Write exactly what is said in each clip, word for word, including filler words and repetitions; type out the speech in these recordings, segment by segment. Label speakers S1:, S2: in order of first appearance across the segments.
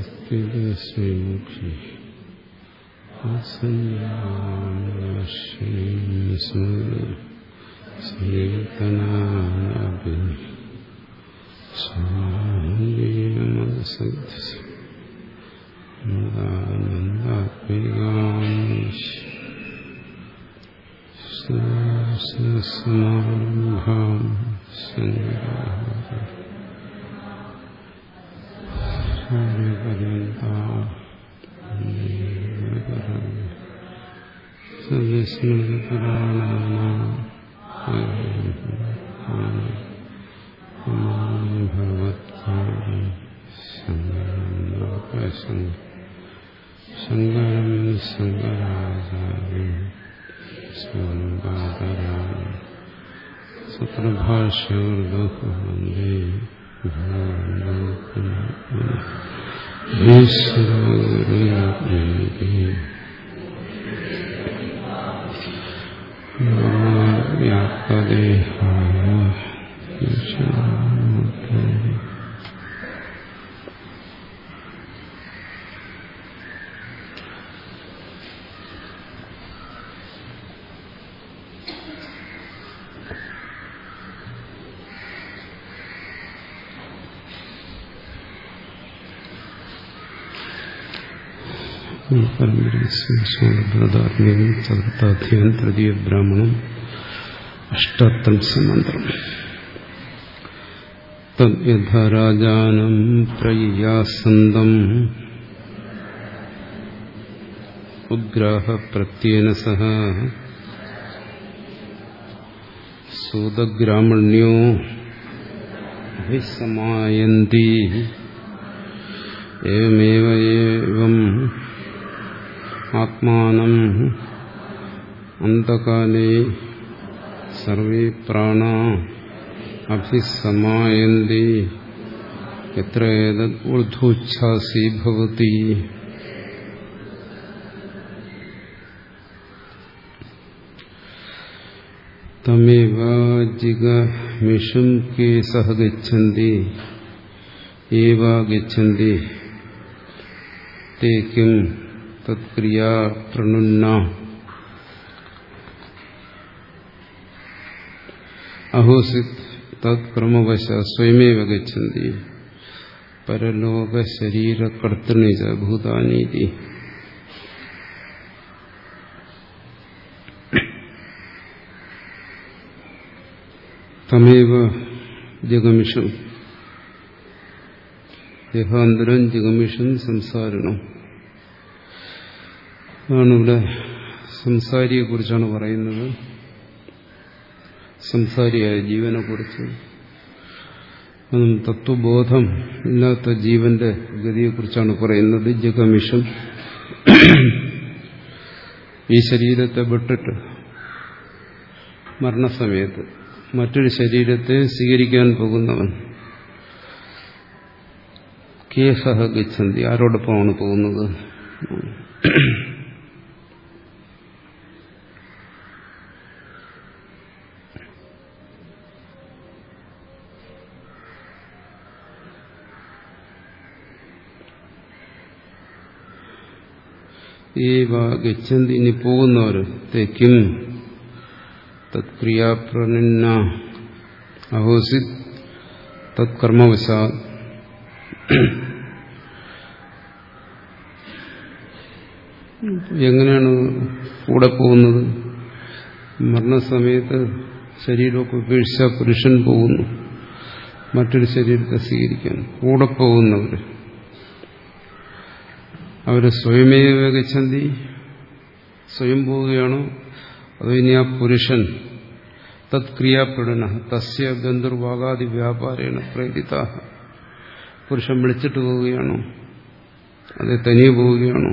S1: സ്വസ്തി സമാരംഭാം ശങ്കരം ശങ്കരാചാര്യം സത്രഭാഷ്യോർദുഃഖവന്ദേ വ്യാപ്തദേഹായ പരമ്പരാത്മ്യം ചതുർത്ഥാധ്യായം തൃതീയ ബ്രാഹ്മണം അഷ്ടാത്രിംശ മന്ത്രം. തദ്യഥാ രാജാനം പ്രയാസന്തം ഉദ്ഗ്രാഹ പ്രത്യേന സഹ സൂതഗ്രാമണ്യോ അഭിസമായന്തി ഏവമേവ ഏവം ആത്മാനം അന്തകാലേ സർവേ പ്രാണാ അഭിസമായന്തി യത്ര ഏതദ് ഊർധ്വോച്ഛ്വാസി ഭവതി. തമേവ ജിഗമിഷും കേ സഹ ഗച്ഛന്തി ഏവ ഗച്ഛന്തി തേ കിം തത്ക്രിയാ പ്രണുന്ന അഹോസിത് തത് ക്രമവശ സ്വയമേവ ഗച്ഛന്തി പരലോക ശരീരകർത്തൃണി ച ഭൂതാനീതി. തമേവ ജഗമിഷും ദേഹാന്തരം ജഗമിഷും സംസാരണം ആണ്. ഇവിടെ സംസാരിയെ കുറിച്ചാണ് പറയുന്നത്. സംസാരിയായ ജീവനെ കുറിച്ച്, അതും തത്വബോധം ഇല്ലാത്ത ജീവന്റെ ഗതിയെക്കുറിച്ചാണ് പറയുന്നത്. ജഗമിഷും ഈ ശരീരത്തെ വിട്ടിട്ട് മരണസമയത്ത് മറ്റൊരു ശരീരത്തെ സ്വീകരിക്കാൻ പോകുന്നവൻ കേസഹ ഗച്ഛന്തി, ആരോടൊപ്പമാണ് പോകുന്നത്? ഏവ ഗച്ഛന്തി, ഇനി പോകുന്നവർ തെക്കും തത്ക്രിയാപ്രനിന്ന അഹോസിത് തത്കർമ്മവശാ. എങ്ങനെയാണ് കൂടെ പോകുന്നത്? മരണസമയത്ത് ശരീരമൊക്കെ ഉപേക്ഷിച്ച പുരുഷൻ പോകുന്നു മറ്റൊരു ശരീരത്തെ സ്വീകരിക്കാൻ. കൂടെ പോകുന്നവർ അവര് സ്വയമേവ ഗച്ഛന്തി, സ്വയം പോവുകയാണോ? അതോ ഇനി ആ പുരുഷൻ തത്ക്രിയാപ്പെടുന്ന തസ്യ ഗന്ധർവാഗാദി വ്യാപാരേണ പ്രേരിത, പുരുഷൻ വിളിച്ചിട്ട് പോവുകയാണോ? അത് തനിയെ പോവുകയാണോ?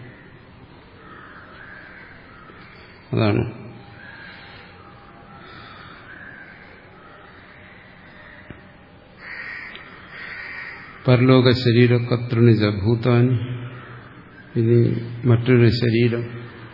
S1: അതാണ് പരലോക ശരീരകർത്തൃണി ച ഭൂതാനി. ഇനി മറ്റൊരു ശരീരം,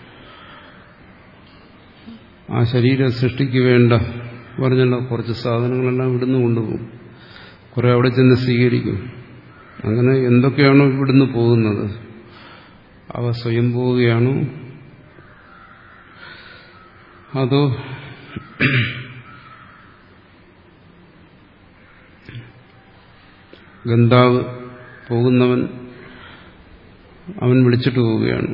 S1: ആ ശരീര സൃഷ്ടിക്ക് വേണ്ട പറഞ്ഞുള്ള കുറച്ച് സാധനങ്ങളെല്ലാം ഇവിടുന്ന് കൊണ്ടുപോകും. കുറെ അവിടെ ചെന്ന് സ്വീകരിക്കും. അങ്ങനെ എന്തൊക്കെയാണോ ഇവിടുന്ന് പോകുന്നത് അവ സ്വയം പോവുകയാണോ അതോ ഗന്ധാവ് പോകുന്നവൻ അവൻ വിളിച്ചിട്ട് പോവുകയാണ്.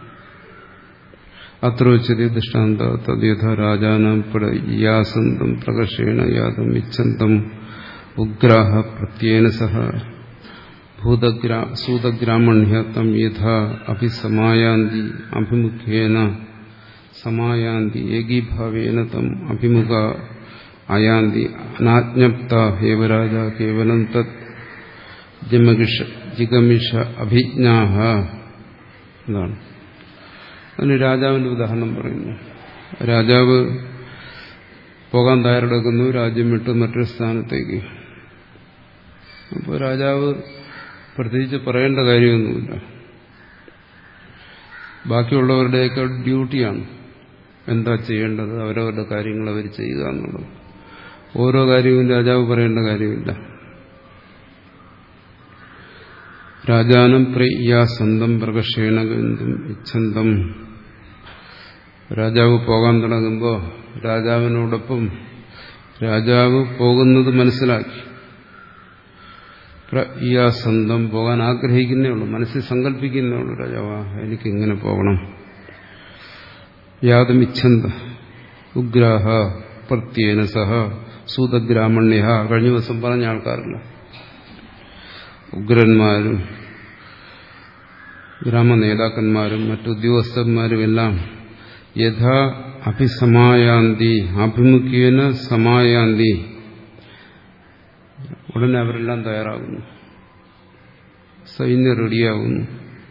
S1: അത്ര ഉച്ചതി ദൃഷ്ടാന്ത തദ്യഥ രാജാനം യാസന്തം പ്രകർഷേണ യാതം ഇച്ഛന്തം ഉഗ്രാഹ പ്രത്യേന സഹ ഭൂതഗ്രാ സൂതഗ്രാമണ്യ തം യഥാ അഭിസമായാന്തി അഭിമുഖേന സമായാന്തി ഏകീഭാവേന തം അഭിമുഖ അയാന്തി അനാജ്ഞപ്ത ഹേവരാജ കേവലം തത് ജിമഗിഷ ജിഗമിഷ അഭിജ്ഞാഹ. എന്നാണ് അതിന് രാജാവിന്റെ ഉദാഹരണം പറയുന്നു. രാജാവ് പോകാൻ തയ്യാറെടുക്കുന്നു, രാജ്യം വിട്ട് മറ്റൊരു സ്ഥാനത്തേക്ക്. അപ്പോൾ രാജാവ് പ്രത്യേകിച്ച് പറയേണ്ട കാര്യമൊന്നുമില്ല. ബാക്കിയുള്ളവരുടെയൊക്കെ ഡ്യൂട്ടിയാണ് എന്താ ചെയ്യേണ്ടത്, അവരവരുടെ കാര്യങ്ങൾ അവർ ചെയ്യുക എന്നുള്ളത്. ഓരോ കാര്യവും രാജാവ് പറയേണ്ട കാര്യമില്ല. രാജാനം പ്രയാസന്തം പ്രകർഷേണഗന്ധം ഇച്ഛന്തം. രാജാവ് പോകാൻ തുടങ്ങുമ്പോൾ രാജാവിനോടൊപ്പം രാജാവ് പോകുന്നത് മനസ്സിലാക്കി പ്രയാസന്തം പോകാൻ ആഗ്രഹിക്കുന്നേ ഉള്ളൂ, മനസ്സിൽ സങ്കല്പിക്കുന്നേ ഉള്ളൂ. രാജാവാ എനിക്കിങ്ങനെ പോകണം. യാതും ഇച്ഛന്ത ഉഗ്രാഹ പ്രത്യേന സഹ സൂതഗ്രാമണ്യ. കഴിഞ്ഞ ദിവസം പറഞ്ഞ ആൾക്കാരല്ല, ഉഗ്രന്മാരും ഗ്രാമനേതാക്കന്മാരും മറ്റുദ്യോഗസ്ഥന്മാരും എല്ലാം യഥാ അഭിസമായാന്തി ആഭിമുഖ്യേന സമായാന്തി. ഉടനെ അവരെല്ലാം തയ്യാറാകുന്നു, സൈന്യം റെഡിയാകുന്നു.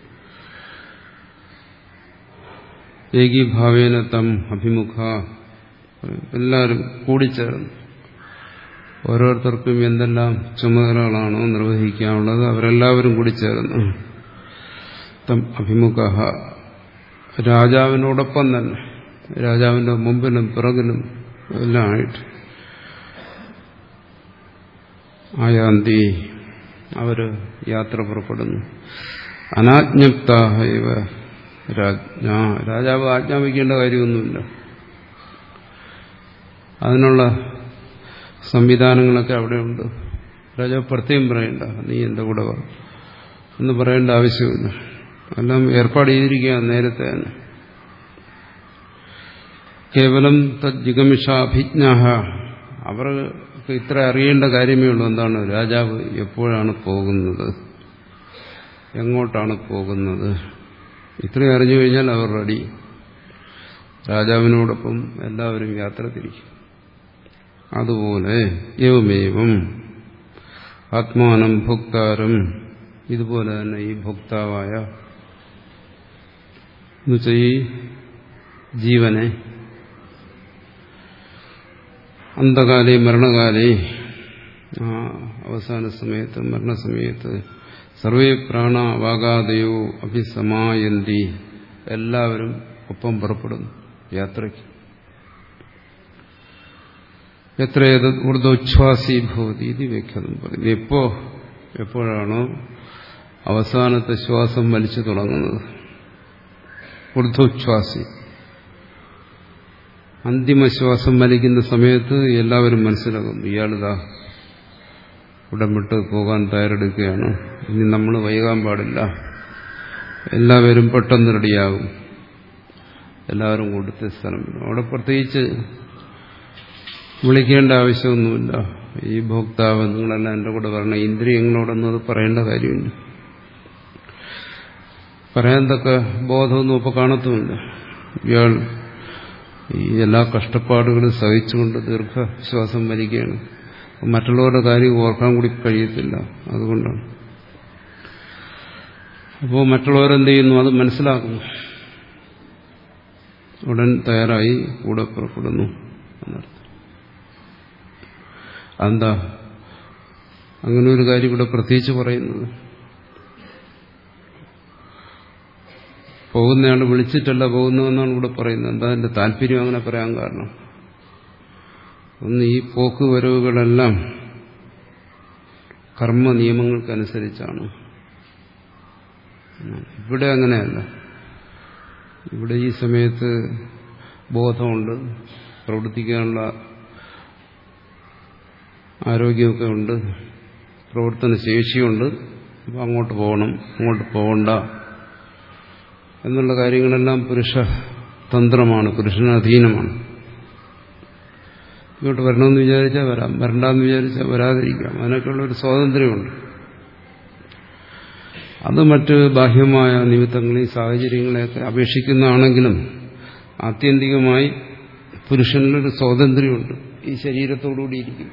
S1: ഏകീഭാവേന തം അഭിമുഖ. എല്ലാവരും കൂടിച്ചേർന്നു. ഓരോരുത്തർക്കും എന്തെല്ലാം ചുമതലകളാണോ നിർവഹിക്കാനുള്ളത് അവരെല്ലാവരും കൂടി ചേർന്നു. തം അഭിമുഖ. രാജാവിനോടൊപ്പം തന്നെ, രാജാവിന്റെ മുമ്പിലും പിറകിലും എല്ലാം ആയിട്ട് ആയാന്തി അവര് യാത്ര പുറപ്പെടുന്നു. അനാജ്ഞപ്താഹ ഇവ രാജ്ഞ. രാജാവ് ആജ്ഞാപിക്കേണ്ട കാര്യമൊന്നുമില്ല. അതിനുള്ള സംവിധാനങ്ങളൊക്കെ അവിടെയുണ്ട്. രാജാവ് പ്രത്യേകം പറയണ്ട നീ എന്റെ കൂടെ വാ എന്ന് പറയേണ്ട ആവശ്യമില്ല. എല്ലാം ഏർപ്പാട് ചെയ്തിരിക്കുക നേരത്തെ തന്നെ. കേവലം തജ്ജിഗമിഷാഭിജ്ഞാഹ. അവർക്ക് ഇത്ര അറിയേണ്ട കാര്യമേ ഉള്ളൂ. എന്താണ് രാജാവ് എപ്പോഴാണ് പോകുന്നത്, എങ്ങോട്ടാണ് പോകുന്നത്, ഇത്രയും അറിഞ്ഞു കഴിഞ്ഞാൽ അവർ റെഡി. രാജാവിനോടൊപ്പം എല്ലാവരും യാത്ര തിരിക്കും. അതുപോലെ ഏവമേവം ആത്മാനം ഭോക്താരം. ഇതുപോലെ തന്നെ ഈ ഭോക്താവായ എന്നുവെച്ചാൽ ഈ ജീവനെ അന്തകാലേ മരണകാലേ, ആ അവസാന സമയത്ത് മരണസമയത്ത് സർവേ പ്രാണവാഗാദയോ അഭിസമായന്തി. എല്ലാവരും ഒപ്പം പുറപ്പെടുന്നു യാത്രയ്ക്ക്. എത്രയത് ഊർധ്വോച്ഛ്വാസി ഭവതി ഇത് വ്യാഖ്യാനം പറയുന്നു. എപ്പോ എപ്പോഴാണോ അവസാനത്തെ ശ്വാസം വലിച്ചു തുടങ്ങുന്നത്, ഊർധ്വോച്ഛ്വാസി അന്തിമശ്വാസം വലിക്കുന്ന സമയത്ത് എല്ലാവരും മനസ്സിലാകും ഇയാളിതാ ഉടമ്പിട്ട് പോകാൻ തയ്യാറെടുക്കുകയാണ്, ഇനി നമ്മൾ വൈകാൻ പാടില്ല. എല്ലാവരും പെട്ടെന്ന് റെഡിയാകും. എല്ലാവരും കൊടുത്ത സ്ഥലം അവിടെ പ്രത്യേകിച്ച് വിളിക്കേണ്ട ആവശ്യമൊന്നുമില്ല. ഈ ഭോക്താവ് നിങ്ങളെല്ലാം എൻ്റെ കൂടെ വരണം, ഇന്ദ്രിയങ്ങളോടൊന്നും അത് പറയേണ്ട കാര്യമില്ല. പറയാൻ തക്ക ബോധമൊന്നും ഇപ്പോൾ കാണത്തുമില്ല. ഇയാൾ ഈ എല്ലാ കഷ്ടപ്പാടുകളും സഹിച്ചുകൊണ്ട് ദീർഘശ്വാസം വലിക്കുകയാണ്. മറ്റുള്ളവരുടെ കാര്യം ഓർക്കാൻ കൂടി കഴിയത്തില്ല. അതുകൊണ്ടാണ്. അപ്പോൾ മറ്റുള്ളവരെന്ത് ചെയ്യുന്നു അത് മനസ്സിലാക്കുന്നു. ഉടൻ തയ്യാറായി കൂടെ പുറപ്പെടുന്നു എന്നർത്ഥം. എന്താ അങ്ങനെ ഒരു കാര്യം ഇവിടെ പ്രത്യേകിച്ച് പറയുന്നത്? പോകുന്നയാൾ വിളിച്ചിട്ടല്ല പോകുന്നതെന്നാണ് ഇവിടെ പറയുന്നത്. എന്താ അതിന്റെ താല്പര്യം അങ്ങനെ പറയാൻ കാരണം? ഒന്ന്, ഈ പോക്ക് വരവുകളെല്ലാം കർമ്മ നിയമങ്ങൾക്കനുസരിച്ചാണ്. ഇവിടെ അങ്ങനെയല്ല. ഇവിടെ ഈ സമയത്ത് ബോധമുണ്ട്, പ്രവർത്തിക്കാനുള്ള ആരോഗ്യമൊക്കെ ഉണ്ട്, പ്രവർത്തന ശേഷിയുണ്ട്. അപ്പം അങ്ങോട്ട് പോകണം, അങ്ങോട്ട് പോകണ്ട എന്നുള്ള കാര്യങ്ങളെല്ലാം പുരുഷ തന്ത്രമാണ്, പുരുഷന് അധീനമാണ്. ഇങ്ങോട്ട് വരണമെന്ന് വിചാരിച്ചാൽ വരാം, വരണ്ടെന്ന് വിചാരിച്ചാൽ വരാതിരിക്കാം. അതിനൊക്കെയുള്ള ഒരു സ്വാതന്ത്ര്യമുണ്ട്. അത് മറ്റ് ബാഹ്യമായ നിമിത്തങ്ങളെയും സാഹചര്യങ്ങളെയൊക്കെ അപേക്ഷിക്കുന്നതാണെങ്കിലും ആത്യന്തികമായി പുരുഷനിലൊരു സ്വാതന്ത്ര്യമുണ്ട് ഈ ശരീരത്തോടുകൂടി ഇരിക്കും.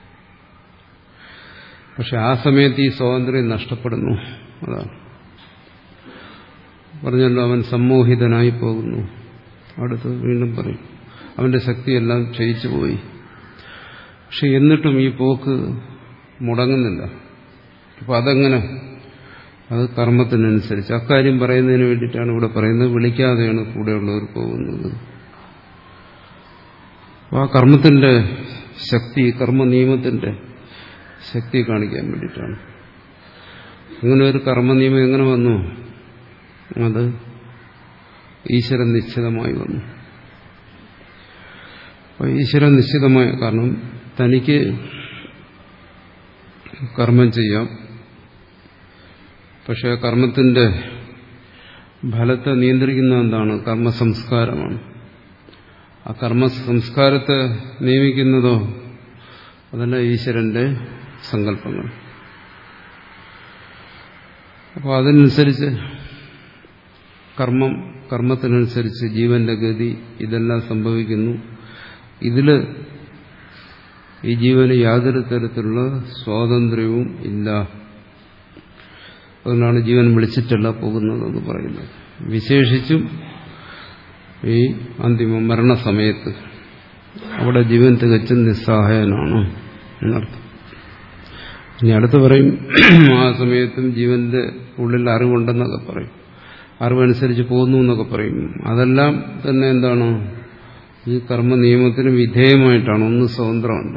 S1: പക്ഷെ ആ സമയത്ത് ഈ സ്വാതന്ത്ര്യം നഷ്ടപ്പെടുന്നു. അതാണ് പറഞ്ഞല്ലോ, അവൻ സമ്മോഹിതനായി പോകുന്നു. അടുത്ത് വീണ്ടും പറയും അവന്റെ ശക്തിയെല്ലാം ക്ഷയിച്ചു പോയി. പക്ഷെ എന്നിട്ടും ഈ പോക്ക് മുടങ്ങുന്നില്ല. അപ്പൊ അതെങ്ങനെ? അത് കർമ്മത്തിനനുസരിച്ച്. അക്കാര്യം പറയുന്നതിന് വേണ്ടിയിട്ടാണ് ഇവിടെ പറയുന്നത്, വിളിക്കാതെയാണ് കൂടെയുള്ളവർ പോകുന്നത്. അപ്പൊ ആ കർമ്മത്തിന്റെ ശക്തി, കർമ്മ നിയമത്തിന്റെ ശക്തി കാണിക്കാൻ വേണ്ടിയിട്ടാണ്. അങ്ങനെ ഒരു കർമ്മനിയമം എങ്ങനെ വന്നു? അത് ഈശ്വരൻ നിശ്ചിതമായി വന്നു. അപ്പോൾ ഈശ്വരൻ നിശ്ചിതമായ, കാരണം തനിക്ക് കർമ്മം ചെയ്യാം, പക്ഷെ ആ കർമ്മത്തിന്റെ ഫലത്തെ നിയന്ത്രിക്കുന്ന എന്താണ്? കർമ്മസംസ്കാരമാണ്. ആ കർമ്മ സംസ്കാരത്തെ നിയമിക്കുന്നതോ അതല്ല ഈശ്വരന്റെ സങ്കല്പങ്ങൾ. അപ്പോൾ അതിനനുസരിച്ച് കർമ്മം, കർമ്മത്തിനനുസരിച്ച് ജീവന്റെ ഗതി ഇതെല്ലാം സംഭവിക്കുന്നു. ഇതില് ഈ ജീവന് യാതൊരു തരത്തിലുള്ള സ്വാതന്ത്ര്യവും ഇല്ല. അതുകൊണ്ടാണ് ജീവൻ വിളിച്ചിട്ടല്ല പോകുന്നതെന്ന് പറയുന്നത്. വിശേഷിച്ചും ഈ അന്തിമ മരണസമയത്ത് അവിടെ ജീവൻ തികച്ചും നിസ്സഹായനാണ് എന്നർത്ഥം. ഇനി അടുത്ത് പറയും ആ സമയത്തും ജീവന്റെ ഉള്ളിൽ അറിവുണ്ടെന്നൊക്കെ പറയും, അറിവനുസരിച്ച് പോകുന്നു എന്നൊക്കെ പറയും. അതെല്ലാം തന്നെ എന്താണ്? ഈ കർമ്മ നിയമത്തിന് വിധേയമായിട്ടാണ്, ഒന്നും സ്വതന്ത്രമല്ല.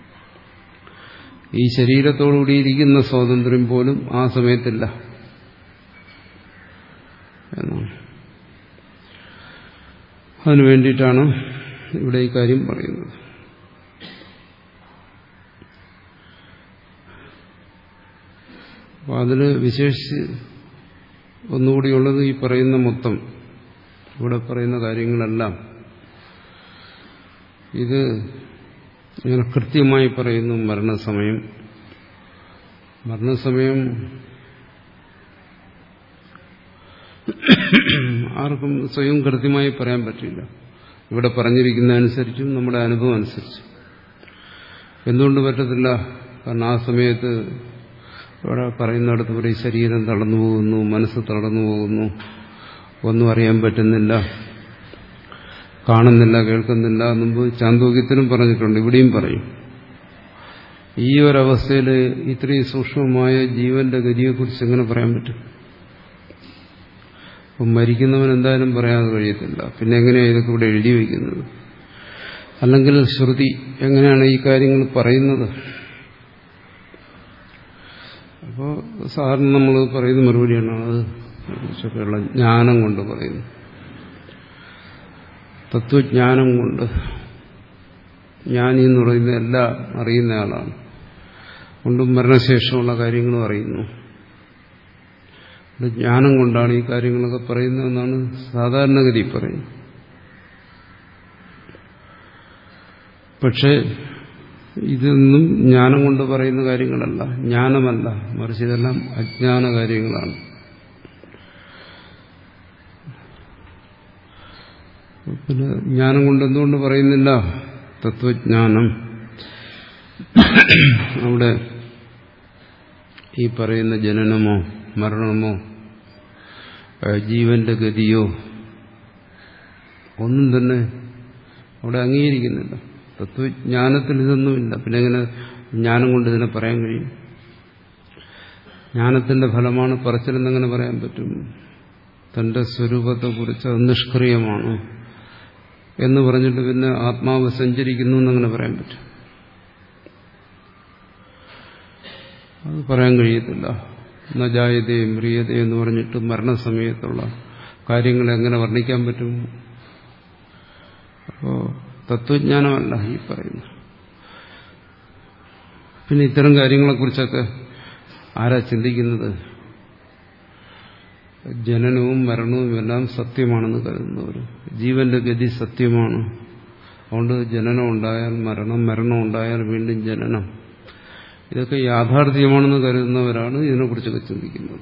S1: ഈ ശരീരത്തോടുകൂടി ഇരിക്കുന്ന സ്വാതന്ത്ര്യം പോലും ആ സമയത്തില്ല എന്നാണ്. അതിനു വേണ്ടിയിട്ടാണ് ഇവിടെ ഈ കാര്യം പറയുന്നത്. അപ്പോൾ അതിൽ വിശേഷിച്ച് ഒന്നുകൂടിയുള്ളത് ഈ പറയുന്ന മൊത്തം ഇവിടെ പറയുന്ന കാര്യങ്ങളെല്ലാം ഇത് ഇങ്ങനെ കൃത്യമായി പറയുന്നു. മരണസമയം മരണസമയം ആർക്കും സ്വയം കൃത്യമായി പറയാൻ പറ്റില്ല. ഇവിടെ പറഞ്ഞിരിക്കുന്ന അനുസരിച്ചും നമ്മുടെ അനുഭവം അനുസരിച്ചും. എന്തുകൊണ്ട് പറ്റത്തില്ല? കാരണം ആ സമയത്ത് ഇവിടെ പറയുന്നിടത്ത് പറയും ശരീരം തളർന്നു പോകുന്നു, മനസ്സ് തളർന്നു പോകുന്നു, ഒന്നും അറിയാൻ പറ്റുന്നില്ല, കാണുന്നില്ല, കേൾക്കുന്നില്ല. മുമ്പ് ചാന്തോക്യത്തിനും പറഞ്ഞിട്ടുണ്ട്, ഇവിടെയും പറയും. ഈ ഒരവസ്ഥയിൽ ഇത്രയും സൂക്ഷ്മമായ ജീവന്റെ ഗതിയെക്കുറിച്ച് എങ്ങനെ പറയാൻ പറ്റും? അപ്പം മരിക്കുന്നവൻ എന്തായാലും പറയാതെ കഴിയത്തില്ല. പിന്നെ എങ്ങനെയാണ് ഇതൊക്കെ ഇവിടെ എഴുതി വയ്ക്കുന്നത്? അല്ലെങ്കിൽ ശ്രുതി എങ്ങനെയാണ് ഈ കാര്യങ്ങൾ പറയുന്നത്? അപ്പോൾ സാധാരണ നമ്മൾ പറയുന്ന മറുപടിയാണ് അത് കുറിച്ചൊക്കെയുള്ള ജ്ഞാനം കൊണ്ട് പറയുന്നു, തത്വജ്ഞാനം കൊണ്ട്. ജ്ഞാനി എന്ന് പറയുന്ന എല്ലാം അറിയുന്ന ആളാണ്, കൊണ്ടും മരണശേഷമുള്ള കാര്യങ്ങളും അറിയുന്നു. ജ്ഞാനം കൊണ്ടാണ് ഈ കാര്യങ്ങളൊക്കെ പറയുന്നതെന്നാണ് സാധാരണഗതി പറയുന്നത്. പക്ഷേ ഇതൊന്നും ജ്ഞാനം കൊണ്ട് പറയുന്ന കാര്യങ്ങളല്ല, ജ്ഞാനമല്ല, മറിച്ച് ഇതെല്ലാം അജ്ഞാന കാര്യങ്ങളാണ്. പിന്നെ ജ്ഞാനം കൊണ്ട് എന്തുകൊണ്ട് പറയുന്നില്ല? തത്വജ്ഞാനം. അവിടെ ഈ പറയുന്ന ജനനമോ മരണമോ ജീവന്റെ ഗതിയോ ഒന്നും തന്നെ അവിടെ അംഗീകരിക്കുന്നില്ല. തത്വജ്ഞാനത്തിൽ ഇതൊന്നുമില്ല. പിന്നെ എങ്ങനെ ജ്ഞാനം കൊണ്ട് ഇതിനെ പറയാൻ കഴിയും? ജ്ഞാനത്തിന്റെ ഫലമാണ് പറച്ചിലെന്നെങ്ങനെ പറയാൻ പറ്റും? തന്റെ സ്വരൂപത്തെക്കുറിച്ച് അത് നിഷ്ക്രിയമാണ് എന്ന് പറഞ്ഞിട്ട് പിന്നെ ആത്മാവ് സഞ്ചരിക്കുന്നു എന്നങ്ങനെ പറയാൻ പറ്റും? അത് പറയാൻ കഴിയത്തില്ല. നജായതേ മ്രിയതേ എന്ന് പറഞ്ഞിട്ട് മരണസമയത്തുള്ള കാര്യങ്ങൾ എങ്ങനെ വർണ്ണിക്കാൻ പറ്റും? അപ്പോ തത്വജ്ഞാനമല്ല ഈ പറയുന്നത്. പിന്നെ ഇത്തരം കാര്യങ്ങളെക്കുറിച്ചൊക്കെ ആരാ ചിന്തിക്കുന്നത്? ജനനവും മരണവും എല്ലാം സത്യമാണെന്ന് കരുതുന്നവർ. ജീവന്റെ ഗതി സത്യമാണ്, അതുകൊണ്ട് ജനനം ഉണ്ടായാൽ മരണം, മരണം ഉണ്ടായാൽ വീണ്ടും ജനനം, ഇതൊക്കെ യാഥാർത്ഥ്യമാണെന്ന് കരുതുന്നവരാണ് ഇതിനെക്കുറിച്ചൊക്കെ ചിന്തിക്കുന്നത്.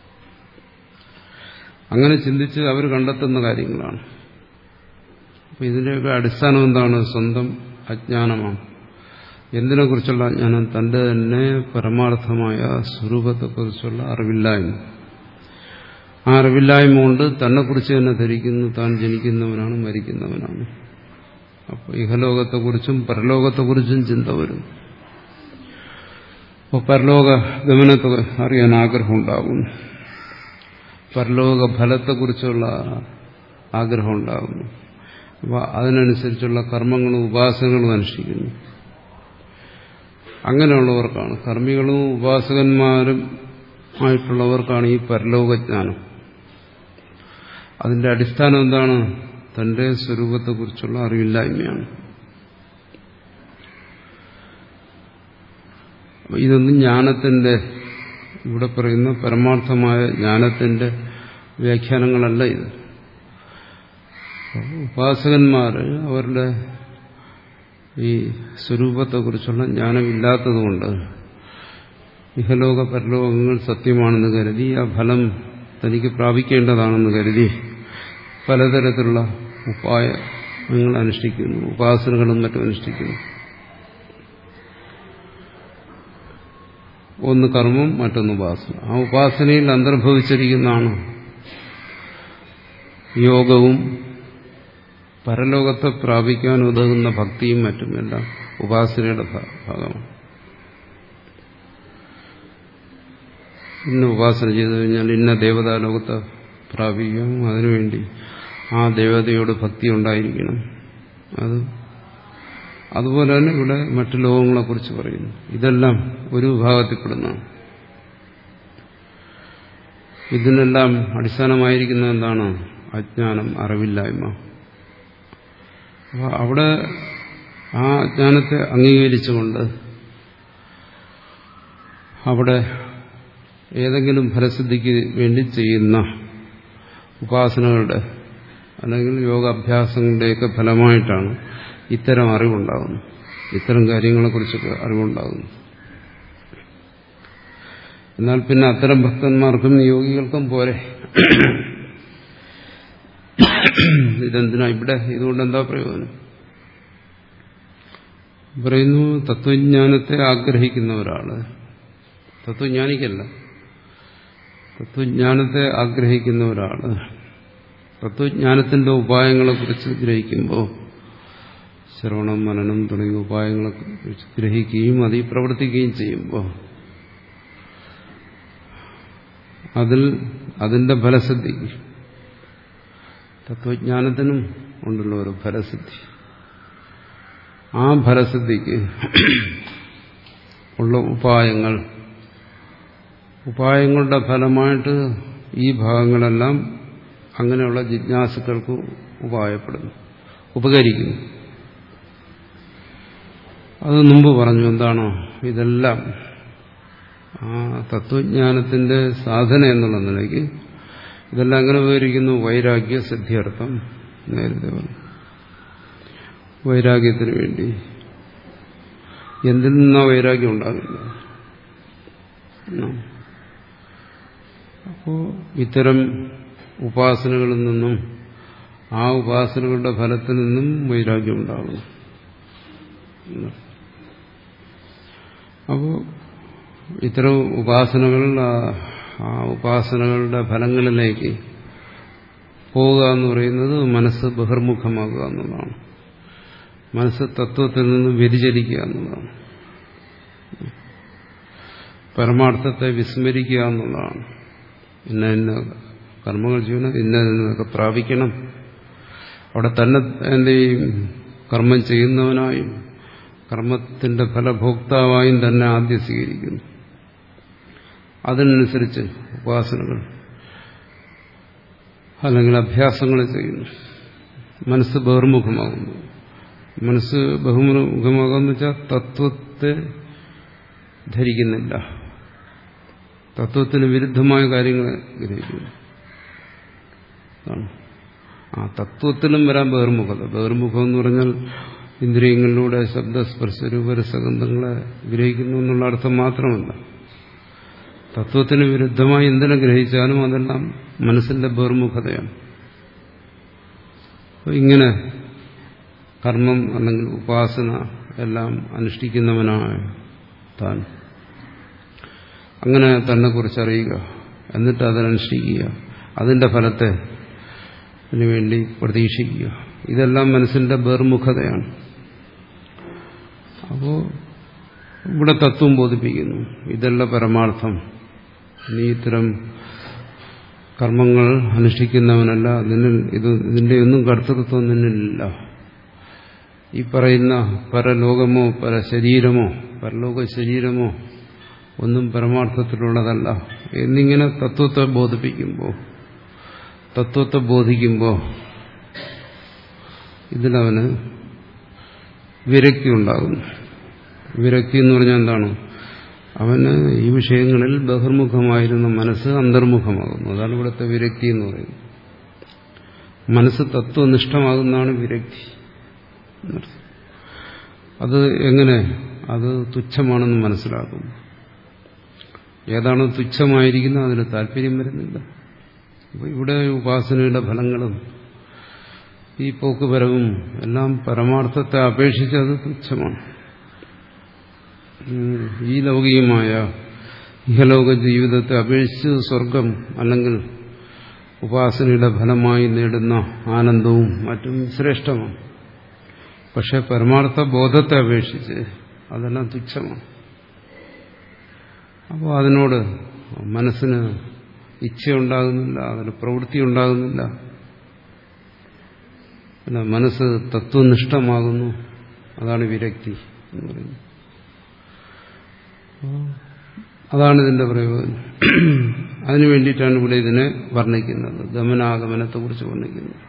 S1: അങ്ങനെ ചിന്തിച്ച് അവർ കണ്ടെത്തുന്ന കാര്യങ്ങളാണ്. അപ്പൊ ഇതിന്റെയൊക്കെ അടിസ്ഥാനം എന്താണ്? സ്വന്തം അജ്ഞാനമാണ്. എന്തിനെക്കുറിച്ചുള്ള അജ്ഞാനം? തന്റെ തന്നെ പരമാർത്ഥമായ സ്വരൂപത്തെക്കുറിച്ചുള്ള അറിവില്ലായ്മ. ആ അറിവില്ലായ്മ കൊണ്ട് തന്നെക്കുറിച്ച് തന്നെ ധരിക്കുന്നു താൻ ജനിക്കുന്നവനാണ്, മരിക്കുന്നവനാണ്. അപ്പോൾ ഇഹലോകത്തെക്കുറിച്ചും പരലോകത്തെക്കുറിച്ചും ചിന്ത വരും. അപ്പോൾ പരലോക ഗമനത്തെ അറിയാൻ ആഗ്രഹം ഉണ്ടാകുന്നു, പരലോക ഫലത്തെക്കുറിച്ചുള്ള ആഗ്രഹം ഉണ്ടാകുന്നു. അപ്പോൾ അതിനനുസരിച്ചുള്ള കർമ്മങ്ങളും ഉപാസനകളും അനുഷ്ഠിക്കുന്നു. അങ്ങനെയുള്ളവർക്കാണ്, കർമ്മികളും ഉപാസകന്മാരും ആയിട്ടുള്ളവർക്കാണ് ഈ പരലോകജ്ഞാനം. അതിന്റെ അടിസ്ഥാനം എന്താണ്? തന്റെ സ്വരൂപത്തെക്കുറിച്ചുള്ള അറിവില്ലായ്മയാണ്. ഇതൊന്നും ജ്ഞാനത്തിന്റെ, ഇവിടെ പറയുന്ന പരമാർത്ഥമായ ജ്ഞാനത്തിന്റെ വ്യാഖ്യാനങ്ങളല്ല ഇത്. ഉപാസകന്മാർ അവരുടെ ഈ സ്വരൂപത്തെക്കുറിച്ചുള്ള ജ്ഞാനമില്ലാത്തതുകൊണ്ട് ഇഹലോക പരലോകങ്ങൾ സത്യമാണെന്ന് കരുതി, ആ ഫലം തനിക്ക് പ്രാപിക്കേണ്ടതാണെന്ന് കരുതി പലതരത്തിലുള്ള ഉപായങ്ങൾ അനുഷ്ഠിക്കുന്നു, ഉപാസനകളും മറ്റും അനുഷ്ഠിക്കുന്നു. ഒന്ന് കർമ്മം, മറ്റൊന്ന് ഉപാസന. ആ ഉപാസനയിൽ അന്തർഭവിച്ചിരിക്കുന്നതാണ് യോഗവും പരലോകത്തെ പ്രാപിക്കാൻ ഉതകുന്ന ഭക്തിയും മറ്റും എല്ലാം ഉപാസനയുടെ ഭാഗമാണ്. ഇന്ന ഉപാസന ചെയ്തു കഴിഞ്ഞാൽ ഇന്ന ദേവതാലോകത്തെ പ്രാപിക്കാം, അതിനുവേണ്ടി ആ ദേവതയോട് ഭക്തി ഉണ്ടായിരിക്കണം. അത് അതുപോലെ തന്നെ ഇവിടെ മറ്റു ലോകങ്ങളെക്കുറിച്ച് പറയുന്നു. ഇതെല്ലാം ഒരു വിഭാഗത്തിൽപ്പെടുന്നതാണ്. ഇതിനെല്ലാം അടിസ്ഥാനമായിരിക്കുന്ന എന്താണ്? അജ്ഞാനം, അറിവില്ലായ്മ. അപ്പോൾ അവിടെ ആ അജ്ഞാനത്തെ അംഗീകരിച്ചുകൊണ്ട് അവിടെ ഏതെങ്കിലും ഫലസിദ്ധിക്ക് വേണ്ടി ചെയ്യുന്ന ഉപാസനകളുടെ അല്ലെങ്കിൽ യോഗാഭ്യാസങ്ങളുടെയൊക്കെ ഫലമായിട്ടാണ് ഇത്തരം അറിവുണ്ടാകുന്നത്, ഇത്തരം കാര്യങ്ങളെക്കുറിച്ചൊക്കെ അറിവുണ്ടാകുന്നു. എന്നാൽ പിന്നെ അത്തരം ഭക്തന്മാർക്കും യോഗികൾക്കും പോരെ, ഇതെന്തിനാ ഇവിടെ, ഇതുകൊണ്ട് എന്താ പ്രയോജനം? പറയുന്നു തത്വജ്ഞാനത്തെ ആഗ്രഹിക്കുന്ന ഒരാള്, തത്വജ്ഞാനിക്കല്ല, തത്വജ്ഞാനത്തെ ആഗ്രഹിക്കുന്ന ഒരാള് തത്വജ്ഞാനത്തിന്റെ ഉപായങ്ങളെക്കുറിച്ച് ഗ്രഹിക്കുമ്പോൾ, ശ്രവണം മനനം തുടങ്ങിയ ഉപായങ്ങളെക്കുറിച്ച് ഗ്രഹിക്കുകയും അതിൽ പ്രവർത്തിക്കുകയും ചെയ്യുമ്പോൾ അതിൽ അതിന്റെ ഫലസിദ്ധിക്ക്, തത്വജ്ഞാനത്തിനും ഉണ്ടല്ലോ ഒരു ഫലസിദ്ധി, ആ ഫലസിദ്ധിക്ക് ഉള്ള ഉപായങ്ങൾ, ഉപായങ്ങളുടെ ഫലമായിട്ട് ഈ ഭാഗങ്ങളെല്ലാം അങ്ങനെയുള്ള ജിജ്ഞാസുക്കൾക്ക് ഉപായപ്പെടുന്നു, ഉപകരിക്കുന്നു. അത് മുമ്പ് പറഞ്ഞു. എന്താണോ ഇതെല്ലാം ആ തത്വജ്ഞാനത്തിന്റെ സാധന എന്നുള്ള നിലയ്ക്ക് ഇതെല്ലാം എങ്ങനെ ഉപകരിക്കുന്നു? വൈരാഗ്യ സിദ്ധിയർത്ഥം. നേരത്തെ പറഞ്ഞു, വൈരാഗ്യത്തിന് വേണ്ടി. എന്തിൽ നിന്നാ വൈരാഗ്യം ഉണ്ടാകുന്നത്? അപ്പോ ഇത്തരം ഉപാസനകളിൽ നിന്നും ആ ഉപാസനകളുടെ ഫലത്തിൽ നിന്നും വൈരാഗ്യം ഉണ്ടാകുന്നു. അപ്പോൾ ഇത്തരം ഉപാസനകൾ ആ ഉപാസനകളുടെ ഫലങ്ങളിലേക്ക് പോവുക എന്ന് പറയുന്നത് മനസ്സ് ബഹിർമുഖമാകുക എന്നുള്ളതാണ്. മനസ്സ് തത്വത്തിൽ നിന്നും വ്യതിചലിക്കുക എന്നുള്ളതാണ്. പരമാർത്ഥത്തെ വിസ്മരിക്കുക എന്നുള്ളതാണ്. ഇന്ന ഇന്ന കർമ്മങ്ങൾ ചെയ്യണം, ഇന്നതിനൊക്കെ പ്രാപിക്കണം. അവിടെ തന്നെ എന്തെയും കർമ്മം ചെയ്യുന്നവനായും കർമ്മത്തിന്റെ ഫലഭോക്താവായും തന്നെ ആദ്യം സ്വീകരിക്കുന്നു. അതിനനുസരിച്ച് ഉപാസനകൾ അല്ലെങ്കിൽ അഭ്യാസങ്ങൾ ചെയ്യുന്നു. മനസ്സ് ബഹിർമുഖമാകുന്നു. മനസ്സ് ബഹിർമുഖമാകുമെന്ന് വെച്ചാൽ തത്വത്തെ ധരിക്കുന്നില്ല, തത്വത്തിന് വിരുദ്ധമായ കാര്യങ്ങളെ ഗ്രഹിക്കുന്നു. ആ തത്വത്തിലും വരാൻ ബഹിർമുഖത. ബഹിർമുഖം എന്ന് പറഞ്ഞാൽ ഇന്ദ്രിയങ്ങളിലൂടെ ശബ്ദസ്പർശ രൂപരസഗന്ധങ്ങളെ ഗ്രഹിക്കുന്നു എന്നുള്ള അർത്ഥം മാത്രമല്ല. തത്വത്തിന് വിരുദ്ധമായി എന്തിനെ ഗ്രഹിച്ചാലും അതെല്ലാം മനസ്സിന്റെ ബഹിർമുഖതയാണ്. ഇങ്ങനെ കർമ്മം അല്ലെങ്കിൽ ഉപാസന എല്ലാം അനുഷ്ഠിക്കുന്നവനായ താൻ അങ്ങനെ തന്നെ കുറിച്ച് അറിയുക, എന്നിട്ട് അതിനനുഷ്ഠിക്കുക, അതിന്റെ ഫലത്തെ വേണ്ടി പ്രതീക്ഷിക്കുക, ഇതെല്ലാം മനസ്സിന്റെ ബഹിർമുഖതയാണ്. അപ്പോ ഇവിടെ തത്വം ബോധിപ്പിക്കുന്നു, ഇതല്ല പരമാർത്ഥം. നീ ഇത്തരം കർമ്മങ്ങൾ അനുഷ്ഠിക്കുന്നവനല്ല, നിന്നിൽ ഇത് ഇതിന്റെ ഒന്നും കർത്തൃത്വം നിന്നിലില്ല. ഈ പറയുന്ന പരലോകമോ പരശരീരമോ പരലോക ശരീരമോ ഒന്നും പരമാർത്ഥത്തിലുള്ളതല്ല എന്നിങ്ങനെ തത്വത്തെ ബോധിപ്പിക്കുമ്പോൾ, തത്വത്തെ ബോധിക്കുമ്പോൾ ഇതിലവന് വിരക്തി ഉണ്ടാകുന്നു. വിരക്തി എന്ന് പറഞ്ഞാൽ എന്താണ്? അവന് ഈ വിഷയങ്ങളിൽ ബഹിർമുഖമായിരുന്ന മനസ്സ് അന്തർമുഖമാകുന്നു. അതാണ് ഇവിടുത്തെ വിരക്തി എന്ന് പറയുന്നത്. മനസ്സ് തത്വനിഷ്ഠമാകുന്നതാണ് വിരക്തി. അത് എങ്ങനെ? അത് തുച്ഛമാണെന്ന് മനസ്സിലാക്കും. ഏതാണ് തുച്ഛമായിരിക്കുന്നത് അതിന് താല്പര്യം വരുന്നില്ല. ഇവിടെ ഉപാസനയുടെ ഫലങ്ങളും ഈ പോക്കുവരവും എല്ലാം പരമാർത്ഥത്തെ അപേക്ഷിച്ച് അത് തുച്ഛമാണ്. ഈ ലൗകികമായ ഇഹലോക ജീവിതത്തെ അപേക്ഷിച്ച് സ്വർഗം അല്ലെങ്കിൽ ഉപാസനയുടെ ഫലമായി നേടുന്ന ആനന്ദവും മറ്റും ശ്രേഷ്ഠമാണ്. പക്ഷെ പരമാർത്ഥ ബോധത്തെ അപേക്ഷിച്ച് അതെല്ലാം തുച്ഛമാണ്. അപ്പോൾ അതിനോട് മനസ്സിന് ഇച്ഛയുണ്ടാകുന്നില്ല, അതിന് പ്രവൃത്തി ഉണ്ടാകുന്നില്ല. പിന്നെ മനസ്സ് തത്വനിഷ്ഠമാകുന്നു. അതാണ് വിരക്തി എന്ന് പറയുന്നത്. അതാണ് ഇതിന്റെ പ്രയോജനം. അതിനു വേണ്ടിയിട്ടാണ് ഇവിടെ ഇതിനെ വർണ്ണിക്കുന്നത്, ഗമനാഗമനത്തെക്കുറിച്ച് വർണ്ണിക്കുന്നത്.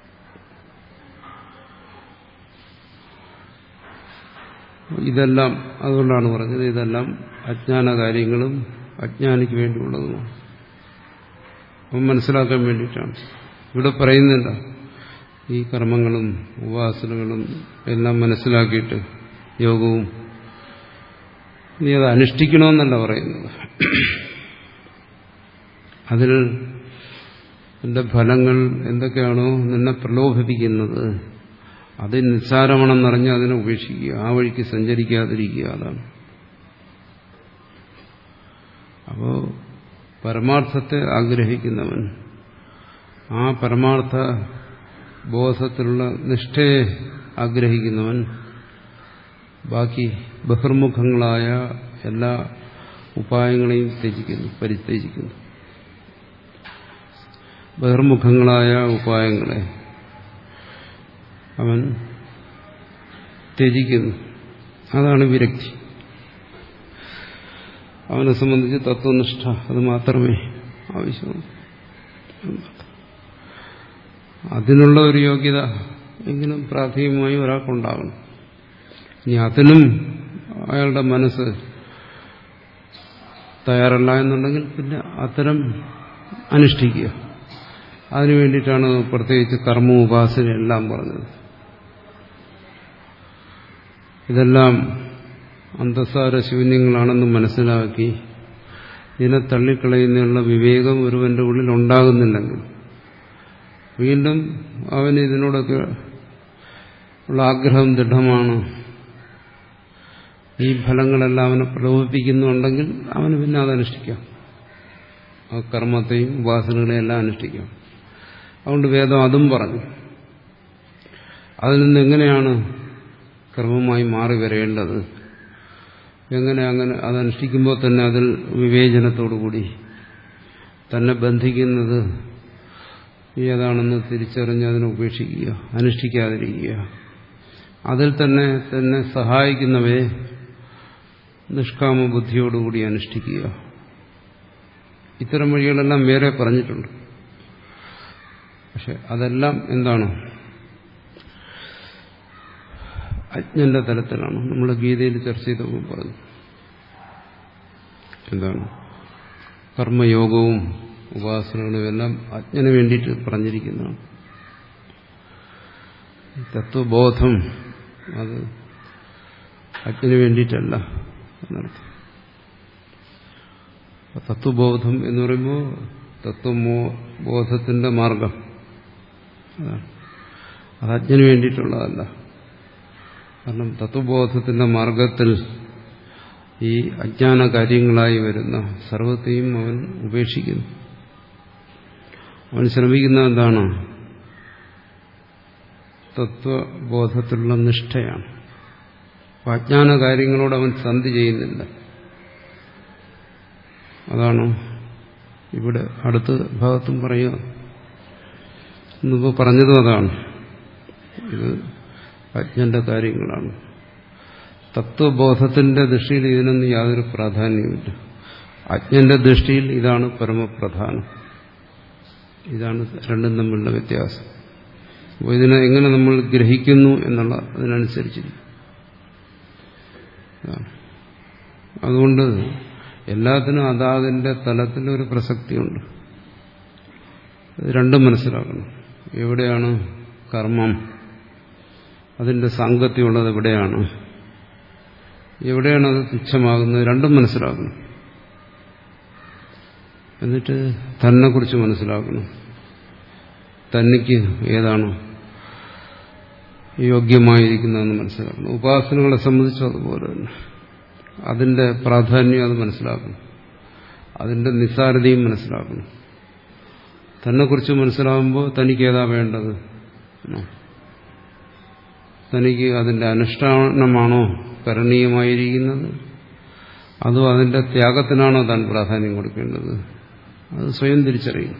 S1: ഇതെല്ലാം അതുകൊണ്ടാണ് പറഞ്ഞത്, ഇതെല്ലാം അജ്ഞാന കാര്യങ്ങളും അജ്ഞാനിക്ക് വേണ്ടിയുള്ളതുമാണ്. അപ്പം മനസ്സിലാക്കാൻ വേണ്ടിയിട്ടാണ് ഇവിടെ പറയുന്നില്ല. ഈ കർമ്മങ്ങളും ഉപാസനകളും എല്ലാം മനസ്സിലാക്കിയിട്ട് യോഗവും നീ അത് അനുഷ്ഠിക്കണമെന്നല്ല പറയുന്നത്. അതിൽ എന്റെ ഫലങ്ങൾ എന്തൊക്കെയാണോ നിന്നെ പ്രലോഭിപ്പിക്കുന്നത് അത് നിസ്സാരമാണെന്നറിഞ്ഞ് അതിനെ ഉപേക്ഷിക്കുക, ആ വഴിക്ക് സഞ്ചരിക്കാതിരിക്കുക. അതാണ്. അപ്പോ പരമാർത്ഥത്തെ ആഗ്രഹിക്കുന്നവൻ, ആ പരമാർത്ഥ ബോധത്തിലുള്ള നിഷ്ഠയെ ആഗ്രഹിക്കുന്നവൻ ബാക്കി ബഹിർമുഖങ്ങളായ എല്ലാ ഉപായങ്ങളെയും ത്യജിക്കുന്നു, പരിത്യജിക്കുന്നു. ബഹിർമുഖങ്ങളായ ഉപായങ്ങളെ അവൻ ത്യജിക്കുന്നു. അതാണ് വിരക്തി. അവനെ സംബന്ധിച്ച് തത്വനിഷ്ഠ അത് മാത്രമേ ആവശ്യമുള്ളൂ. അതിനുള്ള ഒരു യോഗ്യത എങ്കിലും പ്രാഥമികമായി ഒരാൾക്കുണ്ടാകണം. ഇനി അതിനും അയാളുടെ മനസ്സ് തയ്യാറല്ല എന്നുണ്ടെങ്കിൽ പിന്നെ അത്തരം അനുഷ്ഠിക്കുക. അതിനു വേണ്ടിയിട്ടാണ് പ്രത്യേകിച്ച് കർമ്മ ഉപാസന എല്ലാം പറഞ്ഞത്. ഇതെല്ലാം അന്തസ്സാര ശൂന്യങ്ങളാണെന്ന് മനസ്സിലാക്കി ഇതിനെ തള്ളിക്കളയുന്നതിനുള്ള വിവേകം ഒരുവന്റെ ഉള്ളിൽ ഉണ്ടാകുന്നില്ലെങ്കിൽ വീണ്ടും അവന് ഇതിനോടൊക്കെ ഉള്ള ആഗ്രഹം ദൃഢമാണ്. ഈ ഫലങ്ങളെല്ലാം അവനെ പ്രലോഭിപ്പിക്കുന്നുണ്ടെങ്കിൽ അവന് പിന്നെ അത് അനുഷ്ഠിക്കാം. ആ കർമ്മത്തെയും ഉപാസനകളെയും എല്ലാം അനുഷ്ഠിക്കാം. അതുകൊണ്ട് വേദം അതും പറഞ്ഞു. അതിൽ നിന്ന് എങ്ങനെയാണ് കർമ്മമായി മാറി വരേണ്ടത്, എങ്ങനെ അങ്ങനെ അതനുഷ്ഠിക്കുമ്പോൾ തന്നെ അതിൽ വിവേചനത്തോടുകൂടി തന്നെ ബന്ധിക്കുന്നത് ഏതാണെന്ന് തിരിച്ചറിഞ്ഞ് അതിനെ ഉപേക്ഷിക്കുക, അനുഷ്ഠിക്കാതിരിക്കുക. അതിൽ തന്നെ തന്നെ സഹായിക്കുന്നവയെ നിഷ്കാമ ബുദ്ധിയോടുകൂടി അനുഷ്ഠിക്കുക. ഇത്തരം വഴികളെല്ലാം വേറെ പറഞ്ഞിട്ടുണ്ട്. പക്ഷെ അതെല്ലാം എന്താണ്? അജ്ഞന്റെ തലത്തിലാണ്. നമ്മൾ ഗീതയിൽ ചർച്ച ചെയ്തപ്പോൾ പറഞ്ഞു. എന്താണ്? കർമ്മയോഗവും ഉപാസനകളും എല്ലാം അജ്ഞന് വേണ്ടിയിട്ട് പറഞ്ഞിരിക്കുന്നതാണ്. തത്വബോധം അത് അജ്ഞന് വേണ്ടിയിട്ടല്ല എന്നർത്ഥം. തത്വബോധം എന്ന് പറയുമ്പോൾ തത്വബോധത്തിന്റെ മാർഗം അതാണ്. അത് അജ്ഞന് വേണ്ടിയിട്ടുള്ളതല്ല. കാരണം തത്വബോധത്തിന്റെ മാർഗത്തിൽ ഈ അജ്ഞാന കാര്യങ്ങളായി വരുന്ന സർവത്തെയും അവൻ ഉപേക്ഷിക്കുന്നു. അവൻ ശ്രമിക്കുന്ന എന്താണ്? തത്വബോധത്തിലുള്ള നിഷ്ഠയാണ്. അജ്ഞാന കാര്യങ്ങളോട് അവൻ സന്ധി ചെയ്യുന്നില്ല. അതാണ് ഇവിടെ അടുത്ത ഭാഗത്തും പറയുക. മുമ്പ് പറഞ്ഞതും അതാണ്. ഇത് അജ്ഞന്റെ കാര്യങ്ങളാണ്. തത്വബോധത്തിന്റെ ദൃഷ്ടിയിൽ ഇതിനൊന്നും യാതൊരു പ്രാധാന്യവുമില്ല. അജ്ഞന്റെ ദൃഷ്ടിയിൽ ഇതാണ് പരമപ്രധാനം. ഇതാണ് രണ്ടും തമ്മിലുള്ള വ്യത്യാസം. അപ്പോൾ ഇതിനെ എങ്ങനെ നമ്മൾ ഗ്രഹിക്കുന്നു എന്നുള്ള അതിനനുസരിച്ചിരിക്കും. അതുകൊണ്ട് എല്ലാത്തിനും അതാതിന്റെ തലത്തിൽ ഒരു പ്രസക്തിയുണ്ട്. രണ്ടും മനസ്സിലാക്കണം. എവിടെയാണ് കർമ്മം, അതിന്റെ സാങ്കത്യമുള്ളത് എവിടെയാണ്, എവിടെയാണ് അത് തുച്ഛമാകുന്നത്, രണ്ടും മനസ്സിലാക്കണം. എന്നിട്ട് തന്നെ കുറിച്ച് മനസ്സിലാക്കണം. തനിക്ക് ഏതാണ് യോഗ്യമായിരിക്കുന്നതെന്ന് മനസ്സിലാക്കണം. ഉപാസനകളെ സംബന്ധിച്ചും അതുപോലെ തന്നെ അതിന്റെ പ്രാധാന്യം അത് മനസ്സിലാക്കണം. അതിന്റെ നിസ്സാരതയും മനസ്സിലാക്കണം. തന്നെക്കുറിച്ച് മനസ്സിലാകുമ്പോൾ തനിക്ക് ഏതാ വേണ്ടത്, തനിക്ക് അതിന്റെ അനുഷ്ഠാനമാണോ കരണീയമായിരിക്കുന്നത്, അതോ അതിന്റെ ത്യാഗത്തിനാണോ താൻ പ്രാധാന്യം കൊടുക്കേണ്ടത്, അത് സ്വയം തിരിച്ചറിയും.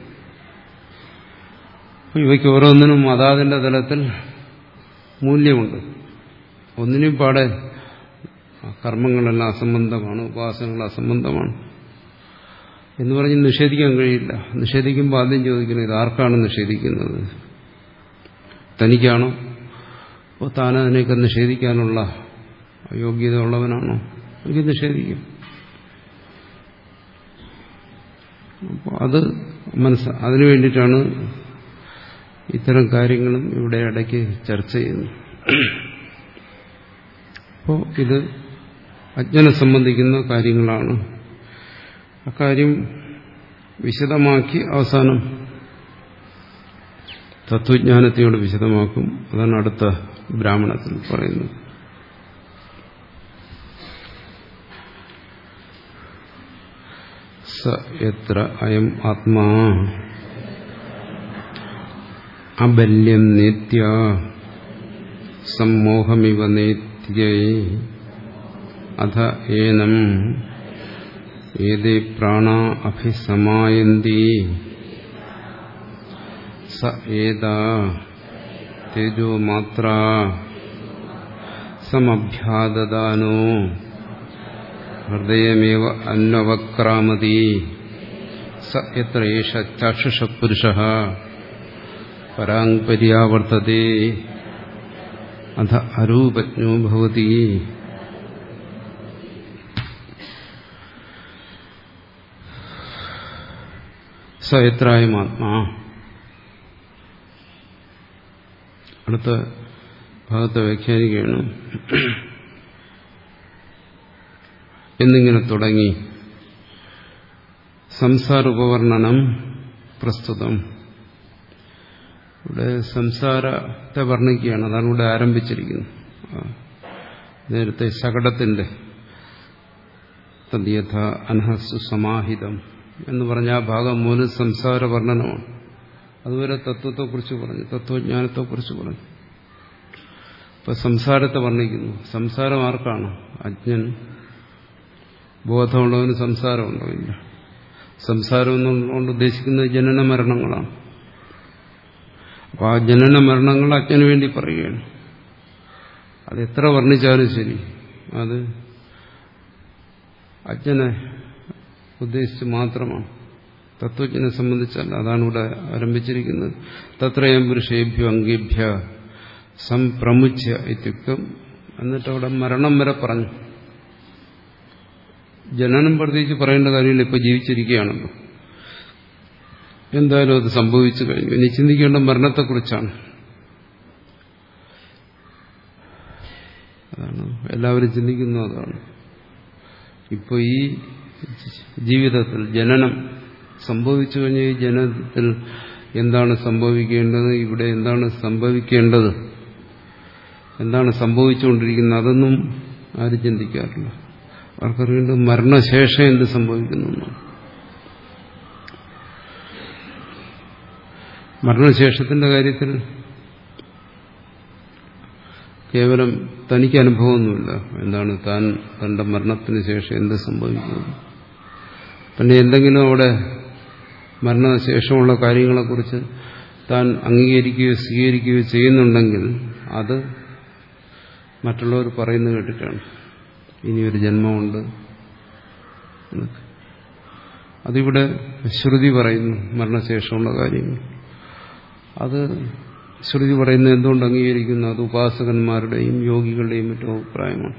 S1: ഇവയ്ക്ക് ഓരോന്നിനും അതാതിന്റെ തലത്തിൽ മൂല്യമുണ്ട്. ഒന്നിനും പാടെ കർമ്മങ്ങളെല്ലാം അസംബന്ധമാണ്, ഉപാസനകൾ അസംബന്ധമാണ് എന്ന് പറഞ്ഞ് നിഷേധിക്കാൻ കഴിയില്ല. നിഷേധിക്കുമ്പോൾ ആദ്യം ചോദിക്കുന്നത്, ഇത് ആർക്കാണ് നിഷേധിക്കുന്നത്? തനിക്കാണോ? അപ്പോൾ താൻ അതിനെയൊക്കെ നിഷേധിക്കാനുള്ള യോഗ്യത ഉള്ളവനാണോ? എനിക്ക് നിഷേധിക്കും. അപ്പോൾ അത് മനസ്സ് അതിനു വേണ്ടിയിട്ടാണ് ഇത്തരം കാര്യങ്ങളും ഇവിടെ ഇടയ്ക്ക് ചർച്ച ചെയ്യുന്നു. അപ്പോൾ ഇത് അജ്ഞനെ സംബന്ധിക്കുന്ന കാര്യങ്ങളാണ്. അക്കാര്യം വിശദമാക്കി അവസാനം തത്വജ്ഞാനത്തെയോട് വിശദമാക്കും. അതാണ് അടുത്ത ബ്രാഹ്മണത്തിൽ പറയുന്നത്. സ യത്ര അയം ആത്മാ അബല്യം നേത്യ സമ്മോഹമിവ നേത്യേ അധ ഏനം ഏതേ പ്രാണാ അഭിസമായന്തി സ ഏതാ തേജോ മാത്രാ സമഭ്യാദദാനോ ഹൃദയമേവ അന്വവക്രാമതി സ യത്ര ഏഷ ചക്ഷുഷ പുരുഷഃ പരാങ് പര്യാവർത്തതേ അധ അരൂപജ്ഞോ ഭവതി. സ യത്രായം ആത്മാ. അടുത്ത ഭാഗത്തെ വ്യാഖ്യാനിക്കുകയാണ്. എന്നിങ്ങനെ തുടങ്ങി സംസാര ഉപവർണ്ണനം പ്രസ്തുതം. ഇവിടെ സംസാരത്തെ വർണ്ണിക്കുകയാണ്. അതാണ് ഇവിടെ ആരംഭിച്ചിരിക്കുന്നത്. നേരത്തെ ശകടത്തിന്റെ തദ്യഥ അനഹസ്സു സമാഹിതം എന്ന് പറഞ്ഞ ആ ഭാഗം മൂലം സംസാര വർണ്ണനമാണ്. അതുവരെ തത്വത്തെക്കുറിച്ച് പറഞ്ഞു, തത്വജ്ഞാനത്തെക്കുറിച്ച് പറഞ്ഞു. ഇപ്പൊ സംസാരത്തെ വർണ്ണിക്കുന്നു. സംസാരം ആർക്കാണ്? അജ്ഞൻ. ബോധമുള്ളവന് സംസാരമുണ്ടോ? ഇല്ല. സംസാരം എന്നുകൊണ്ട് ഉദ്ദേശിക്കുന്നത് ജനന മരണങ്ങളാണ്. അപ്പോൾ ആ ജനന മരണങ്ങൾ അജ്ഞന് വേണ്ടി പറയുകയാണ്. അത് എത്ര വർണ്ണിച്ചാലും ശരി, അത് അജ്ഞനെ ഉദ്ദേശിച്ച് മാത്രമാണ്. തത്വജ്ഞനെ സംബന്ധിച്ചല്ല. അതാണ് ഇവിടെ ആരംഭിച്ചിരിക്കുന്നത്. തത്രയം പുരുഷേഭ്യോ അംഗേഭ്യ സംപ്രമുച്യ ഇത്യുക്തം. എന്നിട്ട് അവിടെ മരണം വരെ പറഞ്ഞു. ജനനം പ്രത്യേകിച്ച് പറയേണ്ട കാര്യമില്ല, ഇപ്പൊ ജീവിച്ചിരിക്കുകയാണല്ലോ. എന്തായാലും അത് സംഭവിച്ചു കഴിഞ്ഞു. ഇനി ചിന്തിക്കേണ്ട മരണത്തെക്കുറിച്ചാണ്. അതാണ് എല്ലാവരും ചിന്തിക്കുന്നത്. അതാണ് ഇപ്പോൾ ഈ ജീവിതത്തിൽ ജനനം സംഭവിച്ചു കഴിഞ്ഞ ഈ ജനനത്തിൽ എന്താണ് സംഭവിക്കേണ്ടത്, ഇവിടെ എന്താണ് സംഭവിക്കേണ്ടത്, എന്താണ് സംഭവിച്ചുകൊണ്ടിരിക്കുന്നത്, അതൊന്നും ആരും ചിന്തിക്കാറില്ല. അവർക്കറിയേണ്ടത് മരണശേഷം എന്ത് സംഭവിക്കുന്നു എന്നാണ്. മരണശേഷത്തിന്റെ കാര്യത്തിൽ കേവലം തനിക്ക് അനുഭവമൊന്നുമില്ല. എന്താണ് താൻ തന്റെ മരണത്തിന് ശേഷം എന്ത് സംഭവിക്കുന്നു. പിന്നെ എന്തെങ്കിലും അവിടെ മരണശേഷമുള്ള കാര്യങ്ങളെക്കുറിച്ച് താൻ അംഗീകരിക്കുകയോ സ്വീകരിക്കുകയോ ചെയ്യുന്നുണ്ടെങ്കിൽ അത് മറ്റുള്ളവർ പറയുന്നത് കേട്ടിട്ടാണ്. ഇനിയൊരു ജന്മമുണ്ട്. അതിവിടെ ശ്രുതി പറയുന്നു മരണശേഷമുള്ള കാര്യങ്ങൾ. അത് ശ്രുതി പറയുന്നത് എന്തുകൊണ്ട് അംഗീകരിക്കുന്നു? അത് ഉപാസകന്മാരുടെയും യോഗികളുടെയും മറ്റും അഭിപ്രായമാണ്.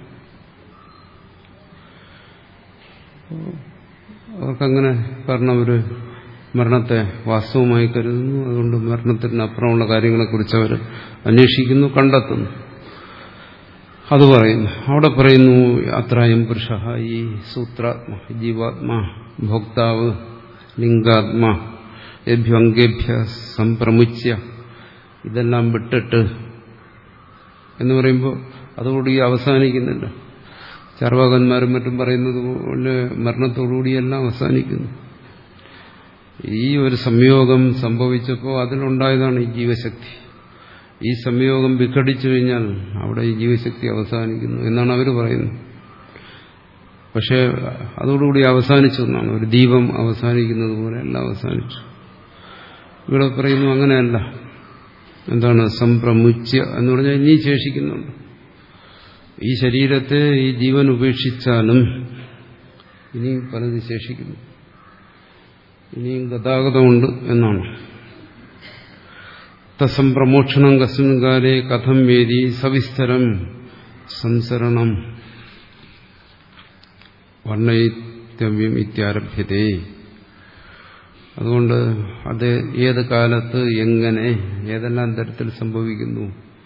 S1: അവർക്കങ്ങനെ കാരണം അവർ മരണത്തെ വാസ്തവമായി കരുതുന്നു. അതുകൊണ്ട് മരണത്തിനപ്പുറമുള്ള കാര്യങ്ങളെക്കുറിച്ച് അവർ അന്വേഷിക്കുന്നു, കണ്ടെത്തുന്നു. അത് പറയുന്നു. അവിടെ പറയുന്നു അത്രയം പുരുഷ, ഈ സൂത്രാത്മ, ജീവാത്മാ, ഭോക്താവ്, ലിംഗാത്മാ, ഏഭ്യോ അംഗേഭ്യ സംപ്രമുച്യ, ഇതെല്ലാം വിട്ടിട്ട് എന്ന് പറയുമ്പോൾ അതോടുകൂടി അവസാനിക്കുന്നില്ല. ചർവാകന്മാരും മറ്റും പറയുന്നത് പോലെ മരണത്തോടുകൂടിയെല്ലാം അവസാനിക്കുന്നു. ഈ ഒരു സംയോഗം സംഭവിച്ചപ്പോൾ അതിലുണ്ടായതാണ് ഈ ജീവശക്തി. ഈ സംയോഗം വിഘടിച്ചു കഴിഞ്ഞാൽ അവിടെ ഈ ജീവശക്തി അവസാനിക്കുന്നു എന്നാണ് അവർ പറയുന്നത്. പക്ഷെ അതോടുകൂടി അവസാനിച്ചു എന്നാണ്. ഒരു ദീപം അവസാനിക്കുന്നത് പോലെ എല്ലാം അവസാനിച്ചു. ഇവിടെ പറയുന്നു അങ്ങനെയല്ല. എന്താണ് സംപ്രമുച്യ എന്ന് പറഞ്ഞാൽ ഇനി ശേഷിക്കുന്നുണ്ട്. ഈ ശരീരത്തെ ഈ ജീവൻ ഉപേക്ഷിച്ചാലും ഇനിയും പലത് ശേഷിക്കുന്നു. ഇനിയും ഗതാഗതമുണ്ട് എന്നാണ്. തസംപ്രമോക്ഷണം കസ്മിൻ കാലേ കഥം വേദി സവിസ്തരം സംസരണം വർണ്ണയിത്യവ്യം ഇത്യാരഭ്യതേ. അതുകൊണ്ട് അത് ഏത് കാലത്ത് എങ്ങനെ ഏതെല്ലാം തരത്തിൽ സംഭവിക്കുന്നു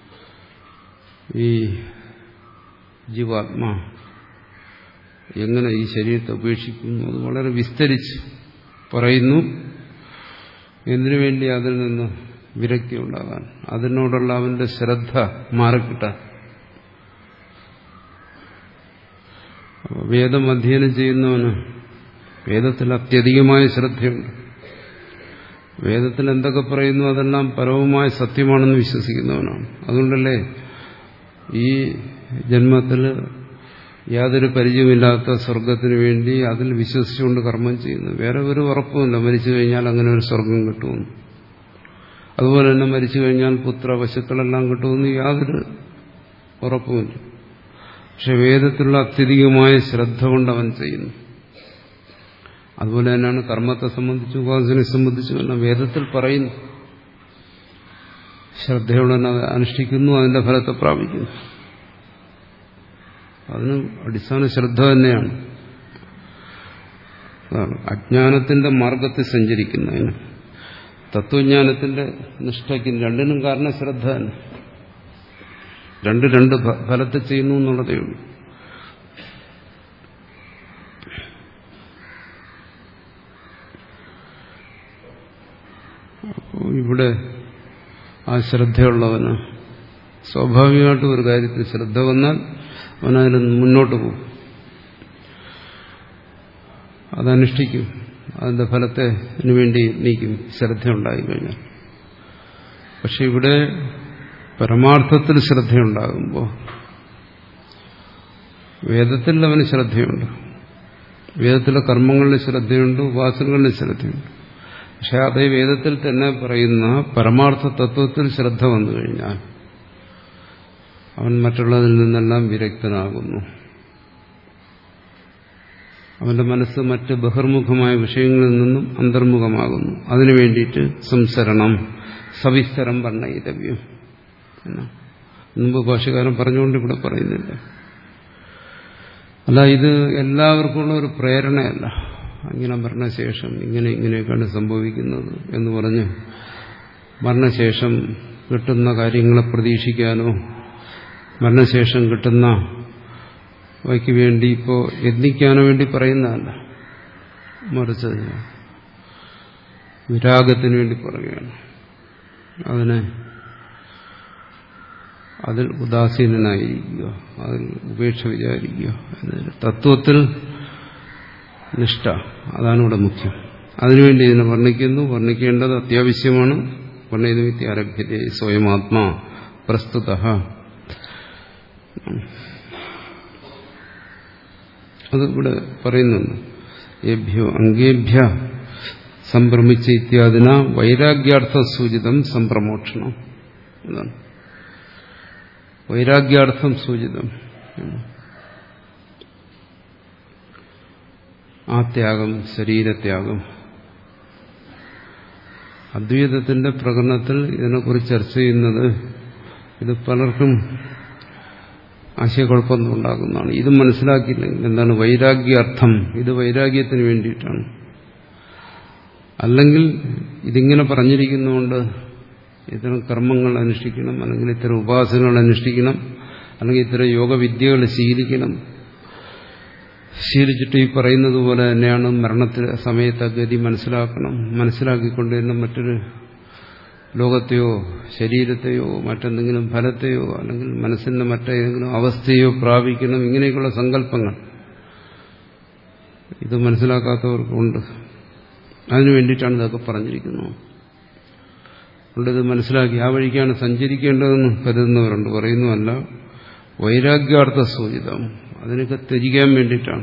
S1: ഈ ജീവാത്മാ എങ്ങനെ ഈ ശരീരത്തെ ഉപേക്ഷിക്കുന്നു അത് വളരെ വിസ്തരിച്ച് പറയുന്നു. എന്തിനു വേണ്ടി? അതിൽ നിന്ന് വിരക്തി ഉണ്ടാകാൻ, അതിനോടുള്ള അവന്റെ ശ്രദ്ധ മാറിക്കിട്ടാൻ. വേദം അധ്യയനം ചെയ്യുന്നവന് വേദത്തിൽ അത്യധികമായ ശ്രദ്ധയുണ്ട്. വേദത്തിൽ എന്തൊക്കെ പറയുന്നു അതെല്ലാം പരവുമായ സത്യമാണെന്ന് വിശ്വസിക്കുന്നവനാണ്. അതുകൊണ്ടല്ലേ ഈ ജന്മത്തിൽ യാതൊരു പരിചയമില്ലാത്ത സ്വർഗത്തിന് വേണ്ടി അതിൽ വിശ്വസിച്ചുകൊണ്ട് കർമ്മം ചെയ്യുന്നു. വേറെ ഒരു ഉറപ്പുമില്ല മരിച്ചു കഴിഞ്ഞാൽ അങ്ങനെ ഒരു സ്വർഗം കിട്ടുമെന്ന്. അതുപോലെ തന്നെ മരിച്ചു കഴിഞ്ഞാൽ പുത്ര പശുക്കളെല്ലാം കിട്ടുമെന്ന് യാതൊരു ഉറപ്പുമില്ല. പക്ഷെ വേദത്തിലുള്ള അത്യധികമായ ശ്രദ്ധ കൊണ്ട് അവൻ ചെയ്യുന്നു. അതുപോലെ തന്നെയാണ് കർമ്മത്തെ സംബന്ധിച്ച് ഉപാസനയെ സംബന്ധിച്ചും എല്ലാം വേദത്തിൽ പറയുന്നു. ശ്രദ്ധയോടെ അനുഷ്ഠിക്കുന്നു, അതിന്റെ ഫലത്തെ പ്രാപിക്കുന്നു. അതിന് അടിസ്ഥാന ശ്രദ്ധ തന്നെയാണ്. അതാണ് അജ്ഞാനത്തിന്റെ മാർഗത്തിൽ സഞ്ചരിക്കുന്നതിന് തത്വജ്ഞാനത്തിന്റെ നിഷ്ഠയ്ക്കും രണ്ടിനും കാരണം ശ്രദ്ധ തന്നെ. രണ്ട് രണ്ട് ഫലത്തെ ചെയ്യുന്നു എന്നുള്ളതേ ഉള്ളൂ. അപ്പോൾ ഇവിടെ ആ ശ്രദ്ധയുള്ളവന് സ്വാഭാവികമായിട്ടും ഒരു കാര്യത്തിൽ ശ്രദ്ധ വന്നാൽ അവനതിൽ മുന്നോട്ട് പോകും, അതനുഷ്ഠിക്കും, അതിന്റെ ഫലത്തിന് വേണ്ടി നീക്കും ശ്രദ്ധ ഉണ്ടായിക്കഴിഞ്ഞാൽ. പക്ഷെ ഇവിടെ പരമാർത്ഥത്തിൽ ശ്രദ്ധയുണ്ടാകുമ്പോൾ വേദത്തിൽ അവന് ശ്രദ്ധയുണ്ട്, വേദത്തിലെ കർമ്മങ്ങളിൽ ശ്രദ്ധയുണ്ട്, ഉപാസനകളിൽ ശ്രദ്ധയുണ്ട്. പക്ഷെ അതേ വേദത്തിൽ തന്നെ പറയുന്ന പരമാർത്ഥ തത്വത്തിൽ ശ്രദ്ധ വന്നു കഴിഞ്ഞാൽ അവൻ മറ്റുള്ളതിൽ നിന്നെല്ലാം വിരക്തനാകുന്നു. അവന്റെ മനസ്സ് മറ്റ് ബഹിർമുഖമായ വിഷയങ്ങളിൽ നിന്നും അന്തർമുഖമാകുന്നു. അതിനു വേണ്ടിയിട്ട് സംസരണം സവിസ്തരം വർണ്ണയിതവ്യം എന്നാ മുമ്പ് ഭാഷകാരൻ പറഞ്ഞുകൊണ്ട് ഇവിടെ പറയുന്നില്ല. അല്ല, ഇത് എല്ലാവർക്കുമുള്ള ഒരു പ്രേരണയല്ല. ഇങ്ങനെ മരണശേഷം ഇങ്ങനെ ഇങ്ങനെയൊക്കെയാണ് സംഭവിക്കുന്നത് എന്ന് പറഞ്ഞ് മരണശേഷം കിട്ടുന്ന കാര്യങ്ങളെ പ്രതീക്ഷിക്കാനോ മരണശേഷം കിട്ടുന്ന വയ്ക്ക് വേണ്ടി ഇപ്പോൾ യത്നിക്കാനോ വേണ്ടി പറയുന്നതല്ല. മറിച്ച് വിരാഗത്തിന് വേണ്ടി പറയുകയാണ്. അതിനെ അതിൽ ഉദാസീനനായിരിക്കുക, അതിൽ ഉപേക്ഷ വിചാരിക്കുക. തത്വത്തിൽ നിഷ്ഠ, അതാണ് ഇവിടെ മുഖ്യം. അതിനുവേണ്ടി ഇതിനെ വർണ്ണിക്കുന്നു. വർണ്ണിക്കേണ്ടത് അത്യാവശ്യമാണ്. വർണ്ണയിതമിത്തി ആരഭ്യത്തെ സ്വയമാത്മാ പ്രസ്തുത. അത് ഇവിടെ പറയുന്നുണ്ട്. ഏഭ്യോ അംഗേഭ്യ സംഭ്രമിച്ച ഇത്യാദിന വൈരാഗ്യാർത്ഥ സൂചിതം സംപ്രമോക്ഷണം. എന്നാണ് വൈരാഗ്യാർത്ഥം സൂചിതം. ആ ത്യാഗം, ശരീരത്യാഗം. അദ്വൈതത്തിന്റെ പ്രകടനത്തിൽ ഇതിനെക്കുറിച്ച് ചർച്ച ചെയ്യുന്നത് ഇത് പലർക്കും ആശയക്കുഴപ്പം ഉണ്ടാക്കുന്നതാണ്. ഇത് മനസ്സിലാക്കിയില്ലെങ്കിൽ എന്താണ് വൈരാഗ്യാർത്ഥം, ഇത് വൈരാഗ്യത്തിന് വേണ്ടിയിട്ടാണ്. അല്ലെങ്കിൽ ഇതിങ്ങനെ പറഞ്ഞിരിക്കുന്നതുകൊണ്ട് ഇത്തരം കർമ്മങ്ങൾ അനുഷ്ഠിക്കണം, അല്ലെങ്കിൽ ഇത്തരം ഉപാസനകൾ അനുഷ്ഠിക്കണം, അല്ലെങ്കിൽ ഇത്തരം യോഗവിദ്യകൾ ശീലിക്കണം. ശീലിച്ചിട്ട് ഈ പറയുന്നത് പോലെ തന്നെയാണ് മരണത്തിന് സമയത്ത് ഗതി മനസ്സിലാക്കണം. മനസ്സിലാക്കിക്കൊണ്ട് തന്നെ മറ്റൊരു ലോകത്തെയോ ശരീരത്തെയോ മറ്റെന്തെങ്കിലും ഫലത്തെയോ അല്ലെങ്കിൽ മനസ്സിന്റെ മറ്റേതെങ്കിലും അവസ്ഥയോ പ്രാപിക്കണം. ഇങ്ങനെയൊക്കെയുള്ള സങ്കല്പങ്ങൾ ഇത് മനസ്സിലാക്കാത്തവർക്കുണ്ട്. അതിനു വേണ്ടിയിട്ടാണ് ഇതൊക്കെ പറഞ്ഞിരിക്കുന്നത്. അതുകൊണ്ട് ഇത് മനസ്സിലാക്കി ആ വഴിക്കാണ് സഞ്ചരിക്കേണ്ടതെന്ന് കരുതുന്നവരുണ്ട്. പറയുന്നതല്ല, വൈരാഗ്യാർത്ഥ സൂചിതം, അതിനൊക്കെ ത്യജിക്കാൻ വേണ്ടിയിട്ടാണ്.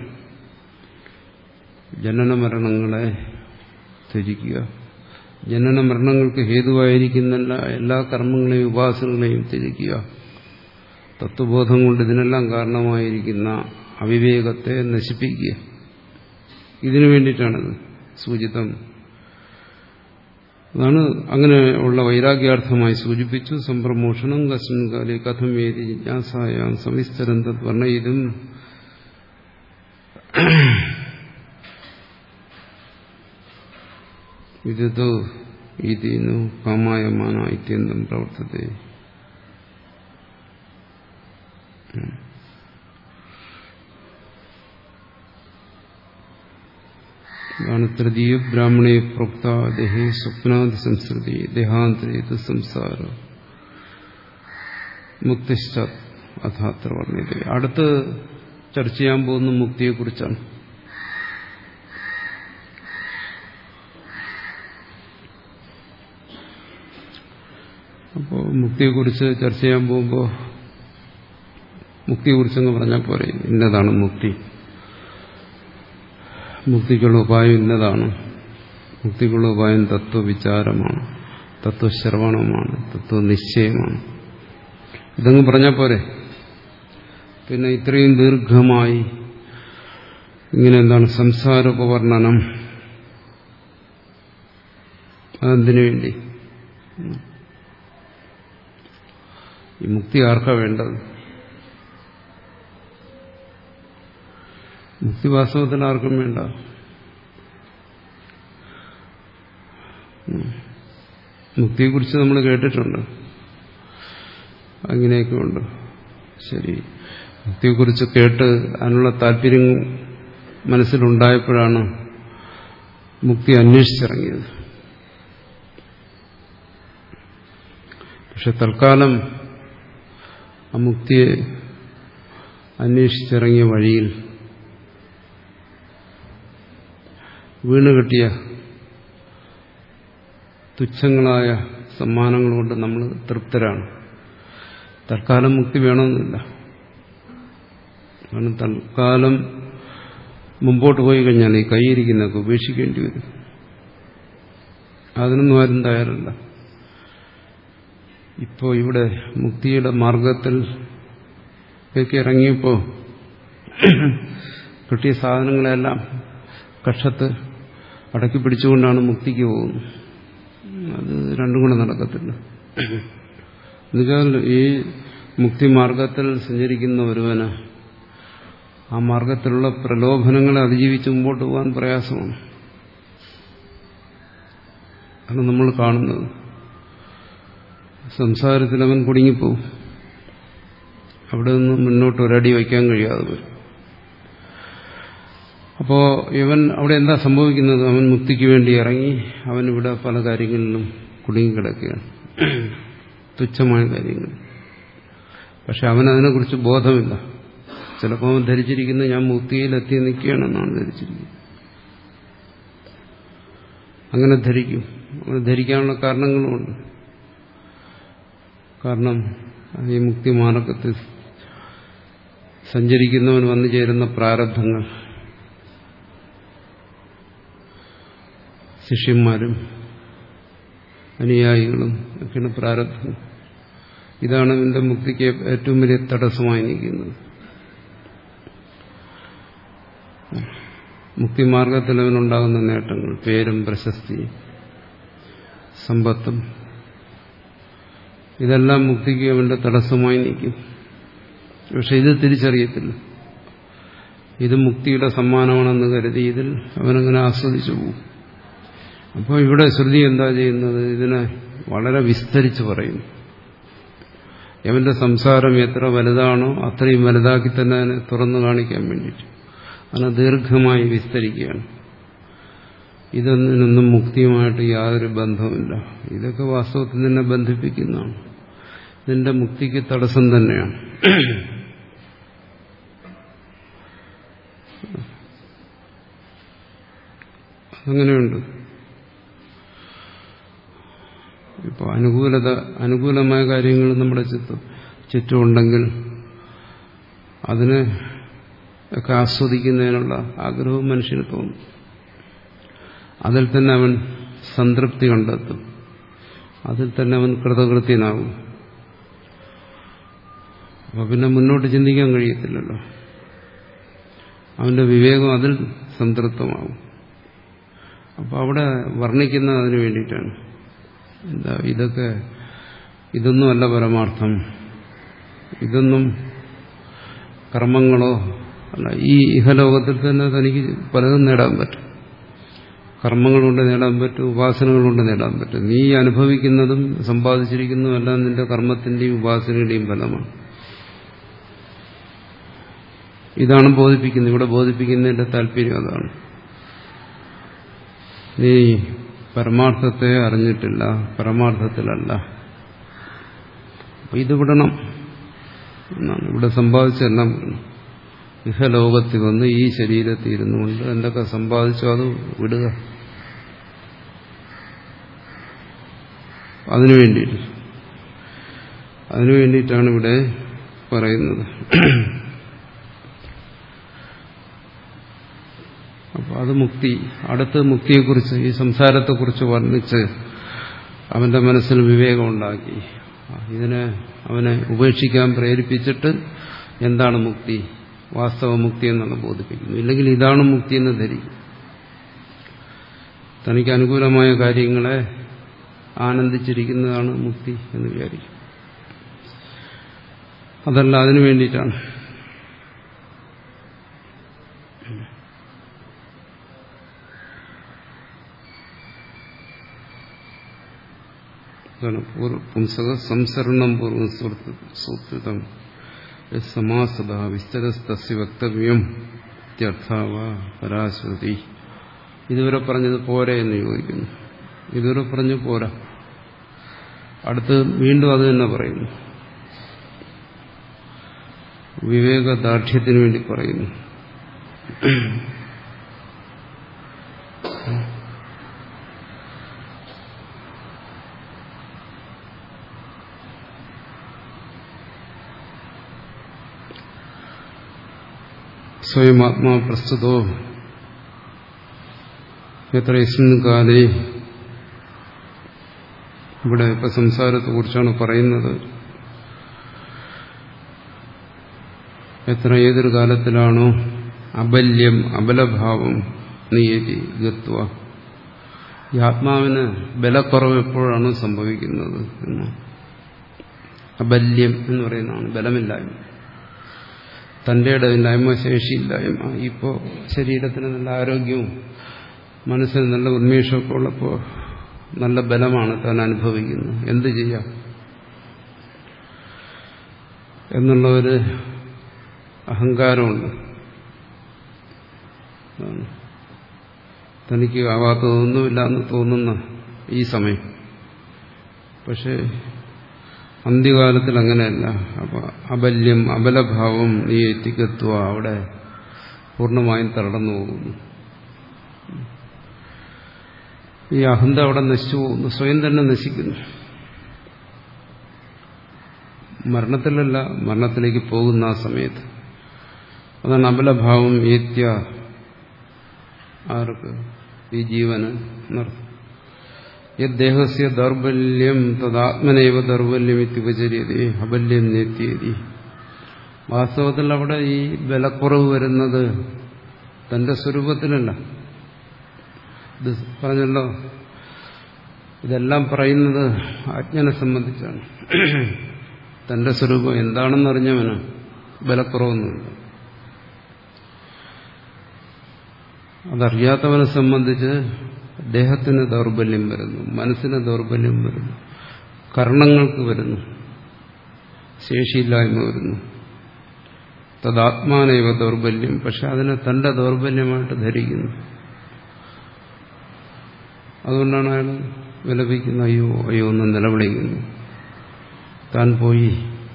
S1: ജനന മരണങ്ങളെ ത്യജിക്കുക. ജനന മരണങ്ങൾക്ക് ഹേതുവായിരിക്കുന്ന എല്ലാ കർമ്മങ്ങളെയും ഉപാസനകളെയും ത്യജിക്കുക. തത്വബോധം കൊണ്ട് ഇതിനെല്ലാം കാരണമായിരിക്കുന്ന അവിവേകത്തെ നശിപ്പിക്കുക. ഇതിനു വേണ്ടിയിട്ടാണത് സൂചിതം. അതാണ് അങ്ങനെ ഉള്ള വൈരാഗ്യാർത്ഥമായി സൂചിപ്പിച്ചു. സംപ്രമോഷണം കസ്മിൻ കാലേ കഥം ഏതി ജിജ്ഞാസായാം സവിസ്തരം തത് വർണ്ണയിതും വിദുതോ ഈതീനു കാമായമാന ഇത്യന്തം പ്രവർത്തത്തെ. അതാണ് തൃതീയ ബ്രാഹ്മണേ പ്രോക്ത ദേഹേ സ്വപ്നാദി സംസ്കൃതി ദേഹാന്തരേത് സംസാര മുക്തിശ്ച അഥാത്ര വർണ്ണിത. അടുത്ത് ചർച്ച ചെയ്യാൻ പോകുന്ന മുക്തിയെക്കുറിച്ചാണ്. അപ്പോൾ മുക്തിയെക്കുറിച്ച് ചർച്ച ചെയ്യാൻ പോകുമ്പോൾ മുക്തിയെക്കുറിച്ചെന്ന് പറഞ്ഞാൽ പോരെ, ഇന്നതാണ് മുക്തി, മുക്തിക്കുള്ള ഉപായം ഇന്നതാണ്, മുക്തിക്കുള്ള ഉപായം തത്വവിചാരമാണ്, തത്വശ്രവണമാണ്, തത്വനിശ്ചയമാണ്. ഇതങ്ങ് പറഞ്ഞാൽ പോരെ. പിന്നെ ഇത്രയും ദീർഘമായി ഇങ്ങനെ എന്താണ് സംസാരോപവർണ്ണനം, അതെന്തിനു വേണ്ടി? ഈ മുക്തി ആർക്കാ വേണ്ടത്? മുക്തി വാസ്തവത്തിൽ ആർക്കും വേണ്ട. മുക്തിയെക്കുറിച്ച് നമ്മൾ കേട്ടിട്ടുണ്ട്, അങ്ങനെയൊക്കെ ഉണ്ട്. ശരി, മുക്തിയെക്കുറിച്ച് കേട്ട് അതിനുള്ള താല്പര്യം മനസ്സിലുണ്ടായപ്പോഴാണ് മുക്തി അന്വേഷിച്ചിറങ്ങിയത്. പക്ഷെ തൽക്കാലം ആ മുക്തിയെ അന്വേഷിച്ചിറങ്ങിയ വഴിയിൽ വീണുകിട്ടിയ തുച്ഛങ്ങളായ സമ്മാനങ്ങൾ കൊണ്ട് നമ്മൾ തൃപ്തരാണ്. തൽക്കാലം മുക്തി വേണമെന്നില്ല. കാരണം തൽക്കാലം മുമ്പോട്ട് പോയി കഴിഞ്ഞാൽ ഈ കൈയിരിക്കുന്നതൊക്കെ ഉപേക്ഷിക്കേണ്ടി വരും. അതിനൊന്നും ആരും തയ്യാറല്ല. ഇപ്പോൾ ഇവിടെ മുക്തിയുടെ മാർഗത്തിൽ ഇറങ്ങിയപ്പോൾ കിട്ടിയ സാധനങ്ങളെല്ലാം കക്ഷത്ത് അടക്കി പിടിച്ചുകൊണ്ടാണ് മുക്തിക്ക് പോകുന്നത്. അത് രണ്ടും കൂടെ നടക്കത്തില്ല. എന്നുവെച്ചാൽ ഈ മുക്തിമാർഗത്തിൽ സഞ്ചരിക്കുന്ന ഒരുവന് ആ മാർഗത്തിലുള്ള പ്രലോഭനങ്ങളെ അതിജീവിച്ച് മുമ്പോട്ട് പോകാൻ പ്രയാസമാണ്. അത് നമ്മൾ കാണുന്നത്. സംസാരത്തിൽ അവൻ കുടുങ്ങിപ്പോവും. അവിടെ നിന്ന് മുന്നോട്ട് ഒരടി വയ്ക്കാൻ കഴിയാതെ വരും. അപ്പോൾ ഇവൻ അവിടെ എന്താ സംഭവിക്കുന്നത്? അവൻ മുക്തിക്ക് വേണ്ടി ഇറങ്ങി അവൻ ഇവിടെ പല കാര്യങ്ങളിലും കുടുങ്ങിക്കിടക്കുകയാണ്, തുച്ഛമായ കാര്യങ്ങൾ. പക്ഷെ അവനതിനെക്കുറിച്ച് ബോധമില്ല. ചിലപ്പോൾ അവൻ ധരിച്ചിരിക്കുന്നത് ഞാൻ മുക്തിയിലെത്തി നിൽക്കുകയാണെന്നാണ് ധരിച്ചിരിക്കുന്നത്. അങ്ങനെ ധരിക്കും. അങ്ങനെ ധരിക്കാനുള്ള കാരണങ്ങളുമുണ്ട്. കാരണം ഈ മുക്തി മാർഗത്തിൽ സഞ്ചരിക്കുന്നവൻ വന്നു ചേരുന്ന പ്രാരബ്ധങ്ങൾ, ശിഷ്യന്മാരും അനുയായികളും ഒക്കെയാണ് പ്രാരബ്ധം. ഇതാണ് എന്റെ മുക്തിക്ക് ഏറ്റവും വലിയ തടസ്സമായി നിൽക്കുന്നത്. മുക്തിമാർഗത്തിൽ അവനുണ്ടാകുന്ന നേട്ടങ്ങൾ, പേരും പ്രശസ്തിയും സമ്പത്തും, ഇതെല്ലാം മുക്തിക്ക് അവന്റെ തടസ്സമായി നിൽക്കും. പക്ഷെ ഇത് തിരിച്ചറിയത്തില്ല. ഇത് മുക്തിയുടെ സമ്മാനമാണെന്ന് കരുതി ഇതിൽ അവനങ്ങനെ ആസ്വദിച്ചു പോകും. അപ്പോൾ ഇവിടെ ശ്രുതി എന്താ ചെയ്യുന്നത്? ഇതിനെ വളരെ വിസ്തരിച്ച് പറയുന്നു. അവന്റെ സംസാരം എത്ര വലുതാണോ അത്രയും വലുതാക്കി തന്നെ അതിനെ തുറന്നു കാണിക്കാൻ വേണ്ടിയിട്ട് അതിനെ ദീർഘമായി വിസ്തരിക്കുകയാണ്. ഇതൊന്നിനൊന്നും മുക്തിയുമായിട്ട് യാതൊരു ബന്ധവുമില്ല. ഇതൊക്കെ വാസ്തവത്തിൽ നിന്നെ ബന്ധിപ്പിക്കുന്നതാണ്. നിന്റെ മുക്തിക്ക് തടസ്സം തന്നെയാണ്. അങ്ങനെയുണ്ട്. ഇപ്പോൾ അനുകൂലത അനുകൂലമായ കാര്യങ്ങൾ നമ്മുടെ ചുറ്റും ചുറ്റുമുണ്ടെങ്കിൽ അതിനെ ഒക്കെ ആസ്വദിക്കുന്നതിനുള്ള ആഗ്രഹവും മനുഷ്യന് തോന്നും. അതിൽ തന്നെ അവൻ സംതൃപ്തി കണ്ടെത്തും. അതിൽ തന്നെ അവൻ കൃതകൃത്യനാകും. അപ്പൊ പിന്നെ മുന്നോട്ട് ചിന്തിക്കാൻ കഴിയത്തില്ലല്ലോ. അവന്റെ വിവേകം അതിൽ സംതൃപ്തമാകും. അപ്പൊ അവിടെ വർണ്ണിക്കുന്നത് അതിനു വേണ്ടിയിട്ടാണ്. എന്താ ഇതൊക്കെ ഇതൊന്നുമല്ല പരമാർത്ഥം, ഇതൊന്നും കർമ്മങ്ങളോ അല്ല. ഈ ഇഹലോകത്തിൽ തന്നെ തനിക്ക് പലതും നേടാൻ പറ്റും. കർമ്മങ്ങൾ കൊണ്ട് നേടാൻ പറ്റും, ഉപാസനകൾ കൊണ്ട് നേടാൻ പറ്റും. നീ അനുഭവിക്കുന്നതും സമ്പാദിച്ചിരിക്കുന്നതും എല്ലാം നിന്റെ കർമ്മത്തിന്റെയും ഉപാസനയുടെയും ഫലമാണ്. ഇതാണ് ബോധിപ്പിക്കുന്നത്. ഇവിടെ ബോധിപ്പിക്കുന്നതിന്റെ താല്പര്യം അതാണ്. നീ പരമാർത്ഥത്തെ അറിഞ്ഞിട്ടില്ല, പരമാർത്ഥത്തിലല്ല. ഇത് വിടണം എന്നാണ്. ഇവിടെ സമ്പാദിച്ചെല്ലാം വിടണം. ഇഹലോകത്തിൽ വന്ന് ഈ ശരീരത്തിൽ ഇരുന്നുകൊണ്ട് എന്തൊക്കെ സമ്പാദിച്ചോ അത് വിടുക. അതിനു വേണ്ടിയിട്ട് അതിനു വേണ്ടിയിട്ടാണ് ഇവിടെ പറയുന്നത്. അപ്പൊ അത് മുക്തി. അടുത്ത മുക്തിയെക്കുറിച്ച്, ഈ സംസാരത്തെക്കുറിച്ച് വർണ്ണിച്ച് അവന്റെ മനസ്സിൽ വിവേകമുണ്ടാക്കി ഇതിനെ അവനെ ഉപേക്ഷിക്കാൻ പ്രേരിപ്പിച്ചിട്ട് എന്താണ് മുക്തി, വാസ്തവ മുക്തി എന്നുള്ള ബോധിപ്പിക്കുന്നു. ഇല്ലെങ്കിൽ ഇതാണ് മുക്തി എന്ന് ധരിക്കും. തനിക്ക് അനുകൂലമായ കാര്യങ്ങളെ ആനന്ദിച്ചിരിക്കുന്നതാണ് മുക്തി എന്ന് വിചാരിക്കും. അതല്ല, അതിനു വേണ്ടിയിട്ടാണ്. പുംസക സംസരണം പൂർവ്വം സൂത്രിതം സമാസത വിസ്തരസ്തസ്യ വക്തവ്യം ഇത്യർത്ഥാവ പരാശ്രുതി. ഇതുവരെ പറഞ്ഞത് പോരെ എന്ന് ചോദിക്കുന്നു. ഇതുവരെ പറഞ്ഞു പോരാ. അടുത്ത് വീണ്ടും അത് തന്നെ പറയുന്നു. വിവേകദാർഢ്യത്തിന് വേണ്ടി പറയുന്നു. സ്വയം ആത്മാ പ്രസ്തുതോ എത്ര യസ്മിൻ കാലേ. ഇവിടെ ഇപ്പൊ സംസാരത്തെ കുറിച്ചാണ് പറയുന്നത്. എത്ര ഏതൊരു കാലത്തിലാണോ അബല്യം അബലഭാവം നിയതി ഗത്വ. ഈ ആത്മാവിന് ബലക്കുറവ് എപ്പോഴാണ് സംഭവിക്കുന്നത് എന്ന്. അബല്യം എന്ന് പറയുന്നതാണ് ബലമില്ലായ്മ, തന്റെ ഇടമില്ലായ്മ, ശേഷിയില്ലായ്മ. ഇപ്പോൾ ശരീരത്തിന് നല്ല ആരോഗ്യവും മനസ്സിന് നല്ല ഉന്മേഷമൊക്കെ ഉള്ളപ്പോൾ നല്ല ബലമാണ് താൻ അനുഭവിക്കുന്നത്. എന്ത് ചെയ്യാം എന്നുള്ള ഒരു അഹങ്കാരമുണ്ട്. തനിക്ക് ആവാത്തതൊന്നുമില്ല എന്ന് തോന്നുന്ന ഈ സമയം. പക്ഷെ അന്ത്യകാലത്തിൽ അങ്ങനെയല്ല. അപ്പൊ അബല്യം അബലഭാവം നീ എത്തിക്കത്വ, അവിടെ പൂർണ്ണമായും തളർന്നു പോകുന്നു. ഈ അഹന്ത അവിടെ നശിച്ചു പോകുന്നു, സ്വയം തന്നെ നശിക്കുന്നു. മരണത്തിലല്ല, മരണത്തിലേക്ക് പോകുന്ന ആ സമയത്ത്. അതാണ് അബലഭാവം ഏത്യ. ആർക്ക്? ഈ ജീവന് എന്നർത്ഥം. യദ്ദേഹസ്യ ദൗർബല്യം തദാത്മനൈവ ദൗർബല്യം ഇത്യുപചര്യതേ അബല്യം നേത്യതി. വാസ്തവത്തിൽ അവിടെ ഈ ബലക്കുറവ് വരുന്നത് തന്റെ സ്വരൂപത്തിലല്ല. ഇത് പറഞ്ഞല്ലോ, ഇതെല്ലാം പറയുന്നത് അജ്ഞനെ സംബന്ധിച്ചാണ്. തന്റെ സ്വരൂപം എന്താണെന്നറിഞ്ഞവന് ബലക്കുറവൊന്നുമില്ല. അതറിയാത്തവനെ സംബന്ധിച്ച് ദേഹത്തിന് ദൗർബല്യം വരുന്നു, മനസ്സിന് ദൗർബല്യം വരുന്നു, കർണങ്ങൾക്ക് വരുന്നു, ശേഷിയില്ലായ്മ വരുന്നു. തദാത്മാനൈവ ദൗർബല്യം. പക്ഷെ അതിനെ തന്റെ ദൗർബല്യമായിട്ട് ധരിക്കുന്നു. അതുകൊണ്ടാണ് അയാൾ വിലപിക്കുന്നത്, അയ്യോ അയ്യോ എന്ന് നിലവിളിക്കുന്നു. താൻ പോയി,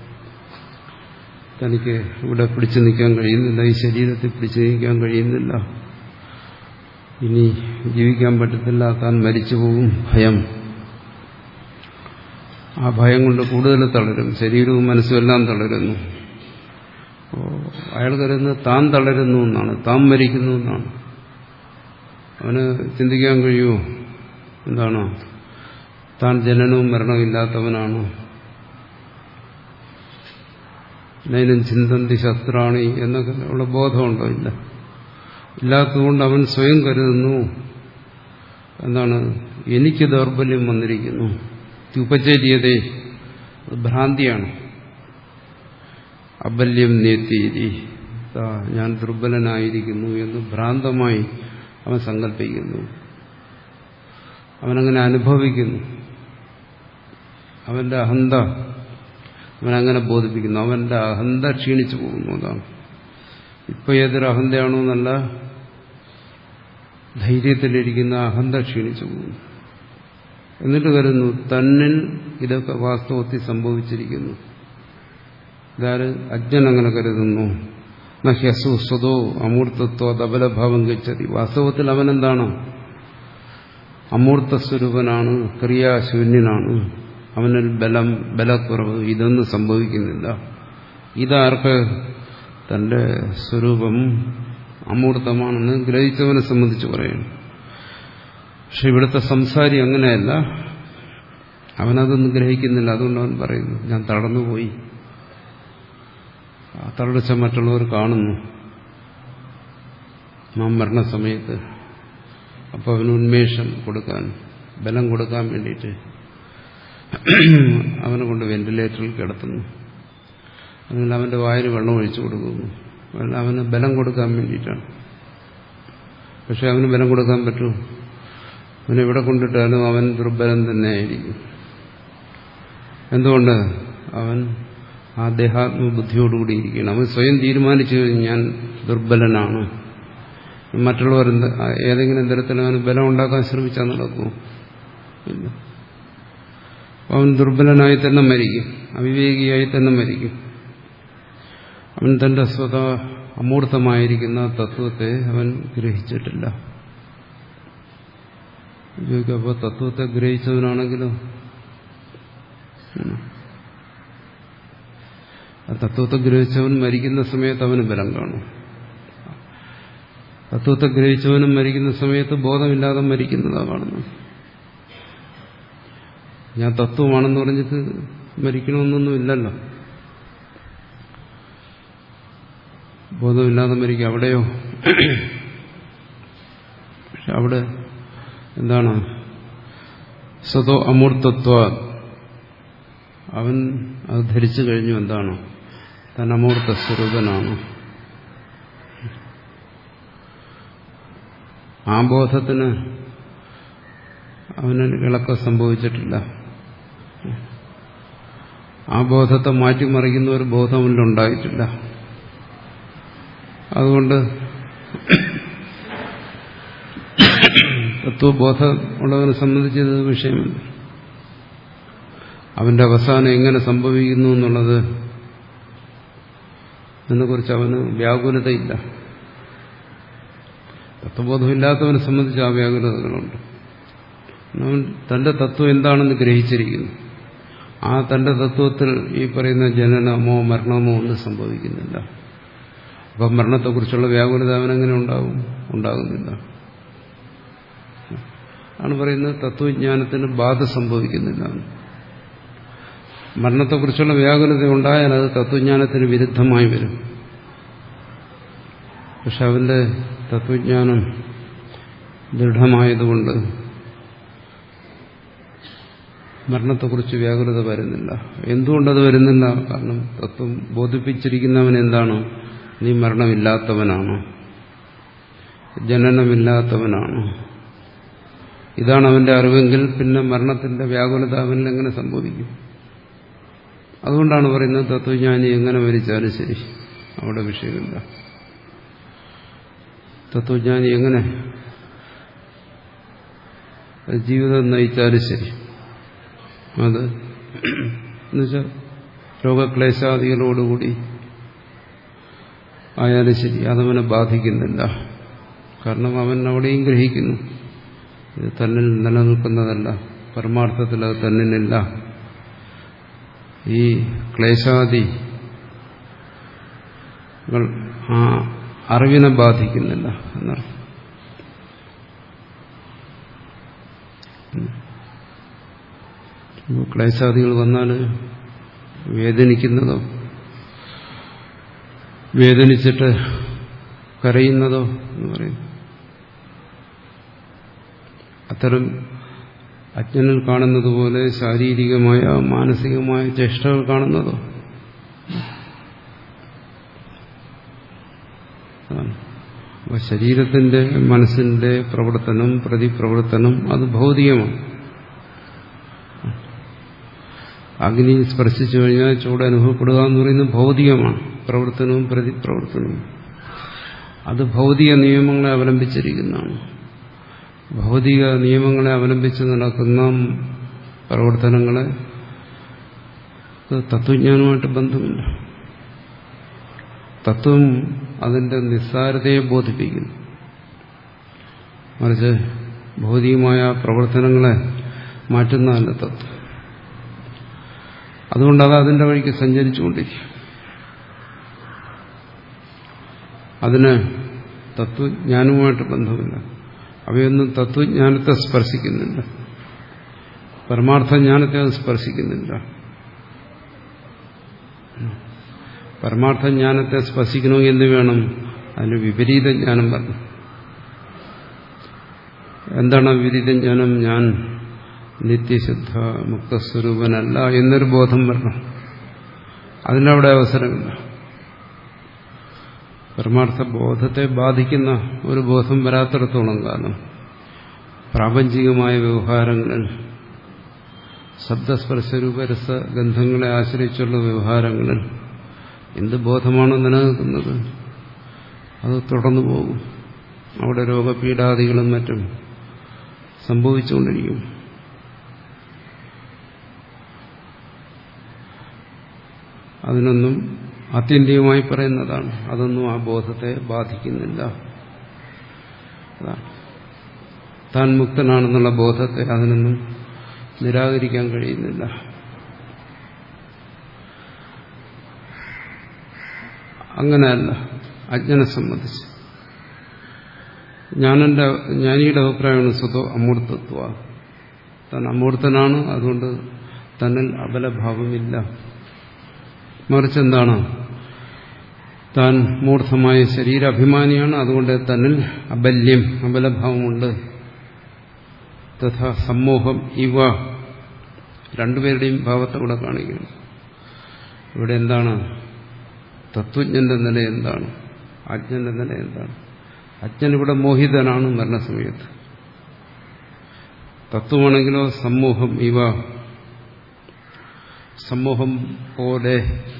S1: തനിക്ക് ഇവിടെ പിടിച്ചു നിൽക്കാൻ കഴിയുന്നില്ല, ഈ ശരീരത്തിൽ പിടിച്ചു നിൽക്കാൻ കഴിയുന്നില്ല, ഇനി ജീവിക്കാൻ പറ്റത്തില്ല, താൻ മരിച്ചു പോകും, ഭയം. ആ ഭയം കൊണ്ട് കൂടുതൽ തളരും, ശരീരവും മനസ്സും എല്ലാം തളരുന്നു. അയാൾ കരുതുന്നത് താൻ തളരുന്നു എന്നാണ്, താൻ മരിക്കുന്നു എന്നാണ്. അവന് ചിന്തിക്കാൻ കഴിയുമോ? എന്താണ്, താൻ ജനനവും മരണവും ഇല്ലാത്തവനാണ്. നൈനം ചിന്തന്തി ശസ്ത്രാണി എന്നൊക്കെ ഉള്ള ബോധമുണ്ടോ? ഇല്ല. ഇല്ലാത്തതുകൊണ്ട് അവൻ സ്വയം കരുതുന്നു എന്താണ്, എനിക്ക് ദൗർബല്യം വന്നിരിക്കുന്നു. ഉപചര്യതേ, ഭ്രാന്തിയാണ്. അബല്യം നേത്യീതി, ഞാൻ ദുർബലനായിരിക്കുന്നു എന്ന് ഭ്രാന്തമായി അവൻ സങ്കല്പിക്കുന്നു. അവനങ്ങനെ അനുഭവിക്കുന്നു. അവന്റെ അഹന്ത അവനങ്ങനെ ബോധിപ്പിക്കുന്നു. അവന്റെ അഹന്ത ക്ഷീണിച്ചു പോകുന്നു. അതാണ് ഇപ്പൊ ഏതൊരു അഹന്തയാണോ എന്നല്ല, ധൈര്യത്തിലിരിക്കുന്ന അഹന്ത ക്ഷീണിച്ചു പോകുന്നു. എന്നിട്ട് കരുതുന്നു തന്നിൽ ഇതൊക്കെ വാസ്തവത്തിൽ സംഭവിച്ചിരിക്കുന്നു. ഇതാര്? അജ്ഞൻ അങ്ങനെ കരുതുന്നു. നഹ്യസു സ്വതോ അമൂർത്തത്വ ദബലഭാവം ഗച്ഛതി. വാസ്തവത്തിൽ അവനെന്താണ്? അമൂർത്ത സ്വരൂപനാണ്, ക്രിയാശൂന്യനാണ്. അവനിൽ ബലം, ബലക്കുറവ് ഇതൊന്നും സംഭവിക്കുന്നില്ല. ഇതാർക്ക്? തന്റെ സ്വരൂപം അമൂർത്തമാണെന്ന് ഗ്രഹിച്ചവനെ സംബന്ധിച്ച് പറയുന്നു. പക്ഷെ ഇവിടുത്തെ സംസാരി അങ്ങനെയല്ല, അവനതൊന്നും ഗ്രഹിക്കുന്നില്ല. അതുകൊണ്ട് അവൻ പറയുന്നു, ഞാൻ തളർന്നുപോയി. ആ തളർച്ച മറ്റുള്ളവർ കാണുന്നു നാം മരണസമയത്ത്. അപ്പോൾ അവന് ഉന്മേഷം കൊടുക്കാൻ, ബലം കൊടുക്കാൻ വേണ്ടിയിട്ട് അവനെ കൊണ്ട് വെന്റിലേറ്ററിൽ കിടത്തുന്നു. അല്ലെങ്കിൽ അവന്റെ വായിൽ വെള്ളം ഒഴിച്ചു കൊടുക്കുന്നു. അവന് ബലം കൊടുക്കാൻ വേണ്ടിയിട്ടാണ്. പക്ഷെ അവന് ബലം കൊടുക്കാൻ പറ്റുമോ? അവനെവിടെ കൊണ്ടിട്ടാലും അവൻ ദുർബലൻ തന്നെയായിരിക്കും. എന്തുകൊണ്ട്? അവൻ ആ ദേഹാത്മബുദ്ധിയോടുകൂടി ഇരിക്കുകയാണ്. അവൻ സ്വയം തീരുമാനിച്ചു ഞാൻ ദുർബലനാണ്. മറ്റുള്ളവർ ഏതെങ്കിലും തരത്തിൽ അവന് ബലം ഉണ്ടാക്കാൻ ശ്രമിച്ചാൽ നടക്കുമോ? ഇല്ല. അവൻ ദുർബലനായി തന്നെ മരിക്കും, അവിവേകിയായി തന്നെ മരിക്കും. അവൻ തന്റെ സ്വത അമൂർത്തമായിരിക്കുന്ന തത്വത്തെ അവൻ ഗ്രഹിച്ചിട്ടില്ല. അപ്പോൾ തത്വത്തെ ഗ്രഹിച്ചവനാണെങ്കിലോ ആ തത്വത്തെ ഗ്രഹിച്ചവൻ മരിക്കുന്ന സമയത്ത് അവന് ബലം കാണും. തത്വത്തെ ഗ്രഹിച്ചവനും മരിക്കുന്ന സമയത്ത് ബോധമില്ലാതെ മരിക്കുന്നതാണ് കാണുന്നത്. ഞാൻ തത്വമാണെന്ന് പറഞ്ഞിട്ട് മരിക്കണമെന്നൊന്നും ഇല്ലല്ലോ. ബോധമില്ലാതെ മരിക്കും. അവിടെയോ പക്ഷെ അവിടെ എന്താണ്? സ്വതോ അമൂർത്തത്വ, അവൻ അത് ധരിച്ചു കഴിഞ്ഞു. എന്താണ്? താൻ അമൂർത്ത സ്വരൂപനാണ്. ആ ബോധത്തിന് അവന് ഇളക്കം സംഭവിച്ചിട്ടില്ല. ആ ബോധത്തെ മാറ്റിമറിക്കുന്ന ഒരു ബോധം അവനുണ്ടായിട്ടില്ല. അതുകൊണ്ട് തത്വബോധം ഉള്ളവനെ സംബന്ധിച്ചത് വിഷയമല്ല. അവന്റെ അവസാനം എങ്ങനെ സംഭവിക്കുന്നു എന്നുള്ളത് അതിനെക്കുറിച്ച് അവന് വ്യാകുലതയില്ല. തത്വബോധമില്ലാത്തവനെ സംബന്ധിച്ച് ആ വ്യാകുലതകളുണ്ട്. അവൻ തന്റെ തത്വം എന്താണെന്ന് ഗ്രഹിച്ചിരിക്കുന്നു. ആ തന്റെ തത്വത്തിൽ ഈ പറയുന്ന ജനനമോ മരണമോ ഒന്നും സംഭവിക്കുന്നില്ല. അപ്പം മരണത്തെക്കുറിച്ചുള്ള വ്യാകുലത അവനെങ്ങനെ ഉണ്ടാകും? ഉണ്ടാകുന്നില്ല. ആണ് പറയുന്നത് തത്വജ്ഞാനത്തിന് ബാധ സംഭവിക്കുന്നില്ല. മരണത്തെക്കുറിച്ചുള്ള വ്യാകുലത ഉണ്ടായാൽ അത് തത്വജ്ഞാനത്തിന് വിരുദ്ധമായി വരും. പക്ഷെ അവന്റെ തത്വജ്ഞാനം ദൃഢമായതുകൊണ്ട് മരണത്തെക്കുറിച്ച് വ്യാകുലത വരുന്നില്ല. എന്തുകൊണ്ടത് വരുന്നില്ല? കാരണം തത്വം ബോധിപ്പിച്ചിരിക്കുന്നവൻ എന്താണ്? നീ മരണമില്ലാത്തവനാണ്, ജനനമില്ലാത്തവനാണ്. ഇതാണ് അവന്റെ അറിവെങ്കിൽ പിന്നെ മരണത്തിന്റെ വ്യാകുലത അവനിൽ എങ്ങനെ സംഭവിക്കും? അതുകൊണ്ടാണ് പറയുന്നത് തത്വജ്ഞാനി എങ്ങനെ മരിച്ചാലും ശരി അവിടെ വിഷയമില്ല. തത്വജ്ഞാനി എങ്ങനെ ജീവിതം നയിച്ചാലും ശരി, അത് എന്നുവെച്ചാൽ രോഗക്ലേശാദികളോടുകൂടി ആയാലും ശരി അതവനെ ബാധിക്കുന്നില്ല. കാരണം അവൻ അവിടെയും ഗ്രഹിക്കുന്നു ഇത് തന്നിൽ നിലനിൽക്കുന്നതല്ല, പരമാർത്ഥത്തിൽ അത് തന്നിലില്ല. ഈ ക്ലേശാദി ആ അറിവിനെ ബാധിക്കുന്നില്ല എന്നർത്ഥം. ക്ലേശാദികൾ വന്നാൽ വേദനിക്കുന്നതോ വേദനിച്ചിട്ട് കരയുന്നതോ എന്ന് പറയും. അത്തരം അജ്ഞനിൽ കാണുന്നത് പോലെ ശാരീരികമായ മാനസികമായ ചേഷ്ടകൾ കാണുന്നതോ അപ്പൊ ശരീരത്തിന്റെ മനസ്സിന്റെ പ്രവർത്തനം പ്രതിപ്രവർത്തനം അത് ഭൗതികമാണ്. അഗ്നി സ്പർശിച്ചു കഴിഞ്ഞാൽ ചൂട് അനുഭവപ്പെടുക എന്ന് പറയുന്നത് ഭൗതികമാണ്. പ്രവർത്തനവും പ്രതിപ്രവർത്തനവും അത് ഭൗതിക നിയമങ്ങളെ അവലംബിച്ചിരിക്കുന്നതാണ്. ഭൗതിക നിയമങ്ങളെ അവലംബിച്ച് നടക്കുന്ന പ്രവർത്തനങ്ങളെ തത്വജ്ഞാനവുമായിട്ട് ബന്ധമില്ല. തത്വം അതിന്റെ നിസ്സാരതയെ ബോധിപ്പിക്കുന്നു. മറിച്ച് ഭൗതികമായ പ്രവർത്തനങ്ങളെ മാറ്റുന്നതല്ല തത്വം. അതുകൊണ്ടത് അതിന്റെ വഴിക്ക് സഞ്ചരിച്ചുകൊണ്ടിരിക്കും. അതിന് തത്വജ്ഞാനവുമായിട്ട് ബന്ധമില്ല. അവയൊന്നും തത്വജ്ഞാനത്തെ സ്പർശിക്കുന്നില്ല, പരമാർത്ഥജ്ഞാനത്തെ അത് സ്പർശിക്കുന്നില്ല. പരമാർത്ഥജ്ഞാനത്തെ സ്പർശിക്കണമെങ്കിൽ എന്ത് വേണം? അതിന് വിപരീത ജ്ഞാനം പറഞ്ഞു. എന്താണ് വിപരീത ജ്ഞാനം? ഞാൻ നിത്യശുദ്ധ മുക്തസ്വരൂപനല്ല എന്നൊരു ബോധം വരണം. അതിനവിടെ അവസരമില്ല. പരമാർത്ഥ ബോധത്തെ ബാധിക്കുന്ന ഒരു ബോധം വരാത്തിടത്തോളം കാലം പ്രാപഞ്ചികമായ വ്യവഹാരങ്ങളിൽ ശബ്ദസ്പർശരൂപരസ ഗന്ധങ്ങളെ ആശ്രയിച്ചുള്ള വ്യവഹാരങ്ങളിൽ എന്ത് ബോധമാണോ നിലനിൽക്കുന്നത് അത് തുടർന്നു പോകും. അവിടെ രോഗപീഠാദികളും മറ്റും സംഭവിച്ചുകൊണ്ടിരിക്കും. അതിനൊന്നും ആത്യന്തികമായി പറയുന്നതാണ്, അതൊന്നും ആ ബോധത്തെ ബാധിക്കുന്നില്ല. താൻ മുക്തനാണെന്നുള്ള ബോധത്തെ അതിനൊന്നും നിരാകരിക്കാൻ കഴിയുന്നില്ല. അങ്ങനെയല്ല അജ്ഞനെ സംബന്ധിച്ച്. ജ്ഞാനന്റെ ജ്ഞാനിയുടെ അഭിപ്രായമാണ് സ്വതോ അമൂർത്തത്വ. താൻ അമൂർത്തനാണ്, അതുകൊണ്ട് തന്നിൽ അബലഭാവമില്ല. മറിച്ച് എന്താണ്? താൻ മൂർദ്ധമായ ശരീരാഭിമാനിയാണ്, അതുകൊണ്ട് തന്നിൽ അബല്യം അബലഭാവമുണ്ട്. തഥാ സമ്മോഹം ഇവ, രണ്ടുപേരുടെയും ഭാവത്തെ ഇവിടെ കാണിക്കുന്നു. ഇവിടെ എന്താണ് തത്വജ്ഞന്റെ നില, എന്താണ് അജ്ഞന്റെ നില, എന്താണ്? അജ്ഞൻ ഇവിടെ മോഹിതനാണ് മരണസമയത്ത്. തത്വമാണെങ്കിലോ സമ്മോഹം ഇവ, സമ്മോഹം പോലെ.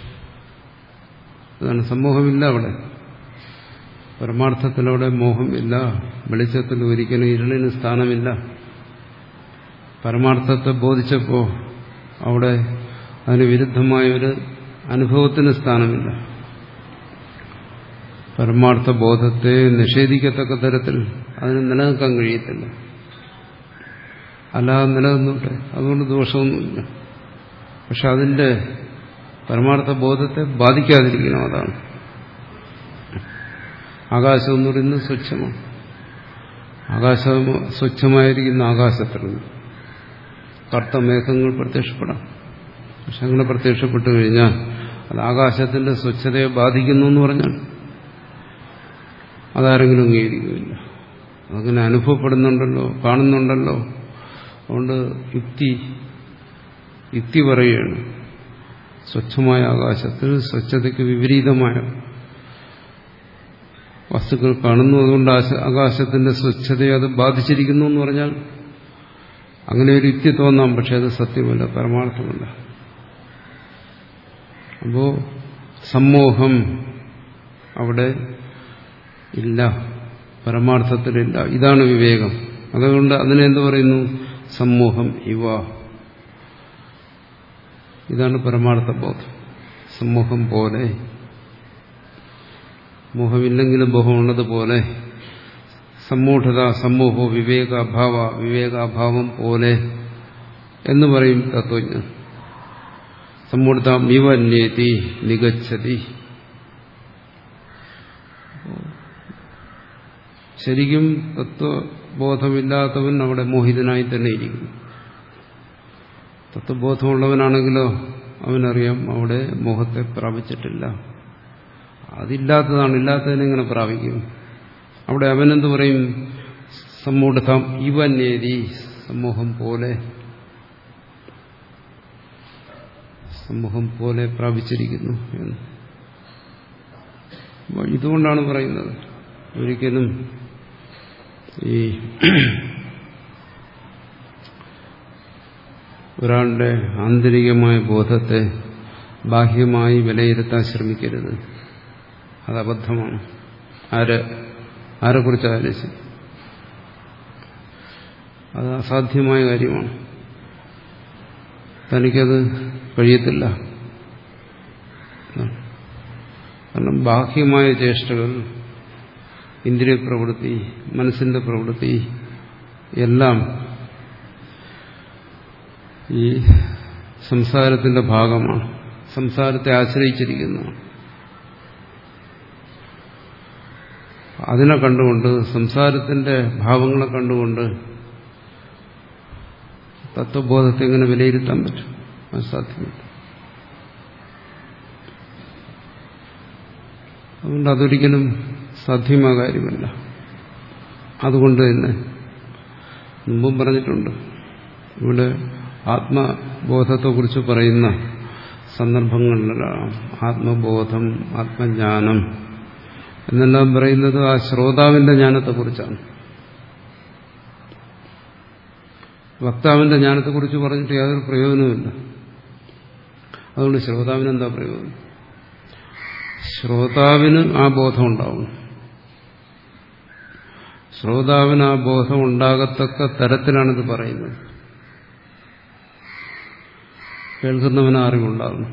S1: അതാണ് സമ്മോഹമില്ല അവിടെ. പരമാർത്ഥത്തിലവിടെ മോഹം ഇല്ല. വെളിച്ചത്തിൽ ഒരിക്കലും ഇരുളിന് സ്ഥാനമില്ല. പരമാർത്ഥത്തെ ബോധിച്ചപ്പോൾ അവിടെ അതിന് വിരുദ്ധമായൊരു അനുഭവത്തിന് സ്ഥാനമില്ല. പരമാർത്ഥ ബോധത്തെ നിഷേധിക്കത്തക്ക തരത്തിൽ അതിന് നിലനിൽക്കാൻ കഴിയത്തില്ല. അല്ലാതെ നിലനിന്നോട്ടെ, അതുകൊണ്ട് ദോഷമൊന്നുമില്ല. പക്ഷെ അതിന്റെ പരമാർത്ഥ ബോധത്തെ ബാധിക്കാതിരിക്കണം. അതാണ് ആകാശം എന്ന് പറയുന്നത് സ്വച്ഛമാണ്. ആകാശം സ്വച്ഛമായിരിക്കുന്ന ആകാശത്തിൽ കറുത്ത മേഘങ്ങൾ പ്രത്യക്ഷപ്പെടാം. പക്ഷെ അങ്ങനെ പ്രത്യക്ഷപ്പെട്ടു കഴിഞ്ഞാൽ അത് ആകാശത്തിന്റെ സ്വച്ഛതയെ ബാധിക്കുന്നു എന്ന് പറഞ്ഞാൽ അതാരെങ്കിലും അംഗീകരിക്കുന്നില്ല. അതങ്ങനെ അനുഭവപ്പെടുന്നുണ്ടല്ലോ, കാണുന്നുണ്ടല്ലോ. അതുകൊണ്ട് യുക്തി യുക്തി പറയുകയാണ്, സ്വച്ഛമായ ആകാശത്തിൽ സ്വച്ഛതയ്ക്ക് വിപരീതമായ വസ്തുക്കൾ കാണുന്നു, അതുകൊണ്ട് ആകാശത്തിന്റെ സ്വച്ഛതയെ അത് ബാധിച്ചിരിക്കുന്നു എന്ന് പറഞ്ഞാൽ അങ്ങനെ ഒരു യുക്തി തോന്നാം. പക്ഷെ അത് സത്യമല്ല, പരമാർത്ഥമല്ല. അപ്പോ സമ്മോഹം അവിടെ ഇല്ല, പരമാർത്ഥത്തിലില്ല. ഇതാണ് വിവേകം. അതുകൊണ്ട് അതിനെന്ത് പറയുന്നു? സമ്മോഹം ഇവ. ഇതാണ് പരമാർത്ഥ ബോധം. സമ്മോഹം പോലെ, മോഹമില്ലെങ്കിലും ബോധമുള്ളതുപോലെ. സമ്മൂഢത സമ്മോഹോ വിവേകാഭാവ, വിവേകാഭാവം പോലെ എന്ന് പറയും തത്വജ്ഞൻ. സമ്മൂഢത മിവന്യേതി നിഗച്ഛതി. ശരിക്കും തത്വബോധമില്ലാത്തവൻ അവിടെ മോഹിതനായി തന്നെ ഇരിക്കുന്നു. തത്വബോധമുള്ളവനാണെങ്കിലോ അവനറിയാം അവിടെ മോഹത്തെ പ്രാപിച്ചിട്ടില്ല. അതില്ലാത്തതാണ്, ഇല്ലാത്തതിനെങ്ങനെ പ്രാപിക്കും? അവിടെ അവനെന്ത് പറയും? സമ്മൂഢത ഇവന്യേതി, സമൂഹം പോലെ, സമൂഹം പോലെ പ്രാപിച്ചിരിക്കുന്നു എന്ന്. ഇതുകൊണ്ടാണ് പറയുന്നത് ഒരിക്കലും ഈ ഒരാളുടെ ആന്തരികമായ ബോധത്തെ ബാഹ്യമായി വിലയിരുത്താൻ ശ്രമിക്കരുത്. അത് അബദ്ധമാണ്. ആരെ ആരെക്കുറിച്ചായാലും ശരി, അത് അസാധ്യമായ കാര്യമാണ്. തനിക്കത് കഴിയത്തില്ല. കാരണം ബാഹ്യമായ ചേഷ്ടകൾ, ഇന്ദ്രിയ പ്രവൃത്തി, മനസ്സിന്റെ പ്രവൃത്തി എല്ലാം ഈ സംസാരത്തിന്റെ ഭാഗമാണ്, സംസാരത്തെ ആശ്രയിച്ചിരിക്കുന്നതാണ്. അതിനെ കണ്ടുകൊണ്ട്, സംസാരത്തിന്റെ ഭാവങ്ങളെ കണ്ടുകൊണ്ട് തത്വബോധത്തെ എങ്ങനെ വിലയിരുത്താൻ പറ്റും? അത് സാധ്യമല്ല. അതുകൊണ്ട് അതൊരിക്കലും സാധ്യമായ കാര്യമല്ല. അതുകൊണ്ട് തന്നെ മുമ്പും പറഞ്ഞിട്ടുണ്ട്, ഇവിടെ ആത്മബോധത്തെക്കുറിച്ച് പറയുന്ന സന്ദർഭങ്ങളിലാണ് ആത്മബോധം, ആത്മജ്ഞാനം എന്നെല്ലാം പറയുന്നത് ആ ശ്രോതാവിന്റെ ജ്ഞാനത്തെക്കുറിച്ചാണ്. വക്താവിന്റെ ജ്ഞാനത്തെക്കുറിച്ച് പറഞ്ഞിട്ട് യാതൊരു പ്രയോജനവുമില്ല. അതുകൊണ്ട് ശ്രോതാവിന് എന്താ പ്രയോജനം? ശ്രോതാവിന് ആ ബോധം ഉണ്ടാവും. ശ്രോതാവിന് ആ ബോധം ഉണ്ടാകത്തക്ക തരത്തിലാണിത് പറയുന്നത്. കേൾക്കുന്നവന് അറിവുണ്ടാകുന്നു.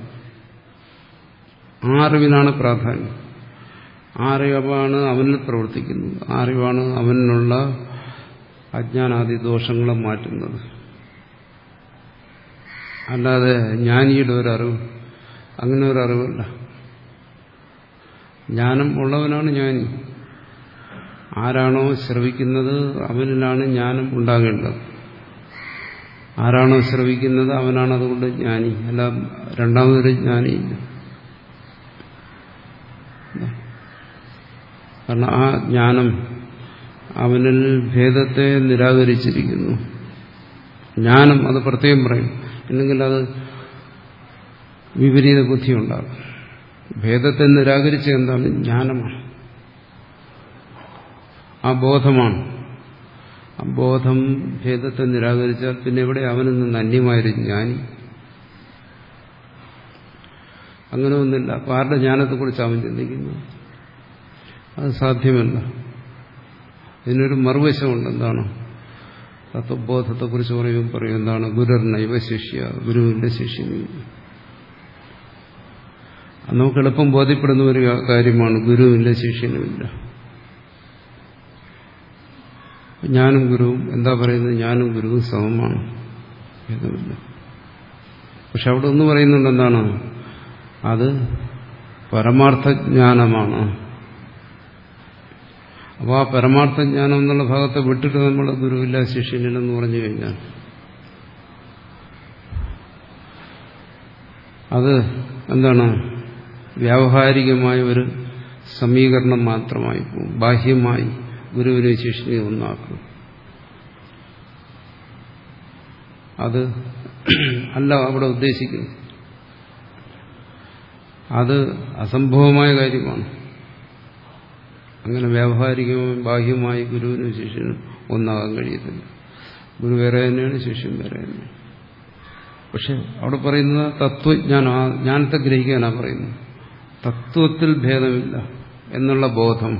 S1: ആ അറിവിനാണ് പ്രാധാന്യം. ആ അറിവാണ് അവനിൽ പ്രവർത്തിക്കുന്നത്. ആ അറിവാണ് അവനിലുള്ള അജ്ഞാനാദി ദോഷങ്ങളെ മാറ്റുന്നത്. അല്ലാതെ ജ്ഞാനിയുടെ ഒരറിവ്, അങ്ങനെ ഒരറിവല്ല. ജ്ഞാനം ഉള്ളവനാണ് ജ്ഞാനി. ആരാണോ ശ്രവിക്കുന്നത് അവനിലാണ് ജ്ഞാനം ഉണ്ടാകേണ്ടത്. ആരാണോ ശ്രവിക്കുന്നത് അവനാണ് അതുകൊണ്ട് ജ്ഞാനി. അല്ല രണ്ടാമതൊരു ജ്ഞാനിയില്ല. കാരണം ആ ജ്ഞാനം അവനിൽ ഭേദത്തെ നിരാകരിച്ചിരിക്കുന്നു. ജ്ഞാനം അത് പ്രത്യേകം പറയും, ഇല്ലെങ്കിൽ അത് വിപരീത ബുദ്ധി ഉണ്ടാകും. ഭേദത്തെ നിരാകരിച്ച എന്താണ്? ജ്ഞാനമാണ്, ആ ബോധമാണ്. ആ ബോധം ഭേദത്തെ നിരാകരിച്ചാൽ പിന്നെ എവിടെ അവനിൽ നിന്ന് അന്യമായൊരു ജ്ഞാനി? അങ്ങനെ ഒന്നില്ല. അപ്പൊ ആരുടെ ജ്ഞാനത്തെക്കുറിച്ച് അവൻ ചിന്തിക്കുന്നു? അത് സാധ്യമല്ല. ഇതിനൊരു മറുവശമുണ്ട്. എന്താണ്? തത്വബോധത്തെക്കുറിച്ച് പറയുമ്പോൾ പറയും എന്താണ്? ഗുരുർനൈവ ശിഷ്യ, ഗുരുവിന്റെ ശിഷ്യനില്ല. നമുക്ക് എളുപ്പം ബോധ്യപ്പെടുന്ന ഒരു കാര്യമാണ്, ഗുരുവിന്റെ ശിഷ്യനുമില്ല. ഞാനും ഗുരുവും എന്താ പറയുന്നത്? ഞാനും ഗുരുവും സമമാണ്, ഭേദമില്ല. പക്ഷെ അവിടെ ഒന്ന് പറയുന്നുണ്ട്, എന്താണ്? അത് പരമാർത്ഥജ്ഞാനമാണ്. അപ്പോൾ ആ പരമാർത്ഥജ്ഞാനം എന്നുള്ള ഭാഗത്തെ വിട്ടിട്ട് നമ്മൾ ഗുരുവില്ല ശിഷ്യനില്ലെന്ന് പറഞ്ഞു കഴിഞ്ഞാൽ അത് എന്താണ്? വ്യാവഹാരികമായ ഒരു സമീകരണം മാത്രമായി പോകും. ബാഹ്യമായി ഗുരുവിനെ ശിഷ്യനെ ഒന്നാക്കും. അത് അല്ല അവിടെ ഉദ്ദേശിക്കുന്നത്. അത് അസംഭവമായ കാര്യമാണ്. അങ്ങനെ വ്യാവഹാരികമായും ബാഹ്യമായി ഗുരുവിനും ശിഷ്യനും ഒന്നാകാൻ കഴിയത്തില്ല. ഗുരു വേറെ തന്നെയാണ്, ശിഷ്യൻ വേറെ തന്നെയാണ്. പക്ഷെ അവിടെ പറയുന്നത് തത്വജ്ഞാനം, ആ ജ്ഞാനത്തെ ഗ്രഹിക്കാനാണ് പറയുന്നത്. തത്വത്തിൽ ഭേദമില്ല എന്നുള്ള ബോധം,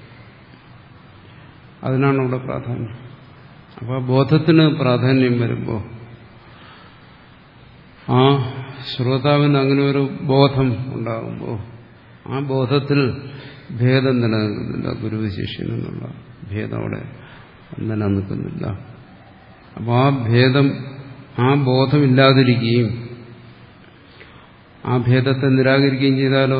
S1: അതിനാണ് അവിടെ പ്രാധാന്യം. അപ്പോൾ ബോധത്തിന് പ്രാധാന്യം വരുമ്പോൾ ആ ശ്രോതാവിന് അങ്ങനെ ഒരു ബോധം ഉണ്ടാകുമ്പോൾ ആ ബോധത്തിൽ ഭേദം നിലനിൽക്കുന്നില്ല. ഗുരു ശിഷ്യനെന്നുള്ള ഭേദം അവിടെ നിലനിൽക്കുന്നില്ല. അപ്പോൾ ആ ഭേദം, ആ ബോധമില്ലാതിരിക്കുകയും ആ ഭേദത്തെ നിരാകരിക്കുകയും ചെയ്താലോ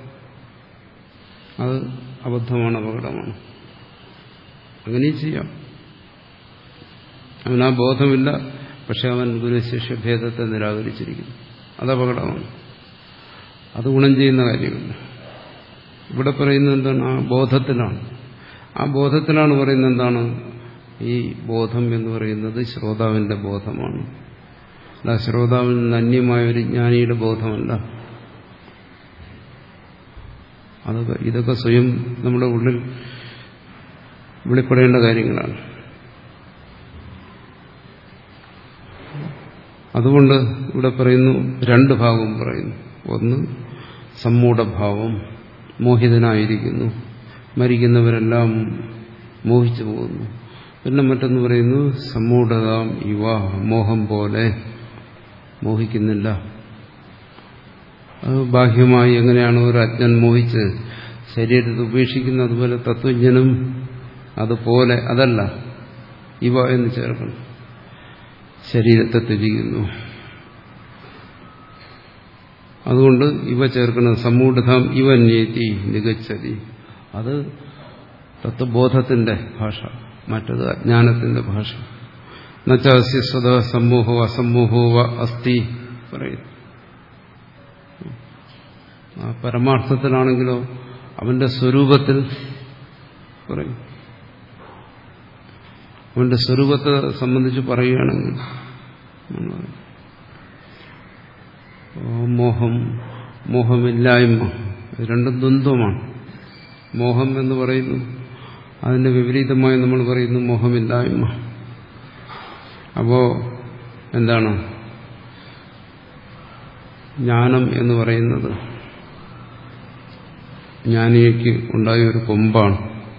S1: അത് അബദ്ധമാണ്, അപകടമാണ്. അങ്ങനെയും ചെയ്യാം. അവൻ ആ ബോധമില്ല, പക്ഷെ അവൻ ഗുരുശിഷ്യ ഭേദത്തെ നിരാകരിച്ചിരിക്കുന്നു. അത് അപകടമാണ്, അത് ഗുണം ചെയ്യുന്ന കാര്യമില്ല. ഇവിടെ പറയുന്നത് എന്താണ്? ആ ബോധത്തിലാണ്. ആ ബോധത്തിലാണ് പറയുന്നത് എന്താണ്? ഈ ബോധം എന്ന് പറയുന്നത് ശ്രോതാവിന്റെ ബോധമാണ്. അല്ല ശ്രോതാവിൽ നിന്ന് അന്യമായ ഒരു ജ്ഞാനിയുടെ ബോധമല്ല. അതൊക്കെ ഇതൊക്കെ സ്വയം നമ്മുടെ ഉള്ളിൽ വെളിപ്പെടേണ്ട കാര്യങ്ങളാണ്. അതുകൊണ്ട് ഇവിടെ പറയുന്നു, രണ്ട് ഭാഗവും പറയുന്നു. ഒന്ന് സമ്മൂഢഭാവം, മോഹിതനായിരിക്കുന്നു, മരിക്കുന്നവരെല്ലാം മോഹിച്ചു പോകുന്നു. പിന്നെ മറ്റൊന്ന് പറയുന്നു സമ്മൂഢതാം ഇവ, മോഹം പോലെ മോഹിക്കുന്നില്ല. അത് ബാഹ്യമായി എങ്ങനെയാണ് ഒരു അജ്ഞൻ മോഹിച്ച് ശരീരത്തെ ഉപേക്ഷിക്കുന്നത്, അതുപോലെ തത്വജ്ഞനും അതുപോലെ അതല്ല, ഇവ എന്ന് ചേർക്കണം. ശരീരത്തെ ത്യജിക്കുന്നു. അതുകൊണ്ട് ഇവ ചേർക്കണം. സമ്മൂഢതാം ഇവ നേതി നിഗച്ഛതി. അത് തത്വബോധത്തിന്റെ ഭാഷ, മറ്റത് അജ്ഞാനത്തിന്റെ ഭാഷ. നച്ചാസ്യ സ്വതഃ സമ്മോഹോ അസമ്മോഹോ വ അസ്തി പറയുന്നു. ആ പരമാർത്ഥത്തിലാണെങ്കിലോ അവന്റെ സ്വരൂപത്തിൽ പറയും. അവന്റെ സ്വരൂപത്തെ സംബന്ധിച്ച് പറയുകയാണെങ്കിൽ മോഹം, മോഹമില്ലായ്മ, രണ്ടും ദ്വന്ദ്വമാണ്. മോഹം എന്ന് പറയുന്നു, അതിന്റെ വിപരീതമായി നമ്മൾ പറയുന്നു മോഹമില്ലായ്മ. അപ്പോ എന്താണ്? ജ്ഞാനം എന്ന് പറയുന്നത് ജ്ഞാനിക്ക് ഉണ്ടായ ഒരു കൊമ്പാണ്.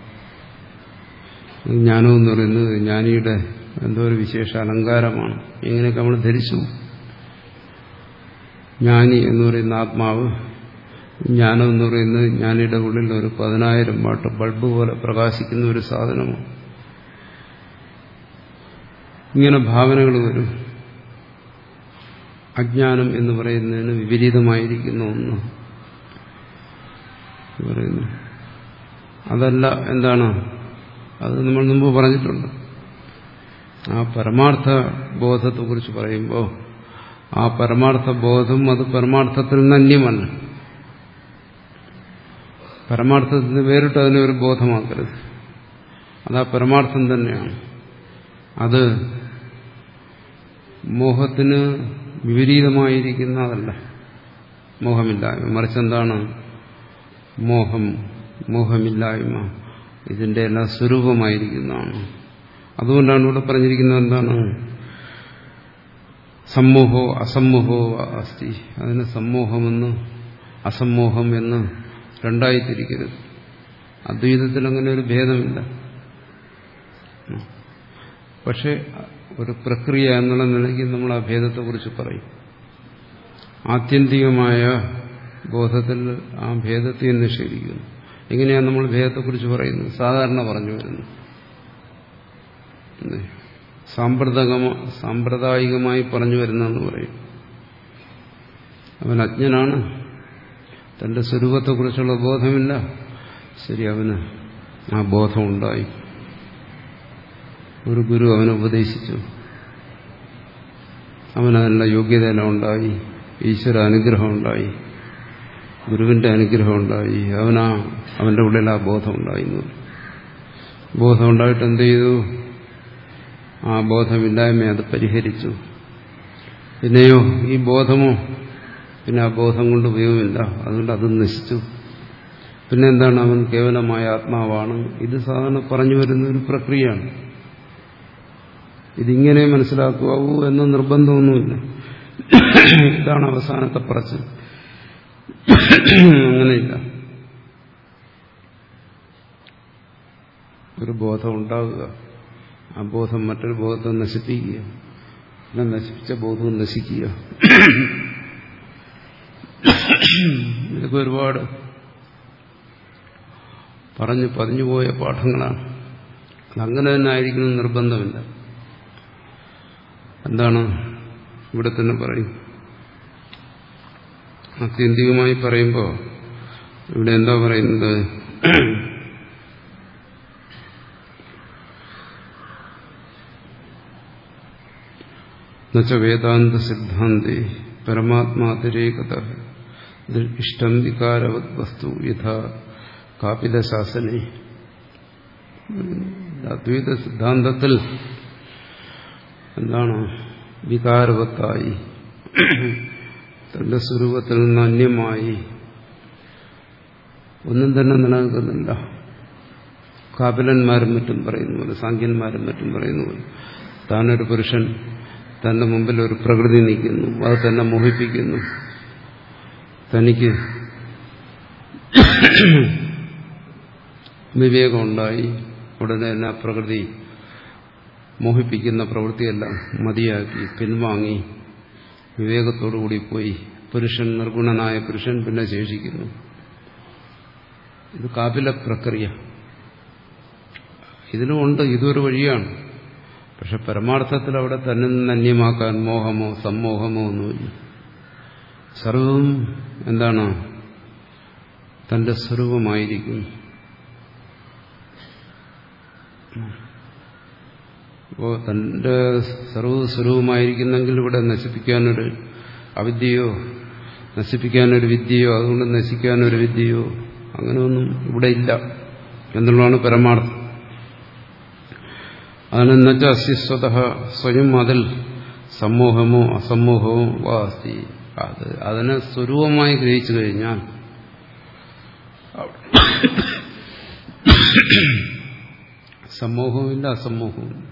S1: ജ്ഞാനം എന്ന് പറയുന്നത് ജ്ഞാനിയുടെ എന്തോ ഒരു വിശേഷ അലങ്കാരമാണ്. ഇങ്ങനെയൊക്കെ നമ്മൾ ധരിച്ചു. ജ്ഞാനി എന്ന് പറയുന്ന ആത്മാവ്, ജ്ഞാനം എന്ന് പറയുന്നത് ജ്ഞാനിയുടെ ഉള്ളിൽ ഒരു പതിനായിരം വാട്ട് ബൾബ് പോലെ പ്രകാശിക്കുന്ന ഒരു സാധനമാണ്. ഇങ്ങനെ ഭാവനകൾ വരും. അജ്ഞാനം എന്ന് പറയുന്നതിന് വിപരീതമായിരിക്കുന്ന ഒന്ന് പറയുന്നു. അതല്ല, എന്താണ്? അത് നമ്മൾ മുമ്പ് പറഞ്ഞിട്ടുണ്ട്. ആ പരമാർത്ഥ ബോധത്തെക്കുറിച്ച് പറയുമ്പോൾ ആ പരമാർത്ഥ ബോധം അത് പരമാർത്ഥത്തിൽ നിന്ന് അന്യമല്ല. പരമാർത്ഥത്തിന് വേറിട്ട് അതിനെ ഒരു ബോധമാക്കരുത്. അതാ പരമാർത്ഥം തന്നെയാണ്. അത് മോഹത്തിന് വിപരീതമായിരിക്കുന്നതല്ല മോഹമില്ലായ്മ. മറിച്ച് എന്താണ്? മോഹം, മോഹമില്ലായ്മ ഇതിന്റെ എല്ലാം സ്വരൂപമായിരിക്കുന്നതാണ്. അതുകൊണ്ടാണ് ഇവിടെ പറഞ്ഞിരിക്കുന്നത് എന്താണ്? സമ്മോഹോ അസമ്മോഹോ അസ്തി. അതിന് സമ്മോഹമെന്ന് അസമ്മോഹം എന്ന് രണ്ടായി തിരിക്കരുത്. അദ്വൈതത്തിൽ അങ്ങനെ ഒരു ഭേദമില്ല. പക്ഷെ ഒരു പ്രക്രിയ എന്നുള്ള നിലയ്ക്ക് നമ്മൾ ആ ഭേദത്തെക്കുറിച്ച് പറയും. ആത്യന്തികമായ ബോധത്തിൽ ആ ഭേദത്തെ നിഷേധിക്കുന്നു. എങ്ങനെയാണ് നമ്മൾ ഭേദത്തെക്കുറിച്ച് പറയുന്നത്? സാധാരണ പറഞ്ഞു വരുന്നു. സാമ്പ്രദായികമ സാമ്പ്രദായികമായി പറഞ്ഞു വരുന്നെന്ന് പറയും. അവൻ അജ്ഞനാണ്, തന്റെ സ്വരൂപത്തെക്കുറിച്ചുള്ള ബോധമില്ല. ശരി, അവന് ആ ബോധമുണ്ടായി. ഒരു ഗുരു അവനെ ഉപദേശിച്ചു, അവനതിനുള്ള യോഗ്യതയെല്ലാം ഉണ്ടായി, ഈശ്വര അനുഗ്രഹം ഉണ്ടായി, ഗുരുവിന്റെ അനുഗ്രഹം ഉണ്ടായി, അവനാ അവന്റെ ഉള്ളിൽ ആ ബോധം ഉണ്ടായിരുന്നു. ബോധം ഉണ്ടായിട്ട് എന്ത് ചെയ്തു? ആ ബോധമില്ലായ്മ അത് പരിഹരിച്ചു. പിന്നെയോ ഈ ബോധമോ, പിന്നെ ആ ബോധം കൊണ്ട് ഉപയോഗമില്ല, അതുകൊണ്ട് അത് നശിച്ചു. പിന്നെ എന്താണ്? അവൻ കേവലമായ ആത്മാവാണ്. ഇത് സാധാരണ പറഞ്ഞു വരുന്ന ഒരു പ്രക്രിയയാണ്. ഇതിങ്ങനെ മനസ്സിലാക്കുവാവൂ എന്ന നിർബന്ധമൊന്നുമില്ല. ഇതാണ് അവസാനത്തെ പറച്ചിൽ. അങ്ങനെയില്ല. ഒരു ബോധം ഉണ്ടാകുക, ആ ബോധം മറ്റൊരു ബോധത്തെ നശിപ്പിക്കുക, പിന്നെ നശിപ്പിച്ച ബോധവും നശിക്കുക. ഇതൊക്കെ ഒരുപാട് പറഞ്ഞു പതിഞ്ഞുപോയ പാഠങ്ങളാണ്. അതങ്ങനെ തന്നെ ആയിരിക്കണം നിർബന്ധമില്ല. എന്താണ് ഇവിടെ തന്നെ പറയും? ആത്യന്തികമായി പറയുമ്പോൾ ഇവിടെ എന്താ പറയുന്നത്? നച്ച വേദാന്ത സിദ്ധാന്തേ പരമാത്മാതിരേകത ഇഷ്ടം വികാരവത് വസ്തു യഥാ കാപിലശാസനെ. അദ്വൈത സിദ്ധാന്തത്തിൽ എന്താണ്? വികാരവത്തായി, തന്റെ സ്വരൂപത്തിൽ നിന്ന് അന്യമായി ഒന്നും തന്നെ നിലനിൽക്കുന്നില്ല. കാപിലന്മാരും മറ്റും പറയുന്ന പോലെ, സാഖ്യന്മാരും മറ്റും പറയുന്ന പോലെ, താനൊരു പുരുഷൻ, തന്റെ മുമ്പിൽ ഒരു പ്രകൃതി നിൽക്കുന്നു, അത് തന്നെ മോഹിപ്പിക്കുന്നു. തനിക്ക് വിവേകമുണ്ടായി, ഉടനെ തന്നെ ആ പ്രകൃതി മോഹിപ്പിക്കുന്ന പ്രവൃത്തിയെല്ലാം മതിയാക്കി പിൻവാങ്ങി വിവേകത്തോടുകൂടി പോയി പുരുഷൻ, നിർഗുണനായ പുരുഷൻ പിന്നെ ശേഷിക്കുന്നു. ഇത് കാപില പ്രക്രിയ. ഇതിലുമുണ്ട്, ഇതൊരു വഴിയാണ്. പക്ഷെ പരമാർത്ഥത്തിൽ അവിടെ തന്നെ അന്യമാക്കാൻ മോഹമോ സമ്മോഹമോ ഒന്നുമില്ല. സർവവും എന്താണ്? തന്റെ സ്വരൂപമായിരിക്കും. അപ്പോൾ തന്റെ സർവസ്വരൂപമായിരിക്കുന്നെങ്കിൽ ഇവിടെ നശിപ്പിക്കാനൊരു അവിദ്യയോ നശിപ്പിക്കാനൊരു വിദ്യയോ അതുകൊണ്ട് നശിക്കാനൊരു വിദ്യയോ അങ്ങനെയൊന്നും ഇവിടെ ഇല്ല എന്നുള്ളതാണ് പരമാർത്ഥം. അതിനെന്നുവെച്ചാൽ അസ്യസ്വത സ്വയം അതിൽ സമ്മോഹമോ അസമ്മോഹമോ വാസ്തി. അത് അതിനെ സ്വരൂപമായി ഗ്രഹിച്ചു കഴിഞ്ഞാൽ സമ്മോഹവുമില്ല അസമ്മോഹവുമില്ല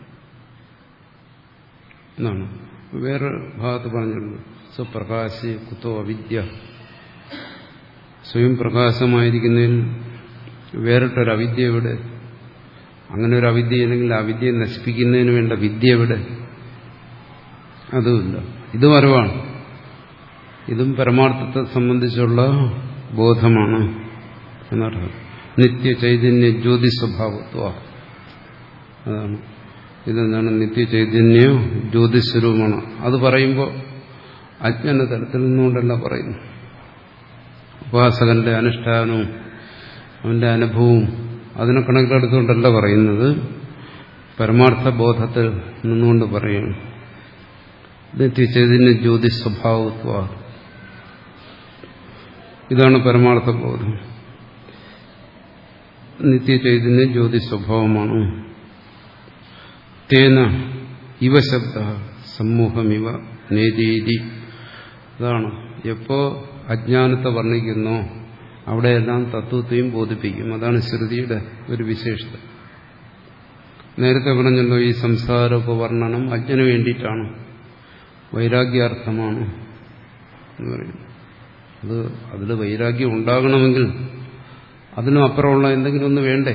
S1: എന്നാണ്. വേറെ ഭാഗത്ത് പറഞ്ഞിട്ടുണ്ട്, സ്വപ്രകാശി കുത്തോ അവിദ്യ. സ്വയം പ്രകാശമായിരിക്കുന്നതിൽ വേറിട്ടൊരു അവിദ്യ എവിടെ? അങ്ങനെ ഒരു അവിദ്യ ഇല്ലെങ്കിൽ ആ വിദ്യയെ നശിപ്പിക്കുന്നതിന് വേണ്ട വിദ്യ എവിടെ? അതുമില്ല. ഇതും അറിവാണ്. ഇതും പരമാർത്ഥത്തെ സംബന്ധിച്ചുള്ള ബോധമാണ് എന്നർത്ഥം. നിത്യ ചൈതന്യ ജ്യോതി സ്വഭാവത്വ. അതാണ് ഇതെന്താണ്? നിത്യ ചൈതന്യ ജ്യോതിസ്വരൂപമാണ്. അത് പറയുമ്പോൾ അജ്ഞാന തലത്തിൽ നിന്നുകൊണ്ടല്ല പറയുന്നു. ഉപാസകന്റെ അനുഷ്ഠാനവും അവന്റെ അനുഭവവും അതിനെ കണക്കിലെടുത്തുകൊണ്ടല്ല പറയുന്നത്, പരമാർത്ഥ ബോധത്തിൽ നിന്നുകൊണ്ട് പറയുന്നു. നിത്യ ചൈതന്യ ജ്യോതി സ്വഭാവത്വ. ഇതാണ് പരമാർത്ഥ ബോധം. നിത്യചൈതന്യ ജ്യോതി സ്വഭാവമാണ്. തേന ഇവ ശബ്ദ സമൂഹമിവ നേതീതി. അതാണ് എപ്പോ അജ്ഞാനത്തെ വർണ്ണിക്കുന്നോ അവിടെയെല്ലാം തത്വത്തെയും ബോധിപ്പിക്കും. അതാണ് ശ്രുതിയുടെ ഒരു വിശേഷത. നേരത്തെ പറഞ്ഞല്ലോ, ഈ സംസാരോപവർണ്ണനം അജ്ഞന് വേണ്ടിയിട്ടാണ്, വൈരാഗ്യാർത്ഥമാണ് എന്ന് പറയുന്നു. അത് അതിൽ വൈരാഗ്യം ഉണ്ടാകണമെങ്കിൽ അതിനും അപ്പുറമുള്ള എന്തെങ്കിലും ഒന്ന് വേണ്ടേ?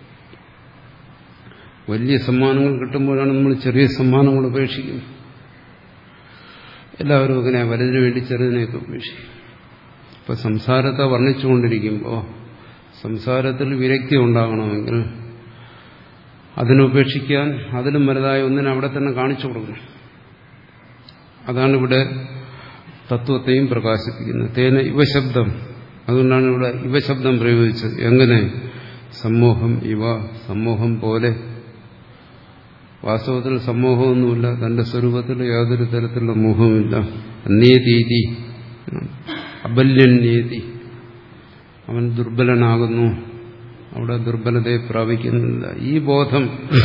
S1: വലിയ സമ്മാനങ്ങൾ കിട്ടുമ്പോഴാണ് നമ്മൾ ചെറിയ സമ്മാനങ്ങൾ ഉപേക്ഷിക്കുന്നത്. എല്ലാവരും ഇങ്ങനെ വലുതിനു വേണ്ടി ചെറുതിനെയൊക്കെ ഉപേക്ഷിക്കും. ഇപ്പൊ സംസാരത്തെ വർണ്ണിച്ചുകൊണ്ടിരിക്കുമ്പോൾ സംസാരത്തിൽ വിരക്തി ഉണ്ടാകണമെങ്കിൽ അതിനുപേക്ഷിക്കാൻ അതിലും വലുതായ ഒന്നിനെ അവിടെ തന്നെ കാണിച്ചു കൊടുക്കണം. അതാണ് ഇവിടെ തത്വത്തെയും പ്രകാശിപ്പിക്കുന്നത്. തേന ഇവശബ്ദം, അതുകൊണ്ടാണ് ഇവിടെ ഇവശബ്ദം പ്രയോഗിച്ചത്. എങ്ങനെ? സമൂഹം ഇവ, സമൂഹം പോലെ. വാസ്തവത്തിൽ സമൂഹമൊന്നുമില്ല, തന്റെ സ്വരൂപത്തിൽ യാതൊരു തരത്തിലുള്ള മോഹമില്ല. നേതീതി, അബല്യന്യേതി, അവൻ ദുർബലനാകുന്നു, അവിടെ ദുർബലതയെ പ്രാപിക്കുന്നില്ല. ഈ ബോധം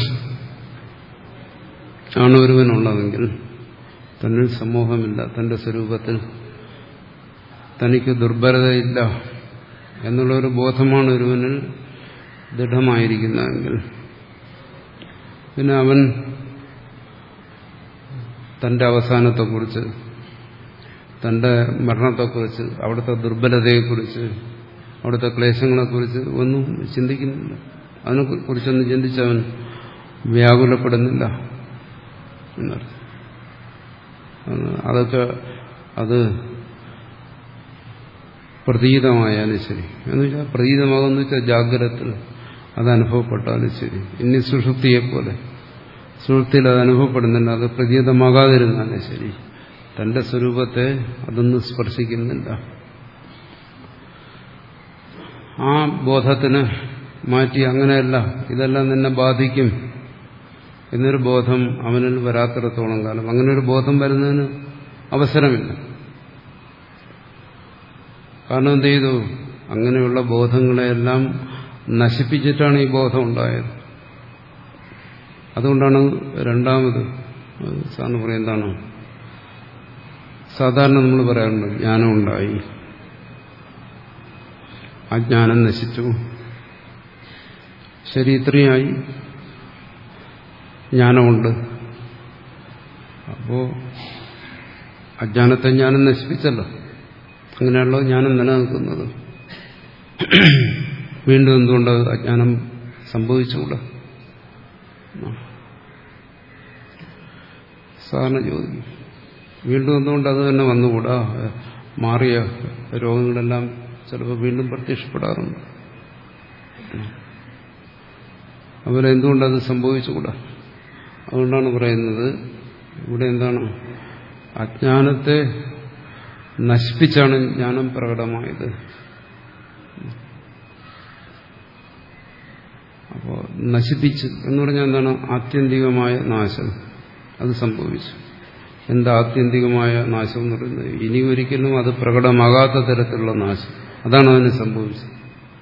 S1: ആണ് ഒരുവനുള്ളതെങ്കിൽ തന്നിൽ സമൂഹമില്ല, തന്റെ സ്വരൂപത്തിൽ തനിക്ക് ദുർബലതയില്ല എന്നുള്ളൊരു ബോധമാണ് ഒരുവനിൽ ദൃഢമായിരിക്കുന്നതെങ്കിൽ പിന്നെ അവൻ തന്റെ അവസാനത്തെക്കുറിച്ച്, തന്റെ മരണത്തെക്കുറിച്ച്, അവിടുത്തെ ദുർബലതയെക്കുറിച്ച്, അവിടുത്തെ ക്ലേശങ്ങളെക്കുറിച്ച് ഒന്നും ചിന്തിക്കുന്നില്ല. അതിനെക്കുറിച്ചൊന്നും ചിന്തിച്ചവൻ വ്യാകുലപ്പെടുന്നില്ല എന്നർത്ഥം. അതൊക്കെ അത് പ്രതീതമായാലും ശരി, എന്ന് വെച്ചാൽ പ്രതീതമാകുന്ന വെച്ചാൽ ജാഗ്രതത്തിൽ അത് അനുഭവപ്പെട്ടാലും ശരി, ഇനി സുഷുപ്തിയെപ്പോലെ സുഷുപ്തിയിൽ അത് അനുഭവപ്പെടുന്നില്ല, അത് പ്രതീതമാകാതിരുന്നാലും ശരി, തന്റെ സ്വരൂപത്തെ അതൊന്നും സ്പർശിക്കുന്നില്ല. ആ ബോധത്തിന് മാറ്റി അങ്ങനെയല്ല, ഇതെല്ലാം നിന്നെ ബാധിക്കും എന്നൊരു ബോധം അവനിൽ വരാത്തിടത്തോളം കാലം അങ്ങനെ ഒരു ബോധം വരുന്നതിന് അവസരമില്ല. കാരണം എന്ത് ചെയ്തു? അങ്ങനെയുള്ള ബോധങ്ങളെയെല്ലാം നശിപ്പിച്ചിട്ടാണ് ഈ ബോധം ഉണ്ടായത്. അതുകൊണ്ടാണ് രണ്ടാമത് സാറിന് പറയും എന്താണ്, സാധാരണ നമ്മൾ പറയാറുണ്ട് ജ്ഞാനം ഉണ്ടായി, അജ്ഞാനം നശിച്ചു, ശരി ഇത്രയായി, ജ്ഞാനമുണ്ട്. അപ്പോ അജ്ഞാനത്തെ ജ്ഞാനം നശിപ്പിച്ചല്ലോ, അങ്ങനെയാണല്ലോ ജ്ഞാനം നിലനിൽക്കുന്നത്. വീണ്ടും എന്തുകൊണ്ട് അജ്ഞാനം സംഭവിച്ചുകൂടാ? സാധാരണ ചോദിക്കും. വീണ്ടും എന്തുകൊണ്ട് അത് തന്നെ വന്നുകൂടാ? മാറിയ രോഗങ്ങളെല്ലാം ചിലപ്പോൾ വീണ്ടും പ്രത്യക്ഷപ്പെടാറുണ്ട്. അതുപോലെ എന്തുകൊണ്ടത് സംഭവിച്ചുകൂടാ? അതുകൊണ്ടാണ് പറയുന്നത് ഇവിടെ എന്താണ്, അജ്ഞാനത്തെ നശിപ്പിച്ചാണ് ജ്ഞാനം പ്രകടമായത്. അപ്പോൾ നശിപ്പിച്ച് എന്ന് പറഞ്ഞാൽ എന്താണ്? ആത്യന്തികമായ നാശം അത് സംഭവിച്ചു. എന്താ ആത്യന്തികമായ നാശം എന്ന് പറയുന്നത്? ഇനി ഒരിക്കലും അത് പ്രകടമാകാത്ത തരത്തിലുള്ള നാശം, അതാണ് അതിന് സംഭവിച്ചത്.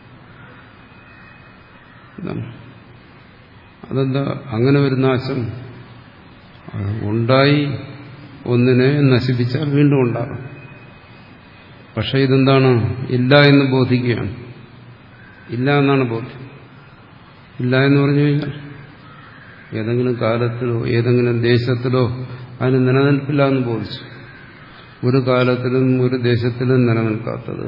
S1: അതെന്താ അങ്ങനെ ഒരു നാശം? ഉണ്ടായി ഒന്നിനെ നശിപ്പിച്ചാൽ വീണ്ടും ഉണ്ടാകും. പക്ഷെ ഇതെന്താണ്? ഇല്ല എന്ന് ബോധിക്കുകയാണ്. ഇല്ല എന്നാണ് ബോധ്യം. ഇല്ല എന്ന് പറഞ്ഞു കഴിഞ്ഞാൽ ഏതെങ്കിലും കാലത്തിലോ ഏതെങ്കിലും ദേശത്തിലോ അതിന് നിലനിൽപ്പില്ല എന്ന് ബോധിച്ചു. ഒരു കാലത്തിലും ഒരു ദേശത്തിലും നിലനിൽക്കാത്തത്,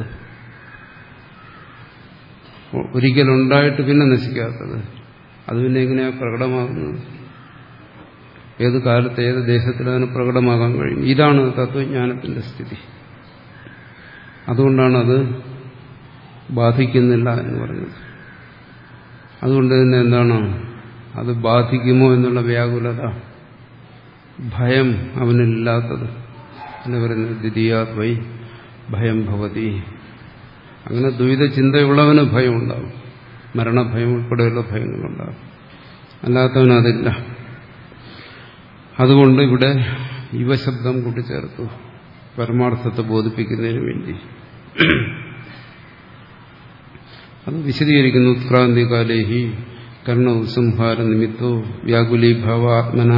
S1: ഒരിക്കലുണ്ടായിട്ട് പിന്നെ നശിക്കാത്തത്, അത് പിന്നെ എങ്ങനെയാണ് പ്രകടമാകുന്നത്? ഏത് കാലത്ത് ഏത് ദേശത്തിൽ അതിന് പ്രകടമാകാൻ കഴിയും? ഇതാണ് തത്വജ്ഞാനത്തിന്റെ സ്ഥിതി. അതുകൊണ്ടാണ് അത് ബാധിക്കുന്നില്ല എന്ന് പറഞ്ഞത്. അതുകൊണ്ട് തന്നെ എന്താണ്, അത് ബാധിക്കുമോ എന്നുള്ള വ്യാകുലത, ഭയം അവനില്ലാത്തത് എന്ന് പറയുന്നത് ദ്വിതീയാദ്വൈ ഭയം ഭവതി. അങ്ങനെ ദ്വൈത ചിന്തയുള്ളവന് ഭയം ഉണ്ടാകും, മരണഭയം ഉൾപ്പെടെയുള്ള ഭയങ്ങളുണ്ടാകും. അല്ലാത്തവനതില്ല. അതുകൊണ്ട് ഇവിടെ യുവശബ്ദം കൂട്ടിച്ചേർത്തു പരമാർത്ഥത്തെ ബോധിപ്പിക്കുന്നതിന് വേണ്ടി. അത് വിശദീകരിക്കുന്നു. ഉത്ക്രാന്തികാലേഹി കർണ ഉപസംഹാര നിമിത്തോ വ്യാകുലീഭാവ ആത്മന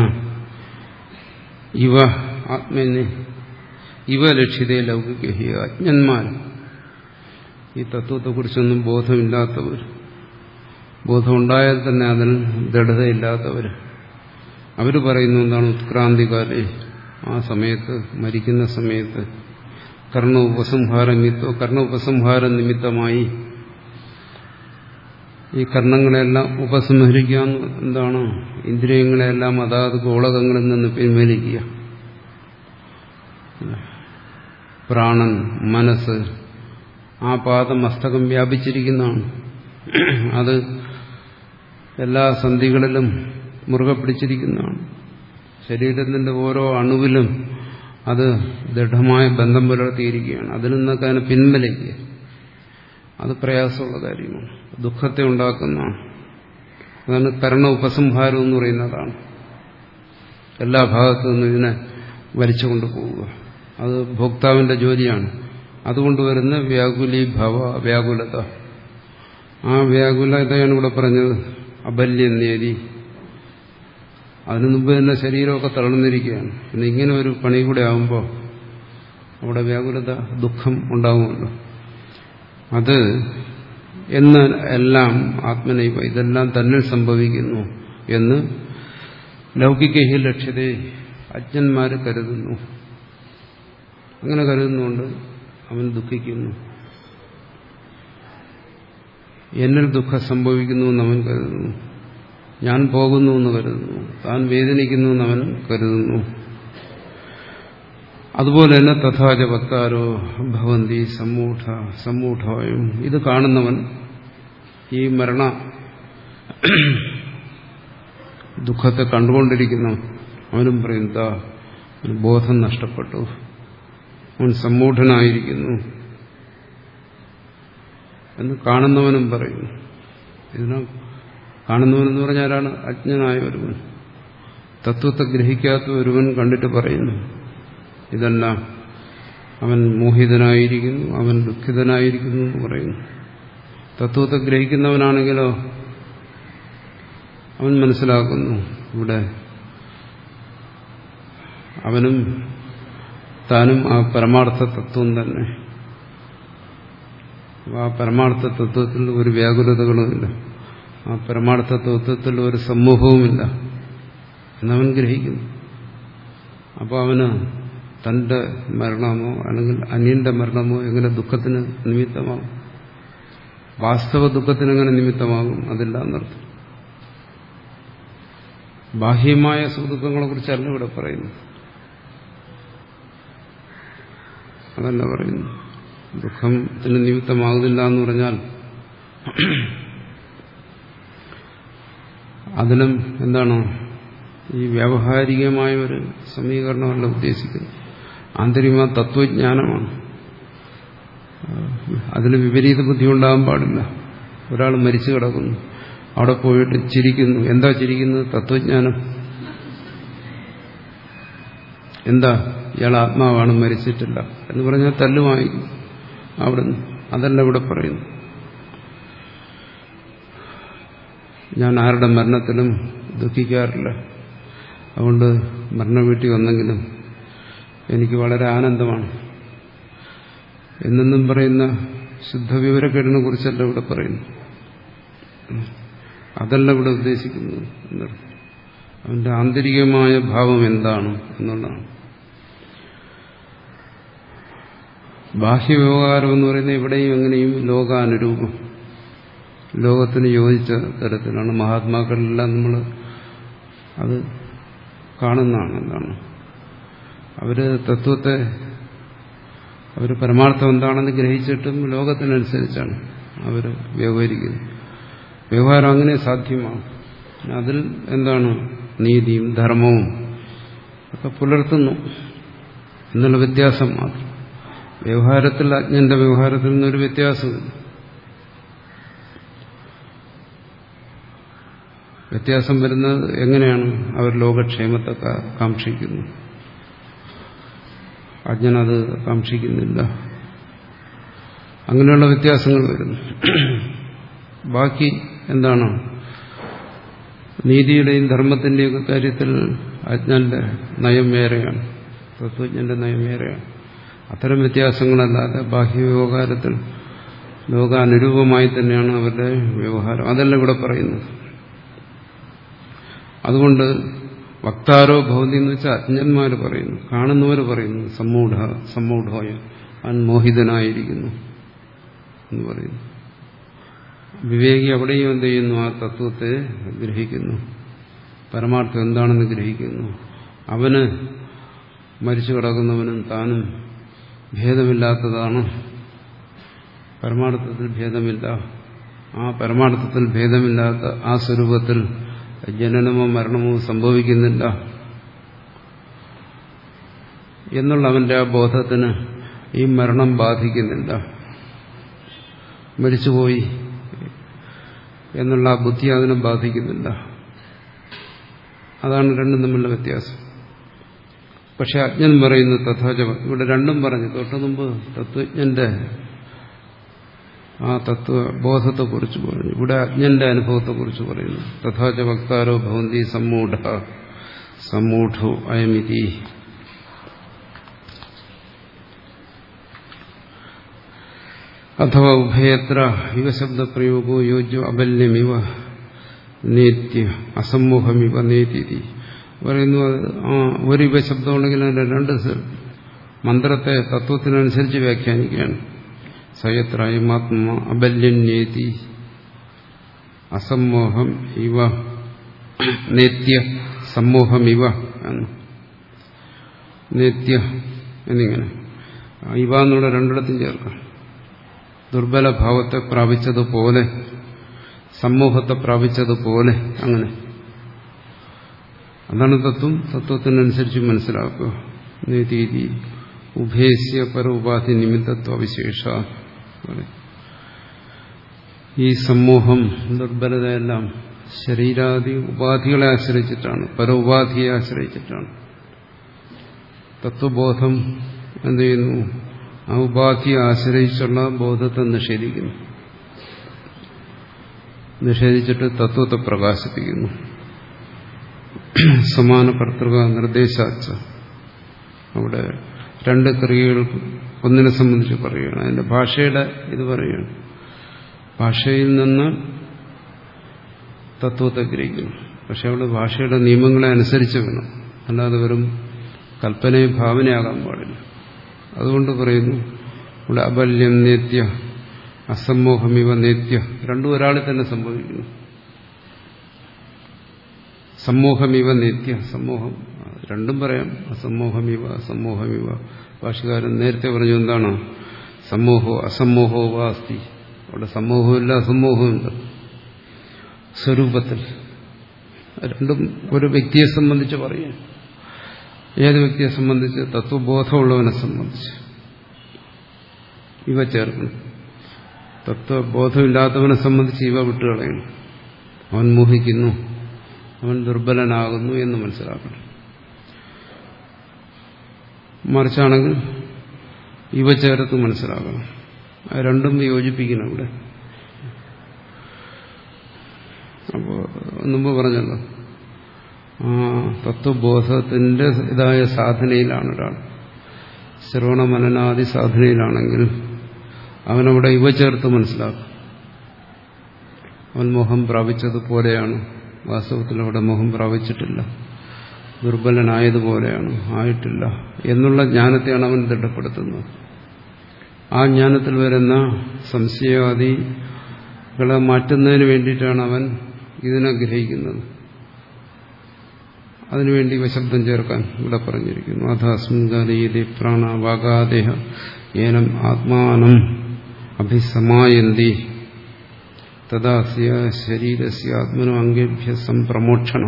S1: ഇവ ആത്മനെ ഇവ ലക്ഷ്യതേ ലൗകികഹി. അജ്ഞന്മാർ, ഈ തത്വത്തെക്കുറിച്ചൊന്നും ബോധമില്ലാത്തവർ, ബോധമുണ്ടായാൽ തന്നെ അതിൽ ദൃഢതയില്ലാത്തവർ, അവർ പറയുന്നു എന്താണ്? ഉത്ക്രാന്തികാലേ, ആ സമയത്ത്, മരിക്കുന്ന സമയത്ത്, കർണ ഉപസംഹാര നിമിത്തോ, കർണ ഉപസംഹാര നിമിത്തമായി ഈ കർണങ്ങളെല്ലാം ഉപസംഹരിക്കുക എന്താണ്? ഇന്ദ്രിയങ്ങളെല്ലാം അതാത് ഗോളകങ്ങളിൽ നിന്ന് പിൻവലിക്കുക. പ്രാണൻ, മനസ്സ്, ആ പാദം മസ്തകം വ്യാപിച്ചിരിക്കുന്നതാണ്. അത് എല്ലാ സന്ധികളിലും മുറുകെ പിടിച്ചിരിക്കുന്നതാണ്. ശരീരത്തിന്റെ ഓരോ അണുവിലും അത് ദൃഢമായ ബന്ധം പുലർത്തിയിരിക്കുകയാണ്. അതിൽ നിന്നൊക്കെ അതിനെ പിൻവലിക്കുക, അത് പ്രയാസമുള്ള കാര്യമാണ്, ദുഃഖത്തെ ഉണ്ടാക്കുന്നതാണ്. അതാണ് കർണ ഉപസംഹാരം എന്ന് പറയുന്നതാണ്. എല്ലാ ഭാഗത്തു നിന്നും ഇതിനെ വലിച്ചുകൊണ്ടു പോവുക, അത് ഭോക്താവിന്റെ ജോലിയാണ്. അതുകൊണ്ട് വരുന്ന വ്യാകുലീഭവ, വ്യാകുലത, ആ വ്യാകുലതയാണ് ഇവിടെ പറഞ്ഞത്. അബല്യനേരി, അതിനു മുമ്പ് തന്നെ ശരീരമൊക്കെ തളർന്നിരിക്കുകയാണ്. പിന്നെ ഇങ്ങനെ ഒരു പണി കൂടെ ആകുമ്പോൾ അവിടെ വ്യാകുലത, ദുഃഖം ഉണ്ടാകുമല്ലോ. അത് എന്ന് എല്ലാം ആത്മനൈവ, ഇതെല്ലാം തന്നിൽ സംഭവിക്കുന്നു എന്ന് ലൗകികഹി ലക്ഷ്യതേ, അജ്ഞന്മാര് കരുതുന്നു. അങ്ങനെ കരുതുന്നുകൊണ്ട് അവൻ ദുഃഖിക്കുന്നു. എന്നിൽ ദുഃഖം സംഭവിക്കുന്നു എന്ന് അവൻ കരുതുന്നു. ഞാൻ പോകുന്നു എന്ന് കരുതുന്നു. താൻ വേദനിക്കുന്നു എന്ന് അവൻ കരുതുന്നു. അതുപോലെ തന്നെ തഥാച വക്താരോ ഭവന്തി സമ്മൂഢ സമ്മൂഢായും, ഇത് കാണുന്നവൻ, ഈ മരണ ദുഃഖത്തെ കണ്ടുകൊണ്ടിരിക്കുന്നവൻ, അവനും പറയും താ ബോധം നഷ്ടപ്പെട്ടു, അവൻ സമ്മൂഢനായിരിക്കുന്നു എന്ന് കാണുന്നവനും പറയുന്നു. ഇതിനെ കാണുന്നവനെന്ന് പറഞ്ഞാൽ ആരാണ്? അജ്ഞനായ ഒരുവൻ, തത്വത്തെ ഗ്രഹിക്കാത്ത ഒരുവൻ കണ്ടിട്ട് പറയുന്നു ഇതെല്ലാം അവൻ മോഹിതനായിരിക്കുന്നു, അവൻ ദുഃഖിതനായിരിക്കുന്നു എന്ന് പറയുന്നു. തത്വത്തെ ഗ്രഹിക്കുന്നവനാണെങ്കിലോ അവൻ മനസ്സിലാക്കുന്നു ഇവിടെ അവനും താനും ആ പരമാർത്ഥ തത്വം തന്നെ. ആ പരമാർത്ഥ തത്വത്തിൽ ഒരു വ്യാകുലതകളുമില്ല, ആ പരമാർത്ഥ തത്വത്തിൽ ഒരു സമൂഹവുമില്ല എന്നവൻ ഗ്രഹിക്കുന്നു. അപ്പോൾ അവന് തന്റെ മരണമോ അല്ലെങ്കിൽ അന്യന്റെ മരണമോ എങ്ങനെ ദുഃഖത്തിന് നിമിത്തമാകും? വാസ്തവ ദുഃഖത്തിന് എങ്ങനെ നിമിത്തമാകും? അതില്ല എന്നർത്ഥം. ബാഹ്യമായ സുഖദുഃഖങ്ങളെ കുറിച്ചല്ല ഇവിടെ പറയുന്നു. അതല്ല പറയുന്നു. ദുഃഖത്തിന് നിമിത്തമാകുന്നില്ല എന്ന് പറഞ്ഞാൽ അതിലും എന്താണ് ഈ വ്യാവഹാരികമായ ഒരു സമീകരണമല്ല ഉദ്ദേശിക്കുന്നത്. ആന്തരികമായ തത്വജ്ഞാനമാണ്. അതിന് വിപരീത ബുദ്ധി ഉണ്ടാകാൻ പാടില്ല. ഒരാൾ മരിച്ചു കിടക്കുന്നു, അവിടെ പോയിട്ട് ചിരിക്കുന്നു. എന്താ ചിരിക്കുന്നത്? തത്വജ്ഞാനം. എന്താ? ഇയാൾ ആത്മാവാണ്, മരിച്ചിട്ടില്ല എന്ന് പറഞ്ഞാൽ തല്ലുമായി അവിടുന്ന്. അതല്ല ഇവിടെ പറയുന്നു. ഞാൻ ആരുടെ മരണത്തിലും ദുഃഖിക്കാറില്ല, അതുകൊണ്ട് മരണ വീട്ടിൽ വന്നെങ്കിലും എനിക്ക് വളരെ ആനന്ദമാണ് എന്നെന്നും പറയുന്ന ശുദ്ധവിവരക്കേടിനെ കുറിച്ചല്ല ഇവിടെ പറയുന്നു. അതല്ല ഇവിടെ ഉദ്ദേശിക്കുന്നത്. എന്താണ് അവന്റെ ആന്തരികമായ ഭാവം എന്താണ് എന്നുള്ളതാണ്. ബാഹ്യവ്യവഹാരം എന്ന് പറയുന്നത് ഇവിടെയും എങ്ങനെയും ലോകാനുരൂപം, ലോകത്തിന് യോജിച്ച തരത്തിലാണ്. മഹാത്മാക്കളെല്ലാം നമ്മൾ അത് കാണുന്നതാണ്. എന്താണ് അവര് തത്വത്തെ, അവർ പരമാർത്ഥം എന്താണെന്ന് ഗ്രഹിച്ചിട്ടും ലോകത്തിനനുസരിച്ചാണ് അവർ വ്യവഹരിക്കുന്നത്. വ്യവഹാരം അങ്ങനെ സാധ്യമാണ്. അതിൽ എന്താണ് നീതിയും ധർമ്മവും ഒക്കെ പുലർത്തുന്നു എന്നുള്ള വ്യത്യാസം മാത്രം. വ്യവഹാരത്തിൽ അജ്ഞന്റെ വ്യവഹാരത്തിൽ നിന്നൊരു വ്യത്യാസമില്ല. വ്യത്യാസം വരുന്നത് എങ്ങനെയാണ്? അവർ ലോകക്ഷേമത്തെ കാക്ഷിക്കുന്നു, അജ്ഞനത് കാക്ഷിക്കുന്നില്ല. അങ്ങനെയുള്ള വ്യത്യാസങ്ങൾ വരുന്നു. ബാക്കി എന്താണ്? നീതിയുടെയും ധർമ്മത്തിന്റെയൊക്കെ കാര്യത്തിൽ അജ്ഞന്റെ നയം വേറെയാണ്, തത്വജ്ഞന്റെ നയം വേറെയാണ്. അത്തരം വ്യത്യാസങ്ങളല്ലാതെ ബാഹ്യവ്യവഹാരത്തിൽ ലോകാനുരൂപമായി തന്നെയാണ് അവരുടെ വ്യവഹാരം. അതല്ല ഇവിടെ പറയുന്നത്. അതുകൊണ്ട് വക്താരോ ഭവതി എന്ന് വെച്ചാൽ അജ്ഞന്മാർ പറയുന്നു, കാണുന്നവർ പറയുന്നു സമ്മൂഢ സമ്മൂഢോയ അവൻ മോഹിതനായിരിക്കുന്നു എന്ന് പറയുന്നു. വിവേകി അവിടെയും എന്ത് ചെയ്യുന്നു? ആ തത്വത്തെ ഗ്രഹിക്കുന്നു, പരമാർത്ഥം എന്താണെന്ന് ഗ്രഹിക്കുന്നു. അവന് മരിച്ചു കിടക്കുന്നവനും താനും ഭേദമില്ലാത്തതാണ്, പരമാർത്ഥത്തിൽ ഭേദമില്ല. ആ പരമാർത്ഥത്തിൽ ഭേദമില്ലാത്ത ആ സ്വരൂപത്തിൽ ജനനമോ മരണമോ സംഭവിക്കുന്നില്ല എന്നുള്ള അവന്റെ ആ ബോധത്തിന് ഈ മരണം ബാധിക്കുന്നില്ല. മരിച്ചുപോയി എന്നുള്ള ആ ബുദ്ധി അതിനെ ബാധിക്കുന്നില്ല. അതാണ് രണ്ടും തമ്മിലുള്ള വ്യത്യാസം. പക്ഷെ അജ്ഞൻ പറയുന്നു തഥാച. ഇവിടെ രണ്ടും പറഞ്ഞു. തൊട്ടു മുമ്പ് തത്വജ്ഞന്റെ ആ തത്വബോധത്തെക്കുറിച്ച് പറഞ്ഞു, ഇവിടെ അജ്ഞന്റെ അനുഭവത്തെക്കുറിച്ച് പറയുന്നു. തഥാച വക്താരോ ഭവന്തി സമ്മൂഢ സമ്മൂഢോ അയമിതി. അഥവാ ഉഭയത്ര ഇവ ശബ്ദപ്രയോഗോ യോജ്യോ അബല്യമിവ നേത്യ അസമ്മോഹമിവ നേതി പറയുന്നു. ആ ഒരു ഇവ ശബ്ദമുണ്ടെങ്കിൽ അതിന്റെ രണ്ട് മന്ത്രത്തെ തത്വത്തിനനുസരിച്ച് വ്യാഖ്യാനിക്കുകയാണ്. സയത്രായമാത്മ അബല്യന്യേതി അസമ്മോഹം ഇവ നേത്യ സമ്മോഹമിവ എന്ന് നേത്യ എന്നിങ്ങനെ ഇവ എന്നുള്ള രണ്ടിടത്തും ചേർക്കാം. ദുർബല ഭാവത്തെ പ്രാപിച്ചതുപോലെ, സമൂഹത്തെ പ്രാപിച്ചതുപോലെ, അങ്ങനെ അതാണ് തത്വം. തത്വത്തിനനുസരിച്ച് മനസ്സിലാക്കുക. നീതി ഉഭേസ്യ പര ഉപാധി നിമിത്തത്വ വിശേഷ. ഈ സമൂഹം ദുർബലതയെല്ലാം ശരീരാദി ഉപാധികളെ ആശ്രയിച്ചിട്ടാണ്, പര ഉപാധിയെ ആശ്രയിച്ചിട്ടാണ്. തത്വബോധം എന്ത് ചെയ്യുന്നു? ആ ഉപാധിയെ ആശ്രയിച്ചുള്ള ബോധത്തെ നിഷേധിക്കുന്നു. നിഷേധിച്ചിട്ട് തത്വത്തെ പ്രകാശിപ്പിക്കുന്നു. സമാന കർത്തൃക നിർദ്ദേശാച്ച. അവിടെ രണ്ട് ക്രിയകൾ ഒന്നിനെ സംബന്ധിച്ച് പറയുകയാണ്. അതിന്റെ ഭാഷയുടെ ഇത് പറയുകയാണ്. ഭാഷയിൽ നിന്ന് തത്വത്തെ ഗ്രഹിക്കുന്നു. പക്ഷെ അവിടെ ഭാഷയുടെ നിയമങ്ങളെ അനുസരിച്ച് വേണം, അല്ലാതെ വെറും കൽപ്പനയും ഭാവനയാകാൻ പാടില്ല. അതുകൊണ്ട് പറയുന്നു ഇവിടെ അബല്യം നേത്യ അസമ്മോഹമിവ നേത്യ രണ്ടും ഒരാളിൽ തന്നെ സംഭവിക്കുന്നു. സമൂഹമിവ നേത്യ, സമൂഹം രണ്ടും പറയാം. അസമ്മോഹമിവ അസമ്മോഹമിവ. ഭാഷകാരൻ നേരത്തെ പറഞ്ഞു എന്താണ്? സമൂഹോ അസമ്മോഹോ വാ അസ്തി. അവിടെ സമൂഹമില്ല അസമ്മോഹമില്ല സ്വരൂപത്തിൽ. രണ്ടും ഒരു വ്യക്തിയെ സംബന്ധിച്ച് പറയാം. ഏത് വ്യക്തിയെ സംബന്ധിച്ച്? തത്വബോധമുള്ളവനെ സംബന്ധിച്ച് ഇവ ചേർക്കണം. തത്വബോധമില്ലാത്തവനെ സംബന്ധിച്ച് ഇവ വിട്ടുകളയണം. അവൻ മോഹിക്കുന്നു, അവൻ ദുർബലനാകുന്നു എന്ന് മനസ്സിലാക്കണം. മറിച്ചാണെങ്കിൽ ഇവ ചേർത്ത് മനസ്സിലാക്കണം. രണ്ടും യോജിപ്പിക്കണം ഇവിടെ. അപ്പോൾ മുമ്പ് പറഞ്ഞല്ലോ, ആ തത്വബോധത്തിന്റെ ഇതായ സാധനയിലാണ് ഒരാൾ. ശ്രവണ മനനാദി സാധനയിലാണെങ്കിൽ അവനവിടെ ഇവ ചേർത്ത് മനസ്സിലാക്കും. അവൻ മോഹം പ്രാപിച്ചതുപോലെയാണ്. വാസ്തവത്തിൽ അവിടെ മോഹം പ്രാപിച്ചിട്ടില്ല, ദുർബലനായതുപോലെയാണ്, ആയിട്ടില്ല എന്നുള്ള ജ്ഞാനത്തെയാണ് അവൻ ദൃഢപ്പെടുത്തുന്നത്. ആ ജ്ഞാനത്തിൽ വരുന്ന സംശയാദികളെ മാറ്റുന്നതിന് വേണ്ടിയിട്ടാണ് അവൻ ഇതിനെ ഗ്രഹിക്കുന്നത്. അതിനുവേണ്ടി ശബ്ദം ചേർക്കാൻ ഇവിടെ പറഞ്ഞിരിക്കുന്നു. അഥാസ്മിൻകാലീതി പ്രാണവാകാദേഹ ഏനം ആത്മാനം അഭിസമായന്തി തദാസ്യ ശരീരസ്യ ആത്മനോ അംഗേഭ്യ സംപ്രമോക്ഷണം.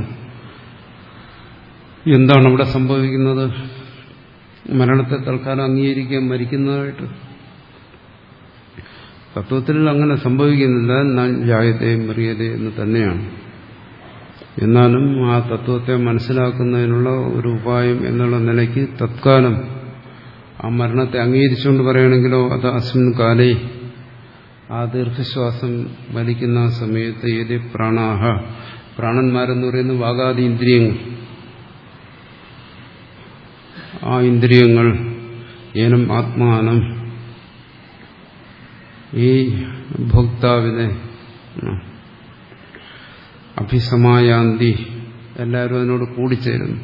S1: എന്താണ് അവിടെ സംഭവിക്കുന്നത്? മരണത്തെ തൽക്കാലം അംഗീകരിക്കാൻ മരിക്കുന്നതായിട്ട് തത്വത്തിൽ അങ്ങനെ സംഭവിക്കുന്നില്ല. എന്നാൽ ജായതേ മറിയതേ എന്ന് തന്നെയാണ്. എന്നാലും ആ തത്വത്തെ മനസ്സിലാക്കുന്നതിനുള്ള ഒരു ഉപായം എന്നുള്ള നിലയ്ക്ക് തത്കാലം ആ മരണത്തെ അംഗീകരിച്ചുകൊണ്ട് പറയുകയാണെങ്കിലോ അത് അസ്മിൻ കാലേ ആ ദീർഘശ്വാസം വലിക്കുന്ന സമയത്ത് ഏത് പ്രാണാഹ, പ്രാണന്മാരെന്ന് പറയുന്ന വാഗാദി ഇന്ദ്രിയങ്ങൾ, ആ ഇന്ദ്രിയങ്ങൾ ഏനം ആത്മാനം, ഈ ഭോക്താവിനെ അഭിസമായാന്തി, എല്ലാവരും അതിനോട് കൂടിച്ചേരുന്നു,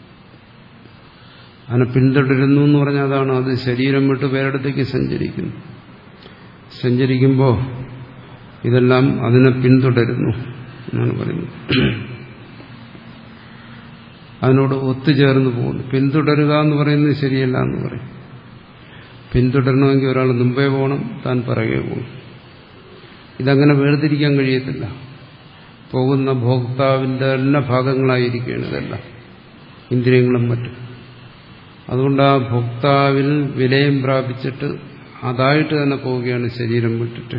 S1: അതിനെ പിന്തുടരുന്നു എന്ന് പറഞ്ഞാൽ അതാണ്. അത് ശരീരം വിട്ട് വേറെടുത്തേക്ക് സഞ്ചരിക്കുന്നു. സഞ്ചരിക്കുമ്പോൾ ഇതെല്ലാം അതിനെ പിന്തുടരുന്നു എന്നാണ് പറയുന്നത്. അതിനോട് ഒത്തുചേർന്ന് പോകുന്നു. പിന്തുടരുക എന്ന് പറയുന്നത് ശരിയല്ല എന്ന് പറയും. പിന്തുടരണമെങ്കിൽ ഒരാൾ മുമ്പേ പോകണം, താൻ പിറകെ പോകണം. ഇതങ്ങനെ വേർതിരിക്കാൻ കഴിയത്തില്ല. പോകുന്ന ഭോക്താവിന്റെ എല്ലാ ഭാഗങ്ങളായിരിക്കുകയാണ് ഇതെല്ലാം, ഇന്ദ്രിയങ്ങളും മറ്റും. അതുകൊണ്ട് ആ ഭോക്താവിൽ വിലയം പ്രാപിച്ചിട്ട് അതായിട്ട് തന്നെ പോവുകയാണ് ശരീരം വിട്ടിട്ട്.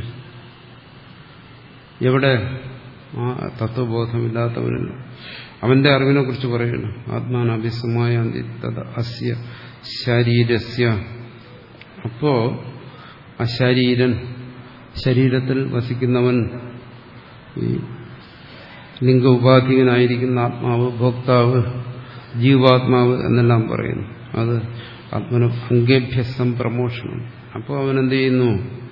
S1: എവിടെ ആ തത്വബോധമില്ലാത്തവനല്ല. അവന്റെ അറിവിനെ കുറിച്ച് പറയുന്നു. ആത്മാനഭിസമായാന്തി തദ അസ്യ ശരീരസ്യ. അപ്പോ ആ ശരീരൻ, ശരീരത്തിൽ വസിക്കുന്നവൻ, ഈ ലിംഗ ഉപാധികനായിരിക്കുന്ന ആത്മാവ്, ഭോക്താവ്, ജീവാത്മാവ് എന്നെല്ലാം പറയുന്നു. അത് ആത്മന അംഗേഭ്യസം പ്രമോഷണം. അപ്പോൾ അവനെന്ത് ചെയ്യുന്നു?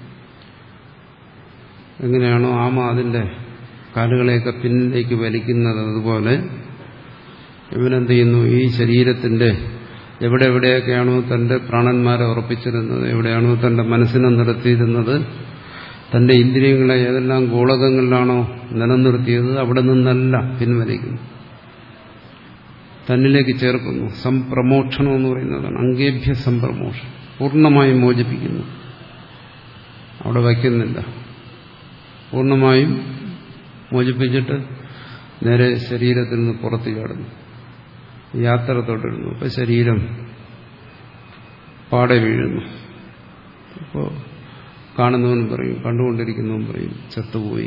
S1: എങ്ങനെയാണോ ആമ അതിന്റെ കാലുകളെയൊക്കെ പിന്നിലേക്ക് വലിക്കുന്നത്, അതുപോലെ ഇവനെന്ത് ചെയ്യുന്നു? ഈ ശരീരത്തിന്റെ എവിടെ എവിടെയൊക്കെയാണോ തന്റെ പ്രാണന്മാരെ ഉറപ്പിച്ചിരുന്നത്, എവിടെയാണോ തന്റെ മനസ്സിനെ നിർത്തിയിരുന്നത്, തന്റെ ഇന്ദ്രിയങ്ങളെ ഏതെല്ലാം ഗോളകങ്ങളിലാണോ നിലനിർത്തിയത്, അവിടെ നിന്നല്ല പിൻവലിക്കുന്നു, തന്നിലേക്ക് ചേർക്കുന്നു. സംപ്രമോക്ഷണം എന്ന് പറയുന്നതാണ്. അംഗേഭ്യ സംപ്രമോഷൻ, പൂർണ്ണമായും മോചിപ്പിക്കുന്നു. അവിടെ വയ്ക്കുന്നില്ല. പൂർണ്ണമായും മോചിപ്പിച്ചിട്ട് നേരെ ശരീരത്തിൽ നിന്ന് പുറത്തു ചാടുന്നു, യാത്ര തുടരുന്നു. അപ്പോൾ ശരീരം പാടെ വീഴുന്നു. അപ്പോൾ കാണുന്നവൻ പറയും, കണ്ടുകൊണ്ടിരിക്കുന്നവൻ പറയും, ചത്തുപോയി.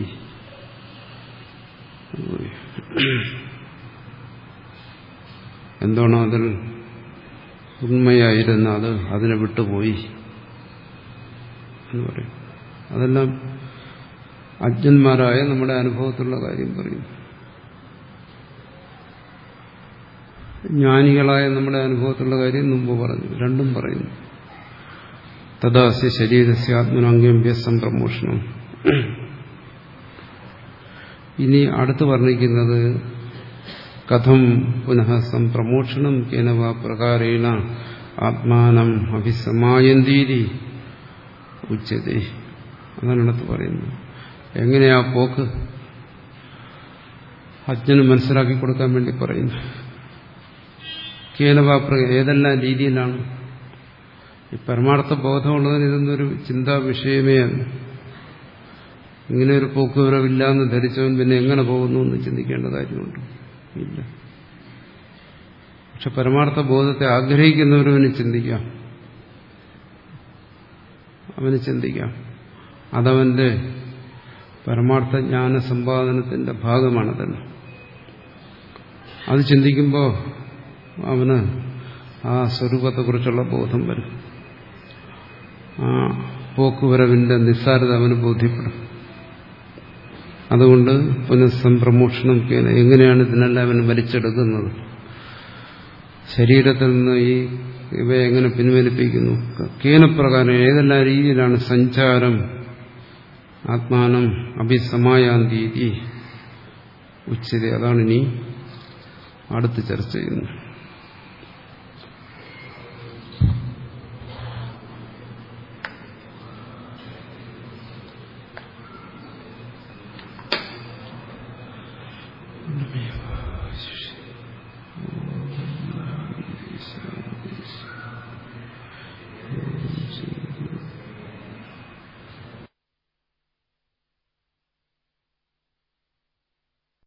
S1: എന്താണോ അതിൽ ഉണ്മയായിരുന്ന അത് അതിനെ വിട്ടുപോയി എന്ന് പറയും. അതെല്ലാം അജ്ഞന്മാരായ നമ്മുടെ അനുഭവത്തിലുള്ള കാര്യം പറയും. ജ്ഞാനികളായ നമ്മുടെ അനുഭവത്തിലുള്ള കാര്യം മുമ്പ് പറഞ്ഞു. രണ്ടും പറയുന്നു. തദാസ്യ ശരീരസ്യ ആത്മനാംഗമ്യ സംപ്രമോഷണം. ഇനി അടുത്ത് വർണ്ണിക്കുന്നത് കഥം പുനഃ സംപ്രമോഷണം കേനവ പ്രകാരേണ ആത്മാനം അഭിസമായന്തീരി ഉച്ചതേ. അതാണ് അടുത്ത് പറയുന്നത്. എങ്ങനെയാ പോക്ക് അജ്ഞന് മനസ്സിലാക്കി കൊടുക്കാൻ വേണ്ടി പറയുന്നു. കേനവ ഏതെല്ലാം രീതിയിലാണ്. ഈ പരമാർത്ഥ ബോധമുള്ളതിന് ഇതൊന്നൊരു ചിന്താ വിഷയമേ അല്ല. ഇങ്ങനെ ഒരു പോക്കുവരവില്ല എന്ന് ധരിച്ചവൻ പിന്നെ എങ്ങനെ പോകുന്നു എന്ന് ചിന്തിക്കേണ്ട കാര്യമുണ്ട്? ഇല്ല. പക്ഷെ പരമാർത്ഥ ബോധത്തെ ആഗ്രഹിക്കുന്നവരവന് ചിന്തിക്കാം, അവന് ചിന്തിക്കാം. അതവന്റെ പരമാർത്ഥ ജ്ഞാന സമ്പാദനത്തിന്റെ ഭാഗമാണ് തന്നെ. അത് ചിന്തിക്കുമ്പോൾ അവന് ആ സ്വരൂപത്തെക്കുറിച്ചുള്ള ബോധം വരും. ആ പോക്കുവരവിന്റെ നിസ്സാരത അവന് ബോധ്യപ്പെടും. അതുകൊണ്ട് പുനഃസംപ്രമോഷണം കേന. എങ്ങനെയാണ് ഇതിനെല്ലാം അവൻ വലിച്ചെടുക്കുന്നത്? ശരീരത്തിൽ നിന്ന് ഈ ഇവയെ എങ്ങനെ പിൻവലിപ്പിക്കുന്നു? കേനപ്രകാരം ഏതെല്ലാം രീതിയിലാണ് സഞ്ചാരം ആത്മാനം അഭിസമായാന്തീതി ഉച്ചതി. അതാണ് ഇനി അടുത്ത് ചർച്ച ചെയ്യുന്നത്.